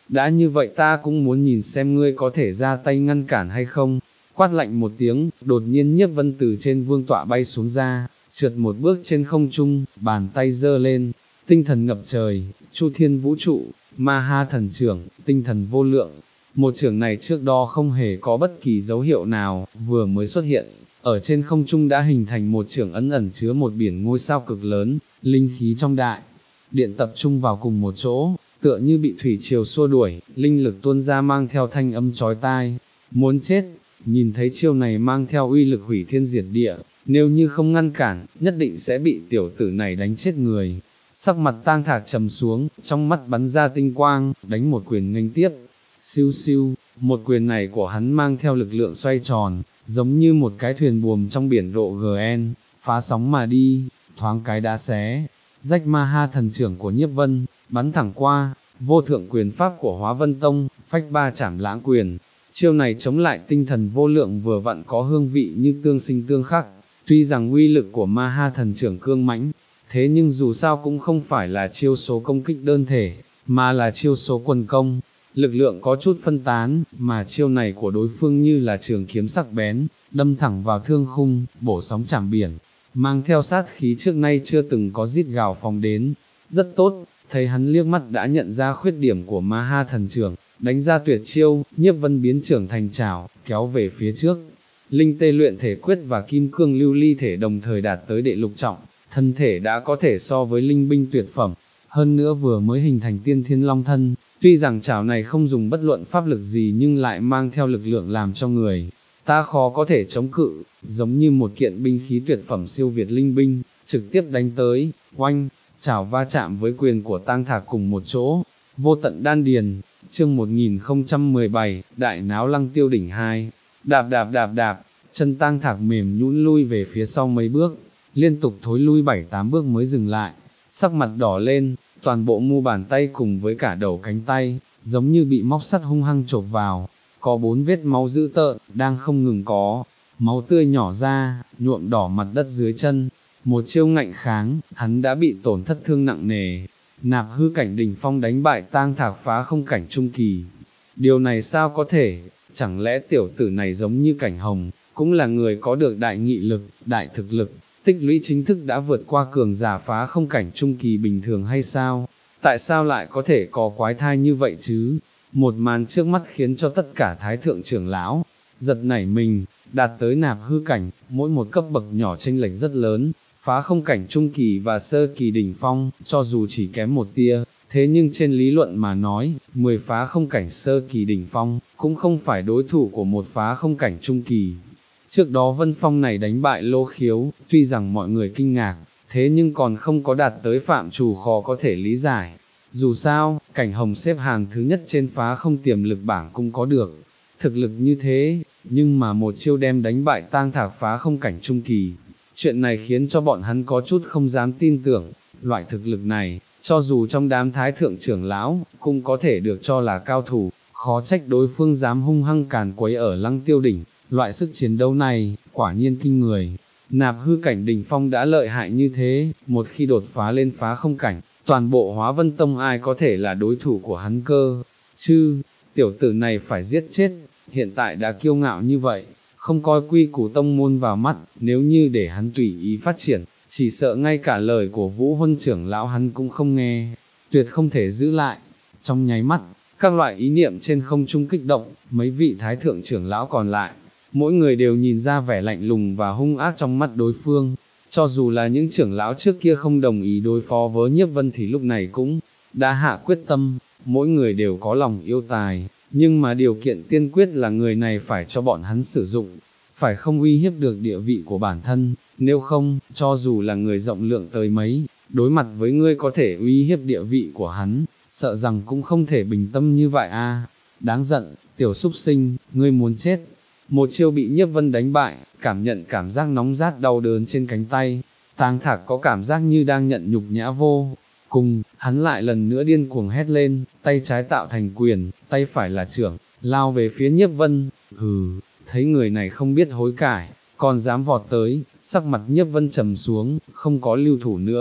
đã như vậy ta cũng muốn nhìn xem ngươi có thể ra tay ngăn cản hay không. Quát lạnh một tiếng, đột nhiên Nhiếp Vân từ trên vương tọa bay xuống ra, trượt một bước trên không trung, bàn tay giơ lên, tinh thần ngập trời, chu thiên vũ trụ, ma ha thần trưởng, tinh thần vô lượng. Một trưởng này trước đó không hề có bất kỳ dấu hiệu nào, vừa mới xuất hiện, ở trên không trung đã hình thành một trưởng ấn ẩn chứa một biển ngôi sao cực lớn, linh khí trong đại điện tập trung vào cùng một chỗ, tựa như bị thủy triều xua đuổi, linh lực tuôn ra mang theo thanh âm chói tai, muốn chết. Nhìn thấy chiêu này mang theo uy lực hủy thiên diệt địa, nếu như không ngăn cản, nhất định sẽ bị tiểu tử này đánh chết người. Sắc mặt Tang Thạc trầm xuống, trong mắt bắn ra tinh quang, đánh một quyền nghênh tiếp. Siêu siêu, một quyền này của hắn mang theo lực lượng xoay tròn, giống như một cái thuyền buồm trong biển rộ giê en, phá sóng mà đi, thoáng cái đã xé rách ma ha thần trưởng của Nhiếp Vân, bắn thẳng qua, vô thượng quyền pháp của Hóa Vân Tông, phách ba chảm lãng quyền. Chiêu này chống lại tinh thần vô lượng vừa vặn có hương vị như tương sinh tương khắc, tuy rằng uy lực của ma ha thần trưởng cương mãnh, thế nhưng dù sao cũng không phải là chiêu số công kích đơn thể, mà là chiêu số quần công, lực lượng có chút phân tán, mà chiêu này của đối phương như là trường kiếm sắc bén, đâm thẳng vào thương khung, bổ sóng chảm biển, mang theo sát khí trước nay chưa từng có rít gào phóng đến. Rất tốt, thấy hắn liếc mắt đã nhận ra khuyết điểm của ma ha thần trưởng, đánh ra tuyệt chiêu, Nhiếp Vân biến trưởng thành chảo, kéo về phía trước. Linh tê luyện thể quyết và kim cương lưu ly thể đồng thời đạt tới đệ lục trọng, thân thể đã có thể so với linh binh tuyệt phẩm, hơn nữa vừa mới hình thành tiên thiên long thân, tuy rằng chảo này không dùng bất luận pháp lực gì nhưng lại mang theo lực lượng làm cho người ta khó có thể chống cự, giống như một kiện binh khí tuyệt phẩm siêu việt linh binh, trực tiếp đánh tới, oanh, chảo va chạm với quyền của Tang Thạc cùng một chỗ, vô tận đan điền. Chương một nghìn không trăm mười bảy, Đại Náo Lăng Tiêu Đỉnh hai, đạp đạp đạp đạp, chân Tang Thạc mềm nhũn lui về phía sau mấy bước, liên tục thối lui bảy tám bước mới dừng lại, sắc mặt đỏ lên, toàn bộ mu bàn tay cùng với cả đầu cánh tay, giống như bị móc sắt hung hăng chộp vào, có bốn vết máu dữ tợn, đang không ngừng có, máu tươi nhỏ ra, nhuộm đỏ mặt đất dưới chân, một chiêu ngạnh kháng, hắn đã bị tổn thất thương nặng nề. Nạp hư cảnh đỉnh phong đánh bại Tang Thạc phá không cảnh trung kỳ. Điều này sao có thể, chẳng lẽ tiểu tử này giống như Cảnh Hồng, cũng là người có được đại nghị lực, đại thực lực, tích lũy chính thức đã vượt qua cường giả phá không cảnh trung kỳ bình thường hay sao? Tại sao lại có thể có quái thai như vậy chứ? Một màn trước mắt khiến cho tất cả thái thượng trưởng lão giật nảy mình, đạt tới nạp hư cảnh, mỗi một cấp bậc nhỏ chênh lệch rất lớn. Phá không cảnh trung kỳ và sơ kỳ đỉnh phong, cho dù chỉ kém một tia, thế nhưng trên lý luận mà nói, mười phá không cảnh sơ kỳ đỉnh phong, cũng không phải đối thủ của một phá không cảnh trung kỳ. Trước đó Vân Phong này đánh bại Lô Khiếu, tuy rằng mọi người kinh ngạc, thế nhưng còn không có đạt tới phạm trù khó có thể lý giải. Dù sao, Cảnh Hồng xếp hàng thứ nhất trên phá không tiềm lực bảng cũng có được thực lực như thế, nhưng mà một chiêu đem đánh bại Tang Thạc phá không cảnh trung kỳ. Chuyện này khiến cho bọn hắn có chút không dám tin tưởng, loại thực lực này, cho dù trong đám thái thượng trưởng lão, cũng có thể được cho là cao thủ, khó trách đối phương dám hung hăng càn quấy ở Lăng Tiêu đỉnh, loại sức chiến đấu này, quả nhiên kinh người. Nạp hư cảnh đỉnh phong đã lợi hại như thế, một khi đột phá lên phá không cảnh, toàn bộ Hóa Vân Tông ai có thể là đối thủ của hắn cơ, chứ, tiểu tử này phải giết chết, hiện tại đã kiêu ngạo như vậy. Không coi quy củ tông môn vào mắt, nếu như để hắn tùy ý phát triển, chỉ sợ ngay cả lời của Vũ Huân trưởng lão hắn cũng không nghe, tuyệt không thể giữ lại. Trong nháy mắt, các loại ý niệm trên không trung kích động, mấy vị thái thượng trưởng lão còn lại, mỗi người đều nhìn ra vẻ lạnh lùng và hung ác trong mắt đối phương, cho dù là những trưởng lão trước kia không đồng ý đối phó với Nhiếp Vân thì lúc này cũng đã hạ quyết tâm, mỗi người đều có lòng yêu tài. Nhưng mà điều kiện tiên quyết là người này phải cho bọn hắn sử dụng, phải không uy hiếp được địa vị của bản thân, nếu không, cho dù là người rộng lượng tới mấy, đối mặt với ngươi có thể uy hiếp địa vị của hắn, sợ rằng cũng không thể bình tâm như vậy a. Đáng giận, tiểu súc sinh, ngươi muốn chết. Một chiêu bị Nhiếp Vân đánh bại, cảm nhận cảm giác nóng rát đau đớn trên cánh tay, Tang Thạc có cảm giác như đang nhận nhục nhã vô cùng, hắn lại lần nữa điên cuồng hét lên, tay trái tạo thành quyền, tay phải là chưởng, lao về phía Nhiếp Vân. Hừ, thấy người này không biết hối cải, còn dám vọt tới, sắc mặt Nhiếp Vân trầm xuống, không có lưu thủ nữa,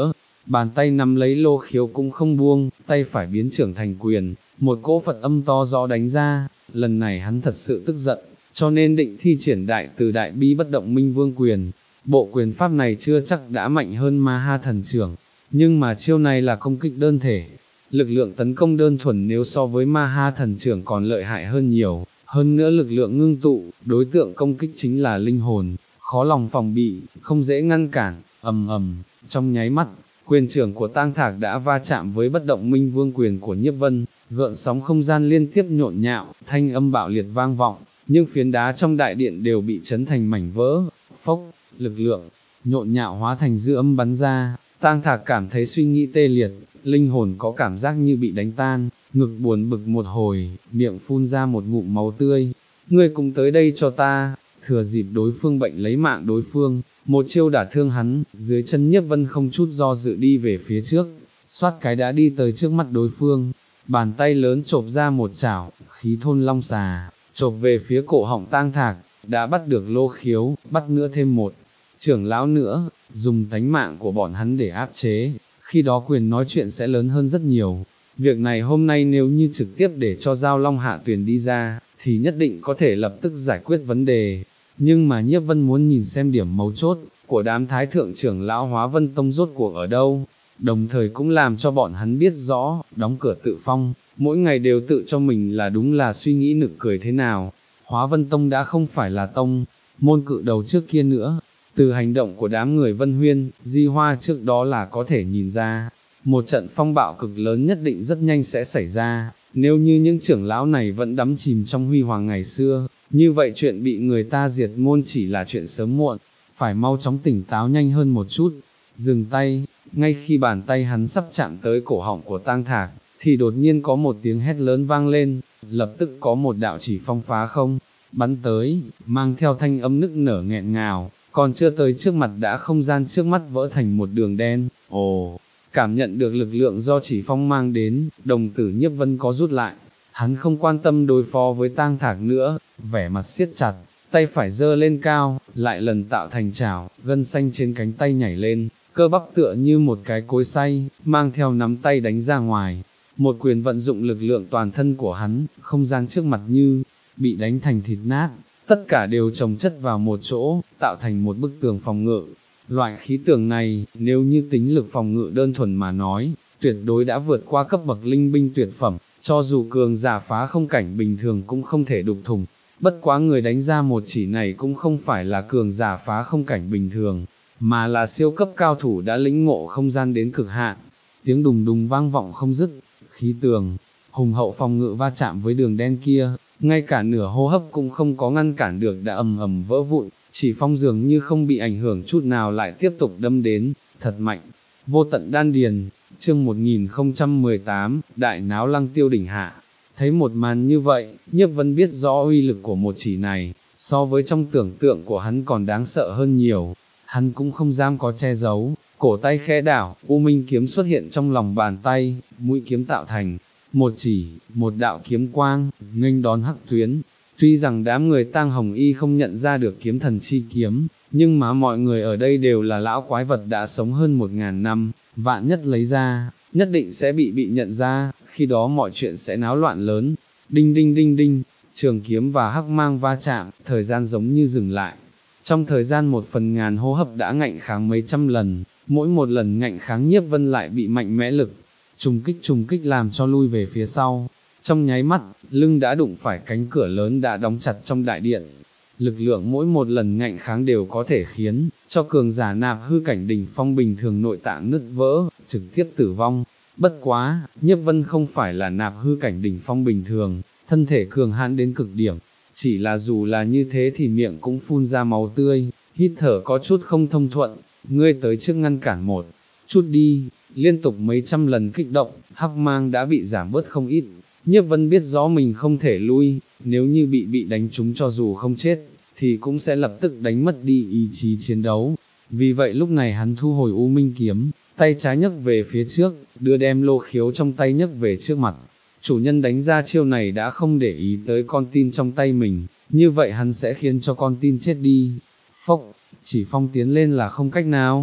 bàn tay nắm lấy lô khiếu cũng không buông, tay phải biến trưởng thành quyền, một cỗ Phật âm to rõ đánh ra, lần này hắn thật sự tức giận, cho nên định thi triển đại từ đại bi bất động minh vương quyền. Bộ quyền pháp này chưa chắc đã mạnh hơn Ma Ha thần trưởng, nhưng mà chiêu này là công kích đơn thể, lực lượng tấn công đơn thuần nếu so với Ma Ha thần trưởng còn lợi hại hơn nhiều, hơn nữa lực lượng ngưng tụ, đối tượng công kích chính là linh hồn, khó lòng phòng bị, không dễ ngăn cản, ầm ầm, trong nháy mắt, quyền trưởng của Tang Thạc đã va chạm với bất động minh vương quyền của Nhiếp Vân, gợn sóng không gian liên tiếp nhộn nhạo, thanh âm bạo liệt vang vọng, nhưng phiến đá trong đại điện đều bị chấn thành mảnh vỡ, phốc, lực lượng, nhộn nhạo hóa thành dư âm bắn ra, Tang Thạc cảm thấy suy nghĩ tê liệt, linh hồn có cảm giác như bị đánh tan, ngực buồn bực một hồi, miệng phun ra một ngụm máu tươi, ngươi cùng tới đây cho ta, thừa dịp đối phương bệnh lấy mạng đối phương, một chiêu đả thương hắn, dưới chân Nhiếp Vân không chút do dự đi về phía trước, xoát cái đã đi tới trước mắt đối phương, bàn tay lớn chộp ra một chảo, khí thôn long xà, chộp về phía cổ họng Tang Thạc, đã bắt được lô khiếu, bắt nữa thêm một trưởng lão nữa, dùng tánh mạng của bọn hắn để áp chế, khi đó quyền nói chuyện sẽ lớn hơn rất nhiều. Việc này hôm nay nếu như trực tiếp để cho Giao Long Hạ Tuyền đi ra, thì nhất định có thể lập tức giải quyết vấn đề. Nhưng mà Nhiếp Vân muốn nhìn xem điểm mấu chốt của đám thái thượng trưởng lão Hóa Vân Tông rốt cuộc ở đâu, đồng thời cũng làm cho bọn hắn biết rõ, đóng cửa tự phong, mỗi ngày đều tự cho mình là đúng là suy nghĩ nực cười thế nào. Hóa Vân Tông đã không phải là tông môn cự đầu trước kia nữa, từ hành động của đám người Vân Huyên, Di Hoa trước đó là có thể nhìn ra, một trận phong bạo cực lớn nhất định rất nhanh sẽ xảy ra, nếu như những trưởng lão này vẫn đắm chìm trong huy hoàng ngày xưa, như vậy chuyện bị người ta diệt môn chỉ là chuyện sớm muộn, phải mau chóng tỉnh táo nhanh hơn một chút. Dừng tay, ngay khi bàn tay hắn sắp chạm tới cổ họng của Tang Thạc, thì đột nhiên có một tiếng hét lớn vang lên, lập tức có một đạo chỉ phong phá không, bắn tới, mang theo thanh âm nức nở nghẹn ngào, còn chưa tới trước mặt đã không gian trước mắt vỡ thành một đường đen. Ồ, cảm nhận được lực lượng do chỉ phong mang đến, đồng tử Nhiếp Vân có rút lại, hắn không quan tâm đối phó với Tang Thạc nữa, vẻ mặt siết chặt, tay phải giơ lên cao, lại lần tạo thành chảo, gân xanh trên cánh tay nhảy lên, cơ bắp tựa như một cái cối xay, mang theo nắm tay đánh ra ngoài. Một quyền vận dụng lực lượng toàn thân của hắn, không gian trước mặt như bị đánh thành thịt nát, tất cả đều chồng chất vào một chỗ, tạo thành một bức tường phòng ngự. Loại khí tường này, nếu như tính lực phòng ngự đơn thuần mà nói, tuyệt đối đã vượt qua cấp bậc linh binh tuyệt phẩm, cho dù cường giả phá không cảnh bình thường cũng không thể đục thủng. Bất quá người đánh ra một chỉ này cũng không phải là cường giả phá không cảnh bình thường, mà là siêu cấp cao thủ đã lĩnh ngộ không gian đến cực hạn. Tiếng đùng đùng vang vọng không dứt, khí tường hùng hậu phòng ngự va chạm với đường đen kia, ngay cả nửa hô hấp cũng không có ngăn cản được đã ầm ầm vỡ vụn, chỉ phong dường như không bị ảnh hưởng chút nào lại tiếp tục đâm đến, thật mạnh. Vô tận đan điền, chương một nghìn không trăm mười tám, đại náo Lăng Tiêu đỉnh hạ. Thấy một màn như vậy, Nhiếp Vân biết rõ uy lực của một chỉ này, so với trong tưởng tượng của hắn còn đáng sợ hơn nhiều. Hắn cũng không dám có che giấu, cổ tay khẽ đảo, U Minh kiếm xuất hiện trong lòng bàn tay, mũi kiếm tạo thành một chỉ, một đạo kiếm quang, nghênh đón Hắc Tuyến. Tuy rằng đám người Tang Hồng Y không nhận ra được kiếm thần chi kiếm, nhưng mà mọi người ở đây đều là lão quái vật đã sống hơn một ngàn năm, vạn nhất lấy ra, nhất định sẽ bị bị nhận ra, khi đó mọi chuyện sẽ náo loạn lớn. Đinh đinh đinh đinh, trường kiếm và hắc mang va chạm, thời gian giống như dừng lại. Trong thời gian một phần ngàn hô hấp đã ngạnh kháng mấy trăm lần, mỗi một lần ngạnh kháng Nhiếp Vân lại bị mạnh mẽ lực trùng kích trùng kích làm cho lui về phía sau. Trong nháy mắt, lưng đã đụng phải cánh cửa lớn đã đóng chặt trong đại điện. Lực lượng mỗi một lần ngạnh kháng đều có thể khiến cho cường giả nạp hư cảnh đỉnh phong bình thường nội tạng nứt vỡ, trực tiếp tử vong. Bất quá, Nhiếp Vân không phải là nạp hư cảnh đỉnh phong bình thường, thân thể cường hãn đến cực điểm, chỉ là dù là như thế thì miệng cũng phun ra máu tươi, hít thở có chút không thông thuận. Ngươi tới trước ngăn cản một chút đi. Liên tục mấy trăm lần kích động, hắc mang đã bị giảm bớt không ít. Nhiếp Vân biết rõ mình không thể lui, nếu như bị bị đánh trúng cho dù không chết, thì cũng sẽ lập tức đánh mất đi ý chí chiến đấu. Vì vậy lúc này hắn thu hồi U Minh kiếm, tay trái nhấc về phía trước, đưa đem lô khiếu trong tay nhấc về trước mặt. Chủ nhân đánh ra chiêu này đã không để ý tới con tin trong tay mình, như vậy hắn sẽ khiến cho con tin chết đi. Phốc, chỉ phong tiến lên là không cách nào.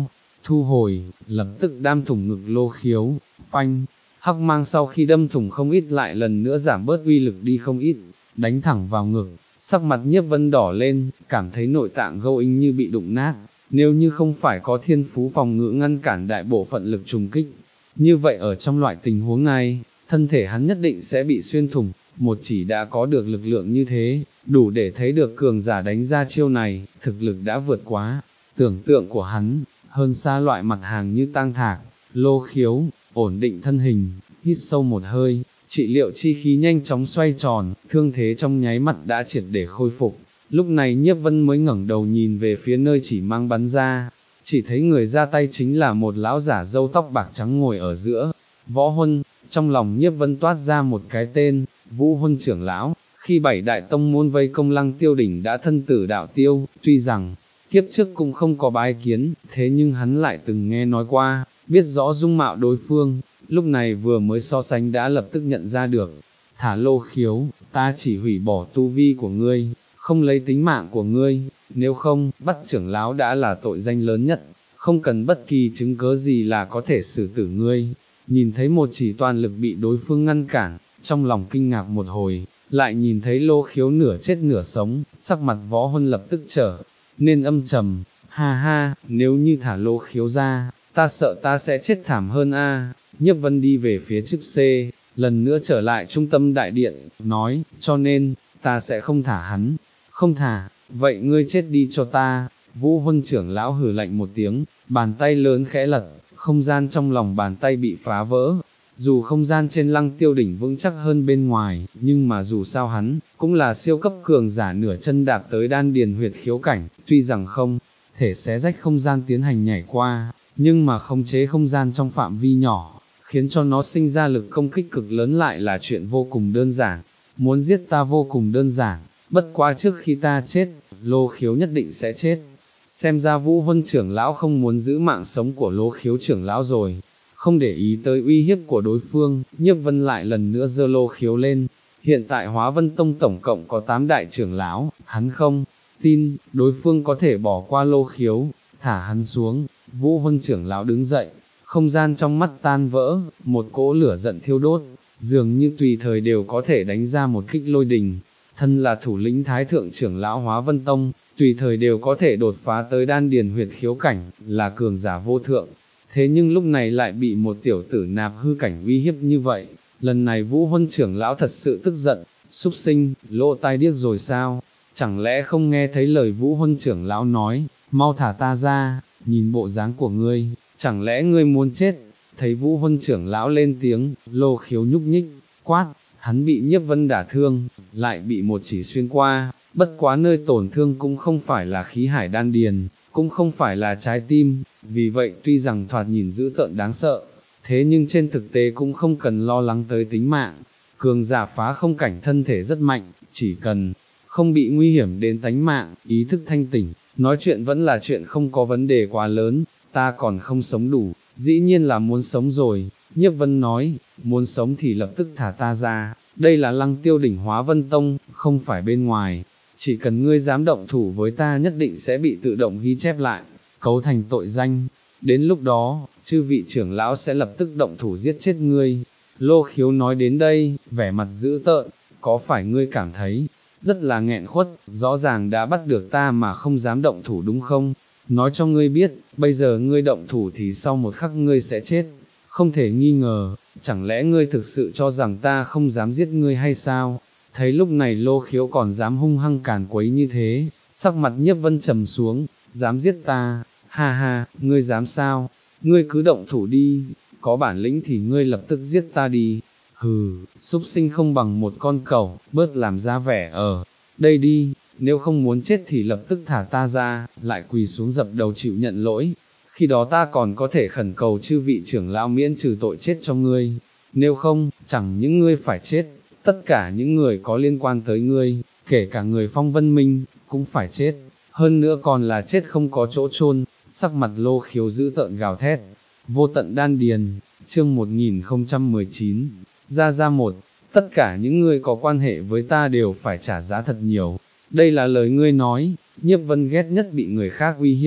thu hồi, lập tức đam thủng ngực Lô Khiếu, phanh, hắc mang sau khi đâm thủng không ít lại lần nữa giảm bớt uy lực đi không ít, đánh thẳng vào ngực, sắc mặt Nhiếp Vân đỏ lên, cảm thấy nội tạng Gâu Inh như bị đụng nát, nếu như không phải có thiên phú phòng ngự ngăn cản đại bộ phận lực trùng kích, như vậy ở trong loại tình huống này, thân thể hắn nhất định sẽ bị xuyên thủng, một chỉ đã có được lực lượng như thế, đủ để thấy được cường giả đánh ra chiêu này, thực lực đã vượt quá tưởng tượng của hắn, hơn xa loại mặt hàng như tang thạc. Lô Khiếu, ổn định thân hình, hít sâu một hơi, trị liệu chi khí nhanh chóng xoay tròn, thương thế trong nháy mắt đã triệt để khôi phục. Lúc này Nhiếp Vân mới ngẩng đầu nhìn về phía nơi chỉ mang bắn ra, chỉ thấy người ra tay chính là một lão giả râu tóc bạc trắng ngồi ở giữa, Võ Huân. Trong lòng Nhiếp Vân toát ra một cái tên, Vũ Huân trưởng lão. Khi bảy đại tông môn vây công Lăng Tiêu đỉnh đã thân tử đạo tiêu, tuy rằng kiếp trước cũng không có bái kiến, thế nhưng hắn lại từng nghe nói qua, biết rõ dung mạo đối phương, lúc này vừa mới so sánh đã lập tức nhận ra được. Thả Lô Khiếu, ta chỉ hủy bỏ tu vi của ngươi, không lấy tính mạng của ngươi, nếu không, bắt trưởng lão đã là tội danh lớn nhất, không cần bất kỳ chứng cớ gì là có thể xử tử ngươi. Nhìn thấy một chỉ toàn lực bị đối phương ngăn cản, trong lòng kinh ngạc một hồi, lại nhìn thấy Lô Khiếu nửa chết nửa sống, sắc mặt Võ Huân lập tức trở nên âm trầm, ha ha, nếu như thả Lô Khiếu ra, ta sợ ta sẽ chết thảm hơn a. Nhiếp Vân đi về phía trước C, lần nữa trở lại trung tâm đại điện, nói, cho nên, ta sẽ không thả hắn, không thả, vậy ngươi chết đi cho ta. Vũ Huân trưởng lão hừ lạnh một tiếng, bàn tay lớn khẽ lật, không gian trong lòng bàn tay bị phá vỡ. Dù không gian trên Lăng Tiêu đỉnh vững chắc hơn bên ngoài, nhưng mà dù sao hắn, cũng là siêu cấp cường giả nửa chân đạp tới đan điền huyệt khiếu cảnh, tuy rằng không thể xé rách không gian tiến hành nhảy qua, nhưng mà khống chế không gian trong phạm vi nhỏ, khiến cho nó sinh ra lực công kích cực lớn lại là chuyện vô cùng đơn giản. Muốn giết ta vô cùng đơn giản, bất quá trước khi ta chết, Lô Khiếu nhất định sẽ chết. Xem ra Vũ Huân trưởng lão không muốn giữ mạng sống của Lô Khiếu trưởng lão rồi. Không để ý tới uy hiếp của đối phương, Nhiếp Vân lại lần nữa giơ Lô Khiếu lên. Hiện tại Hóa Vân Tông tổng cộng có tám đại trưởng lão, hắn không tin đối phương có thể bỏ qua Lô Khiếu, thả hắn xuống. Vũ Huân trưởng lão đứng dậy, không gian trong mắt tan vỡ, một cỗ lửa giận thiêu đốt, dường như tùy thời đều có thể đánh ra một kích lôi đình. Thân là thủ lĩnh Thái thượng trưởng lão Hóa Vân Tông, tùy thời đều có thể đột phá tới đan điền huyệt khiếu cảnh, là cường giả vô thượng. Thế nhưng lúc này lại bị một tiểu tử nạp hư cảnh uy hiếp như vậy, lần này Vũ Huân trưởng lão thật sự tức giận, súc sinh, lỗ tai điếc rồi sao, chẳng lẽ không nghe thấy lời Vũ Huân trưởng lão nói, mau thả ta ra, nhìn bộ dáng của ngươi, chẳng lẽ ngươi muốn chết. Thấy Vũ Huân trưởng lão lên tiếng, Lô Khiếu nhúc nhích, quát, hắn bị Nhiếp Vân đả thương, lại bị một chỉ xuyên qua, bất quá nơi tổn thương cũng không phải là khí hải đan điền, cũng không phải là trái tim, vì vậy tuy rằng thoạt nhìn dữ tợn đáng sợ, thế nhưng trên thực tế cũng không cần lo lắng tới tính mạng. Cường giả phá không cảnh thân thể rất mạnh, chỉ cần không bị nguy hiểm đến tánh mạng, ý thức thanh tỉnh, nói chuyện vẫn là chuyện không có vấn đề quá lớn. Ta còn không sống đủ, dĩ nhiên là muốn sống rồi. Nhiếp Vân nói, muốn sống thì lập tức thả ta ra, đây là Lăng Tiêu đỉnh Hóa Vân Tông, không phải bên ngoài. Chỉ cần ngươi dám động thủ với ta nhất định sẽ bị tự động ghi chép lại, cấu thành tội danh. Đến lúc đó, chư vị trưởng lão sẽ lập tức động thủ giết chết ngươi. Lô Khiếu nói đến đây, vẻ mặt dữ tợn, có phải ngươi cảm thấy rất là nghẹn khuất, rõ ràng đã bắt được ta mà không dám động thủ đúng không? Nói cho ngươi biết, bây giờ ngươi động thủ thì sau một khắc ngươi sẽ chết, không thể nghi ngờ, chẳng lẽ ngươi thực sự cho rằng ta không dám giết ngươi hay sao? Thấy lúc này Lô Khiếu còn dám hung hăng càn quấy như thế, sắc mặt Nhiếp Vân trầm xuống, dám giết ta, ha ha, ngươi dám sao? Ngươi cứ động thủ đi, có bản lĩnh thì ngươi lập tức giết ta đi. Hừ, súc sinh không bằng một con cẩu, bớt làm ra vẻ ở đây đi, nếu không muốn chết thì lập tức thả ta ra, lại quỳ xuống dập đầu chịu nhận lỗi. Khi đó ta còn có thể khẩn cầu chư vị trưởng lão miễn trừ tội chết cho ngươi, nếu không, chẳng những ngươi phải chết, tất cả những người có liên quan tới ngươi, kể cả người Phong Vân Minh, cũng phải chết, hơn nữa còn là chết không có chỗ chôn. Sắc mặt Lô Khiếu dữ tợn gào thét. Vô tận đan điền, chương một nghìn không trăm mười chín, ra ra một, tất cả những người có quan hệ với ta đều phải trả giá thật nhiều. Đây là lời ngươi nói. Nhiếp Vân ghét nhất bị người khác uy hiếp,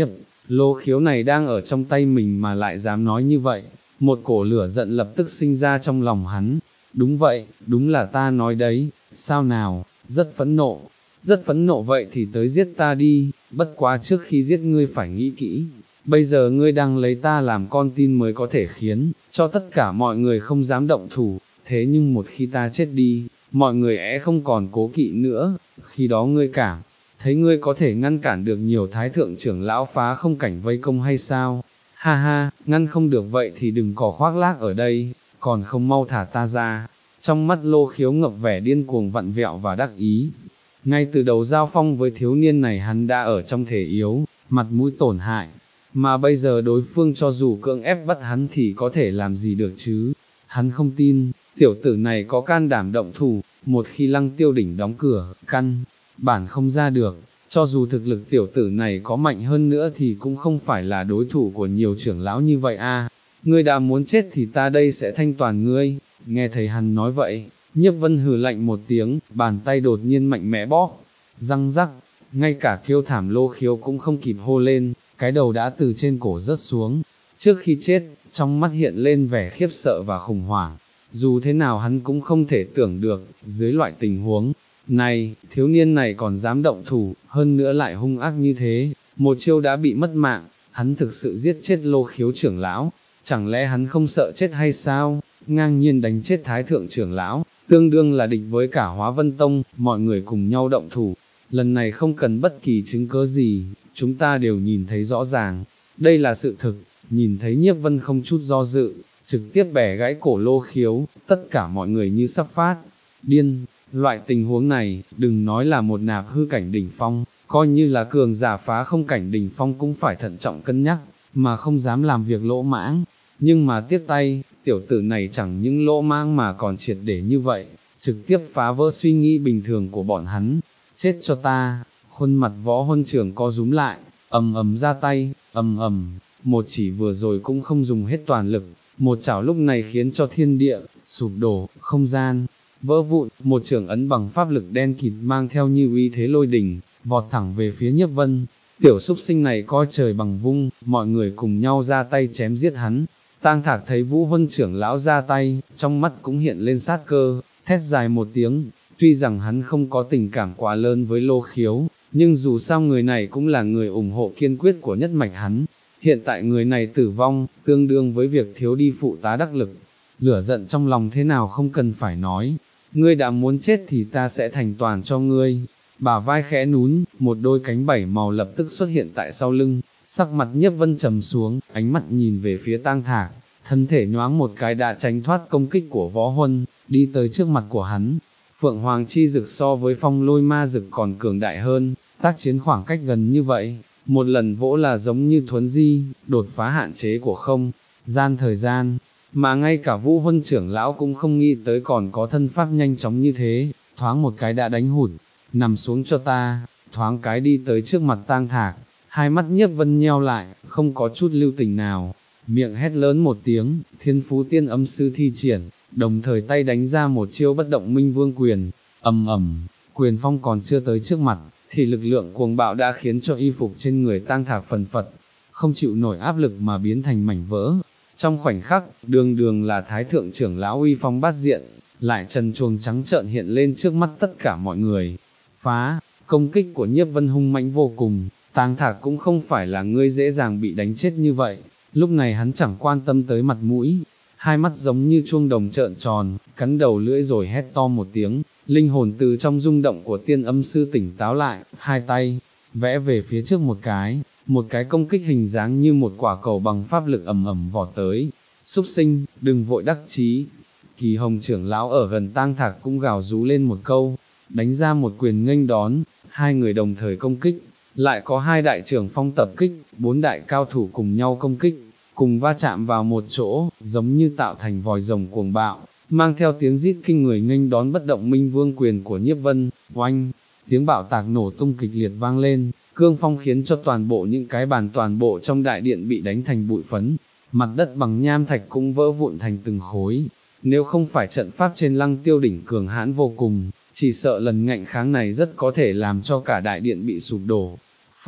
Lô Khiếu này đang ở trong tay mình mà lại dám nói như vậy, một cổ lửa giận lập tức sinh ra trong lòng hắn. Đúng vậy, đúng là ta nói đấy, sao nào, rất phẫn nộ, rất phẫn nộ vậy thì tới giết ta đi, bất quá trước khi giết ngươi phải nghĩ kỹ, bây giờ ngươi đang lấy ta làm con tin mới có thể khiến cho tất cả mọi người không dám động thủ, thế nhưng một khi ta chết đi, mọi người é không còn cố kỵ nữa, khi đó ngươi cảm thấy ngươi có thể ngăn cản được nhiều thái thượng trưởng lão phá không cảnh vây công hay sao? Ha ha, ngăn không được vậy thì đừng có khoác lác ở đây, còn không mau thả ta ra. Trong mắt Lô Khiếu ngập vẻ điên cuồng vặn vẹo và đắc ý. Ngay từ đầu giao phong với thiếu niên này hắn đã ở trong thể yếu, mặt mũi tổn hại, mà bây giờ đối phương cho dù cưỡng ép bắt hắn thì có thể làm gì được chứ? Hắn không tin, tiểu tử này có can đảm động thủ, một khi Lăng Tiêu Đỉnh đóng cửa, căn bản không ra được, cho dù thực lực tiểu tử này có mạnh hơn nữa thì cũng không phải là đối thủ của nhiều trưởng lão như vậy a. Ngươi đã muốn chết thì ta đây sẽ thanh toàn ngươi. Nghe thấy hắn nói vậy, Nhiếp Vân hừ lạnh một tiếng, bàn tay đột nhiên mạnh mẽ bóp, răng rắc, ngay cả kêu thảm Lô Khiếu cũng không kịp hô lên, cái đầu đã từ trên cổ rớt xuống. Trước khi chết, trong mắt hiện lên vẻ khiếp sợ và khủng hoảng, dù thế nào hắn cũng không thể tưởng được, dưới loại tình huống này, thiếu niên này còn dám động thủ, hơn nữa lại hung ác như thế, một chiêu đã bị mất mạng, hắn thực sự giết chết Lô Khiếu trưởng lão, chẳng lẽ hắn không sợ chết hay sao, ngang nhiên đánh chết thái thượng trưởng lão, tương đương là địch với cả Hóa Vân Tông, mọi người cùng nhau động thủ, lần này không cần bất kỳ chứng cớ gì, chúng ta đều nhìn thấy rõ ràng, đây là sự thực, nhìn thấy Nhiếp Vân không chút do dự, trực tiếp bẻ gãy cổ Lô Khiếu, tất cả mọi người như sắp phát điên. Loại tình huống này, đừng nói là một nạp hư cảnh đỉnh phong, coi như là cường giả phá không cảnh đỉnh phong cũng phải thận trọng cân nhắc, mà không dám làm việc lỗ mãng. Nhưng mà tiếc tay, tiểu tử này chẳng những lỗ mãng mà còn triệt để như vậy, trực tiếp phá vỡ suy nghĩ bình thường của bọn hắn. Chết cho ta, khuôn mặt Võ Huân Trưởng co rúm lại, ầm ầm ra tay, ầm ầm, một chỉ vừa rồi cũng không dùng hết toàn lực, một chảo lúc này khiến cho thiên địa sụp đổ, không gian vỡ vụn, một trường ấn bằng pháp lực đen kịt mang theo như uy thế lôi đình, vọt thẳng về phía Nhiếp Vân. Tiểu súc sinh này coi trời bằng vung, mọi người cùng nhau ra tay chém giết hắn. Tang Thạc thấy Vũ Huân trưởng lão ra tay, trong mắt cũng hiện lên sát cơ, thét dài một tiếng, tuy rằng hắn không có tình cảm quá lớn với Lô Khiếu, nhưng dù sao người này cũng là người ủng hộ kiên quyết của nhất mạch hắn. Hiện tại người này tử vong, tương đương với việc thiếu đi phụ tá đắc lực. Lửa giận trong lòng thế nào không cần phải nói, ngươi đã muốn chết thì ta sẽ thành toàn cho ngươi. Bả vai khẽ nhún, một đôi cánh bảy màu lập tức xuất hiện tại sau lưng, sắc mặt Nhiếp Vân trầm xuống, ánh mắt nhìn về phía Tang Thạc, thân thể nhoáng một cái đã tránh thoát công kích của Võ Huân, đi tới trước mặt của hắn. Phượng Hoàng chi dực so với phong lôi ma dực còn cường đại hơn, tác chiến khoảng cách gần như vậy, một lần vỗ là giống như thuấn di, đột phá hạn chế của không gian thời gian. Mà ngay cả Vũ Huân trưởng lão cũng không nghĩ tới còn có thân pháp nhanh chóng như thế, thoáng một cái đã đánh hụt, nằm xuống cho ta, thoáng cái đi tới trước mặt Tang Thạc, hai mắt Nhiếp Vân nheo lại, không có chút lưu tình nào, miệng hét lớn một tiếng, Thiên Phú Tiên Âm Sư thi triển, đồng thời tay đánh ra một chiêu bất động minh vương quyền, ầm ầm, quyền phong còn chưa tới trước mặt, thì lực lượng cuồng bạo đã khiến cho y phục trên người Tang Thạc phần phật, không chịu nổi áp lực mà biến thành mảnh vỡ. Trong khoảnh khắc, đường đường là thái thượng trưởng lão uy phong bát diện, lại trần truồng trắng trợn hiện lên trước mắt tất cả mọi người. Phá, công kích của Nhiếp Vân hung mãnh vô cùng, Tang Thạc cũng không phải là ngươi dễ dàng bị đánh chết như vậy, lúc này hắn chẳng quan tâm tới mặt mũi, hai mắt giống như chuông đồng trợn tròn, cắn đầu lưỡi rồi hét to một tiếng, linh hồn từ trong rung động của tiên âm sư tỉnh táo lại, hai tay, vẽ về phía trước một cái, một cái công kích hình dáng như một quả cầu bằng pháp lực ầm ầm vọt tới. Súc sinh, đừng vội đắc chí. Kỳ Hồng trưởng lão ở gần Tang Thạc cũng gào rú lên một câu, đánh ra một quyền nghênh đón, hai người đồng thời công kích, lại có hai đại trưởng phong tập kích, bốn đại cao thủ cùng nhau công kích, cùng va chạm vào một chỗ, giống như tạo thành vòi rồng cuồng bạo, mang theo tiếng rít kinh người nghênh đón bất động minh vương quyền của Nhiếp Vân. Oanh, tiếng bạo tạc nổ tung kịch liệt vang lên, cương phong khiến cho toàn bộ những cái bàn toàn bộ trong đại điện bị đánh thành bụi phấn, mặt đất bằng nham thạch cũng vỡ vụn thành từng khối. Nếu không phải trận pháp trên Lăng Tiêu đỉnh cường hãn vô cùng, chỉ sợ lần ngạnh kháng này rất có thể làm cho cả đại điện bị sụp đổ. Phốc,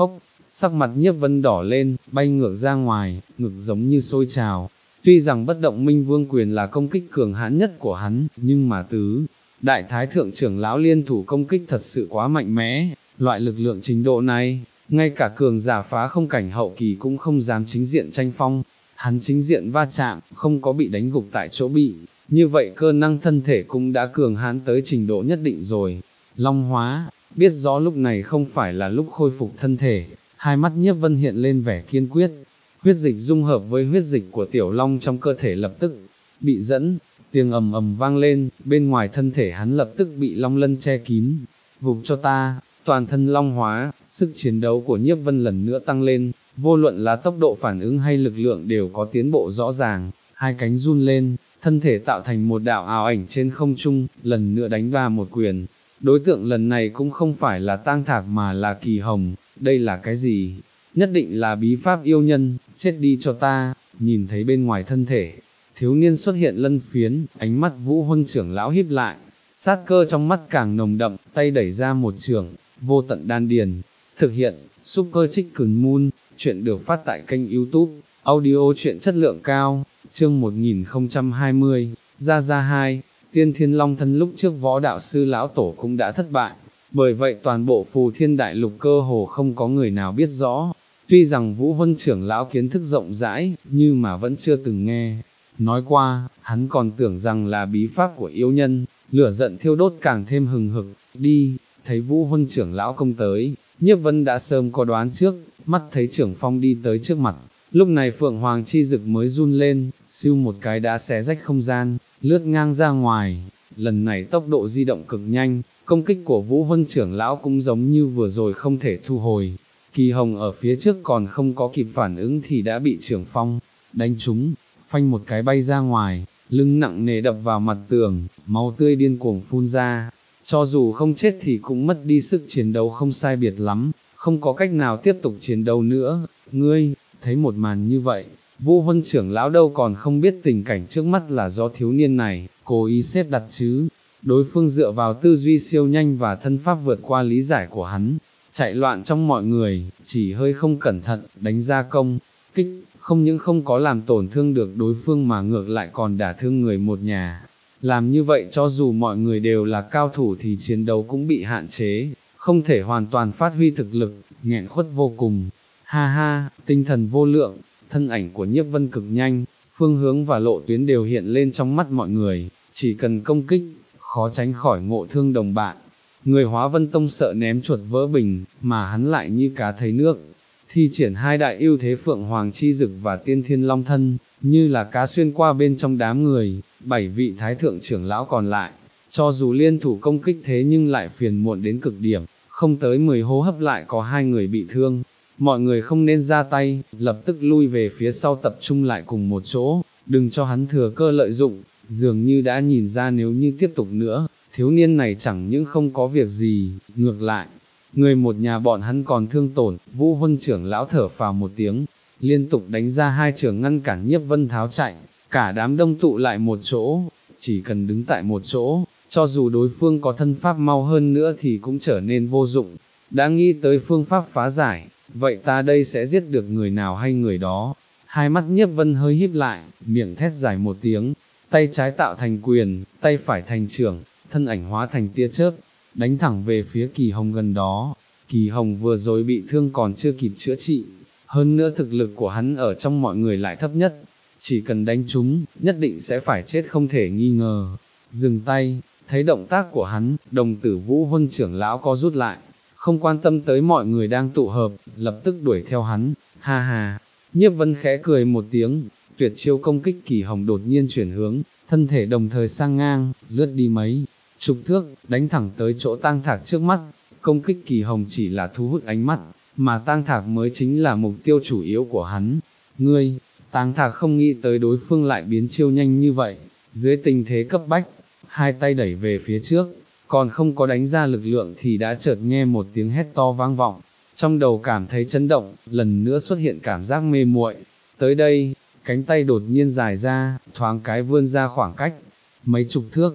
sắc mặt Nhiếp Vân đỏ lên, bay ngược ra ngoài, ngực giống như sôi trào. Tuy rằng bất động minh vương quyền là công kích cường hãn nhất của hắn, nhưng mà tứ, đại thái thượng trưởng lão liên thủ công kích thật sự quá mạnh mẽ, loại lực lượng trình độ này, ngay cả cường giả phá không cảnh hậu kỳ cũng không dám chính diện tranh phong, hắn chính diện va chạm, không có bị đánh gục tại chỗ bị, như vậy cơ năng thân thể cũng đã cường hãn tới trình độ nhất định rồi. Long hóa, biết rõ lúc này không phải là lúc khôi phục thân thể, hai mắt Nhiếp Vân hiện lên vẻ kiên quyết, huyết dịch dung hợp với huyết dịch của tiểu long trong cơ thể lập tức bị dẫn, tiếng ầm ầm vang lên, bên ngoài thân thể hắn lập tức bị long lân che kín, vụp cho ta, toàn thân long hóa, sức chiến đấu của Nhiếp Vân lần nữa tăng lên, vô luận là tốc độ phản ứng hay lực lượng đều có tiến bộ rõ ràng, hai cánh run lên, thân thể tạo thành một đạo ảo ảnh trên không trung, lần nữa đánh ra một quyền. Đối tượng lần này cũng không phải là Tang Thạc mà là Kỳ Hồng, đây là cái gì? Nhất định là bí pháp yêu nhân, chết đi cho ta, nhìn thấy bên ngoài thân thể. Thiếu niên xuất hiện lân phiến, ánh mắt Vũ Huân trưởng lão híp lại, sát cơ trong mắt càng nồng đậm, tay đẩy ra một trường, vô tận đan điền. Thực hiện, Super Chicken Moon, chuyện được phát tại kênh YouTube, audio chuyện chất lượng cao, chương một nghìn không trăm hai mươi, Gia Gia hai. Tiên Thiên Long thân lúc trước võ đạo sư lão tổ cũng đã thất bại, bởi vậy toàn bộ phù thiên đại lục cơ hồ không có người nào biết rõ. Tuy rằng Vũ Huân trưởng lão kiến thức rộng rãi, nhưng mà vẫn chưa từng nghe. Nói qua, hắn còn tưởng rằng là bí pháp của yêu nhân, lửa giận thiêu đốt càng thêm hừng hực, đi, thấy Vũ Huân trưởng lão công tới, Nhiếp Vân đã sớm có đoán trước, mắt thấy trưởng phong đi tới trước mặt. Lúc này Phượng Hoàng chi dực mới run lên, siêu một cái đã xé rách không gian, lướt ngang ra ngoài, lần này tốc độ di động cực nhanh, công kích của Vũ Huân trưởng lão cũng giống như vừa rồi không thể thu hồi. Kỳ Hồng ở phía trước còn không có kịp phản ứng thì đã bị trưởng phong đánh trúng, phanh một cái bay ra ngoài, lưng nặng nề đập vào mặt tường, máu tươi điên cuồng phun ra. Cho dù không chết thì cũng mất đi sức chiến đấu không sai biệt lắm, không có cách nào tiếp tục chiến đấu nữa. Ngươi, thấy một màn như vậy, Vũ Huân trưởng lão đâu còn không biết tình cảnh trước mắt là do thiếu niên này cố ý xếp đặt chứ. Đối phương dựa vào tư duy siêu nhanh và thân pháp vượt qua lý giải của hắn, chạy loạn trong mọi người, chỉ hơi không cẩn thận, đánh ra công kích, không những không có làm tổn thương được đối phương mà ngược lại còn đả thương người một nhà. Làm như vậy cho dù mọi người đều là cao thủ thì chiến đấu cũng bị hạn chế, không thể hoàn toàn phát huy thực lực, nghẹn khuất vô cùng. Ha ha, tinh thần vô lượng, thân ảnh của Nhiếp Vân cực nhanh, phương hướng và lộ tuyến đều hiện lên trong mắt mọi người, chỉ cần công kích, khó tránh khỏi ngộ thương đồng bạn. Người Hóa Vân Tông sợ ném chuột vỡ bình, mà hắn lại như cá thấy nước, thi triển hai đại ưu thế Phượng Hoàng chi dực và Tiên Thiên Long thân, như là cá xuyên qua bên trong đám người. Bảy vị thái thượng trưởng lão còn lại, cho dù liên thủ công kích thế nhưng lại phiền muộn đến cực điểm, không tới mười hô hấp lại có hai người bị thương. Mọi người không nên ra tay, lập tức lui về phía sau tập trung lại cùng một chỗ, đừng cho hắn thừa cơ lợi dụng. Dường như đã nhìn ra nếu như tiếp tục nữa, thiếu niên này chẳng những không có việc gì, ngược lại, người một nhà bọn hắn còn thương tổn. Vũ Huân trưởng lão thở phào một tiếng, liên tục đánh ra hai trường ngăn cản Nhiếp Vân tháo chạy, cả đám đông tụ lại một chỗ, chỉ cần đứng tại một chỗ, cho dù đối phương có thân pháp mau hơn nữa thì cũng trở nên vô dụng. Đã nghĩ tới phương pháp phá giải, vậy ta đây sẽ giết được người nào hay người đó. Hai mắt Nhiếp Vân hơi híp lại, miệng thét dài một tiếng, tay trái tạo thành quyền, tay phải thành chưởng, thân ảnh hóa thành tia chớp, đánh thẳng về phía Kỳ Hồng gần đó. Kỳ Hồng vừa rồi bị thương còn chưa kịp chữa trị, hơn nữa thực lực của hắn ở trong mọi người lại thấp nhất, chỉ cần đánh trúng, nhất định sẽ phải chết không thể nghi ngờ. Dừng tay, thấy động tác của hắn, đồng tử Vũ Huân trưởng lão có rút lại, không quan tâm tới mọi người đang tụ hợp, lập tức đuổi theo hắn. Ha ha, Nhiếp Vân khẽ cười một tiếng, tuyệt chiêu công kích Kỳ Hồng đột nhiên chuyển hướng, thân thể đồng thời sang ngang, lướt đi mấy chục thước, đánh thẳng tới chỗ Tang Thạc trước mắt. Công kích Kỳ Hồng chỉ là thu hút ánh mắt, mà Tang Thạc mới chính là mục tiêu chủ yếu của hắn. Ngươi, Tang Thạc không nghĩ tới đối phương lại biến chiêu nhanh như vậy, dưới tình thế cấp bách, hai tay đẩy về phía trước, còn không có đánh ra lực lượng thì đã chợt nghe một tiếng hét to vang vọng, trong đầu cảm thấy chấn động, lần nữa xuất hiện cảm giác mê muội. Tới đây, cánh tay đột nhiên dài ra, thoáng cái vươn ra khoảng cách mấy chục thước,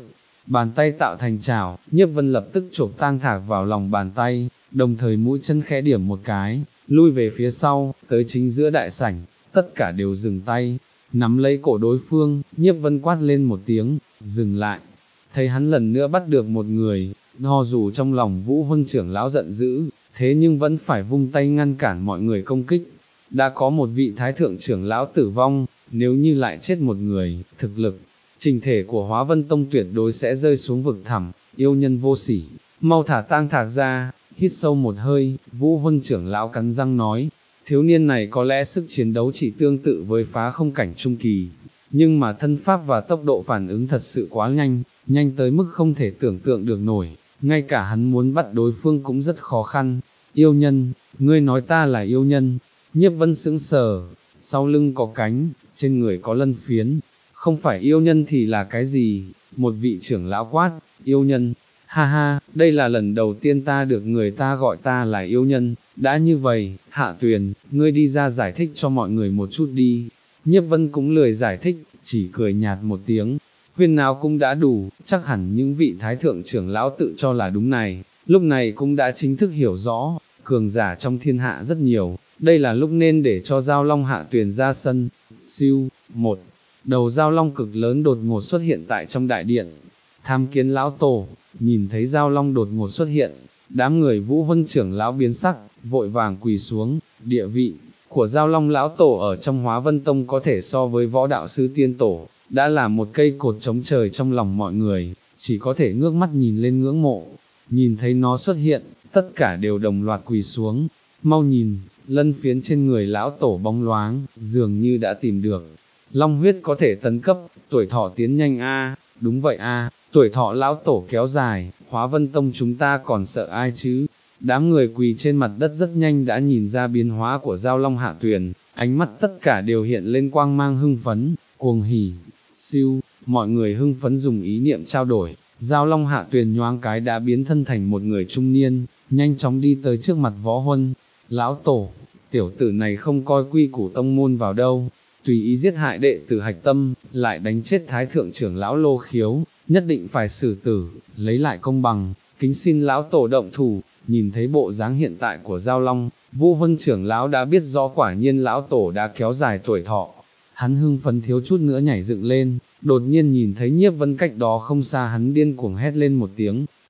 bàn tay tạo thành chảo, Nhiếp Vân lập tức chộp tang thạc vào lòng bàn tay, đồng thời mũi chân khẽ điểm một cái, lui về phía sau, tới chính giữa đại sảnh, tất cả đều dừng tay, nắm lấy cổ đối phương, Nhiếp Vân quát lên một tiếng, dừng lại. Thấy hắn lần nữa bắt được một người, ho dù trong lòng Vũ Huân trưởng lão giận dữ, thế nhưng vẫn phải vung tay ngăn cản mọi người công kích. Đã có một vị thái thượng trưởng lão tử vong, nếu như lại chết một người, thực lực, trình thể của Hóa Vân Tông tuyệt đối sẽ rơi xuống vực thẳm, yêu nhân vô sỉ, mau thả tang thạc ra. Hít sâu một hơi, Vũ Huân trưởng lão cắn răng nói, thiếu niên này có lẽ sức chiến đấu chỉ tương tự với phá không cảnh trung kỳ, nhưng mà thân pháp và tốc độ phản ứng thật sự quá nhanh, nhanh tới mức không thể tưởng tượng được nổi, ngay cả hắn muốn bắt đối phương cũng rất khó khăn. Yêu nhân, ngươi nói ta là yêu nhân? Nhiếp Vân sững sờ, sau lưng có cánh, trên người có lân phiến, không phải yêu nhân thì là cái gì? Một vị trưởng lão quát, yêu nhân, ha ha, đây là lần đầu tiên ta được người ta gọi ta là yêu nhân, đã như vậy, Hạ Tuyền, ngươi đi ra giải thích cho mọi người một chút đi. Nhiếp Vân cũng lười giải thích, chỉ cười nhạt một tiếng, huyên nào cũng đã đủ, chắc hẳn những vị thái thượng trưởng lão tự cho là đúng này, lúc này cũng đã chính thức hiểu rõ, cường giả trong thiên hạ rất nhiều, đây là lúc nên để cho Giao Long Hạ Tuyền ra sân. Siêu, một đầu Giao Long cực lớn đột ngột xuất hiện tại trong đại điện. Tham Kiến lão tổ, nhìn thấy Giao Long đột ngột xuất hiện, đám người Vũ Huân trưởng lão biến sắc, vội vàng quỳ xuống. Địa vị của Giao Long lão tổ ở trong Hóa Vân Tông có thể so với võ đạo sư tiên tổ, đã là một cây cột chống trời trong lòng mọi người, chỉ có thể ngước mắt nhìn lên ngưỡng mộ. Nhìn thấy nó xuất hiện, tất cả đều đồng loạt quỳ xuống. Mau nhìn, lân phiến trên người lão tổ bóng loáng, dường như đã tìm được. Long huyết có thể tấn cấp, tuổi thọ tiến nhanh a, đúng vậy a, tuổi thọ lão tổ kéo dài, Hóa Vân Tông chúng ta còn sợ ai chứ? Đám người quỳ trên mặt đất rất nhanh đã nhìn ra biến hóa của Giao Long Hạ Tuyền, ánh mắt tất cả đều hiện lên quang mang hưng phấn, cuồng hỉ. Siêu, mọi người hưng phấn dùng ý niệm trao đổi, Giao Long Hạ Tuyền nhoáng cái đã biến thân thành một người trung niên, nhanh chóng đi tới trước mặt Võ Huân. Lão tổ, tiểu tử này không coi quy củ tông môn vào đâu, tùy ý giết hại đệ tử Hạch Tâm, lại đánh chết thái thượng trưởng lão Lô Khiếu, nhất định phải xử tử, lấy lại công bằng, kính xin lão tổ động thủ. Nhìn thấy bộ dáng hiện tại của Giao Long, Vũ Huân trưởng lão đã biết rõ quả nhiên lão tổ đã kéo dài tuổi thọ. Hắn hưng phấn thiếu chút nữa nhảy dựng lên, đột nhiên nhìn thấy Nhiếp Vân cách đó không xa, hắn điên cuồng hét lên một tiếng,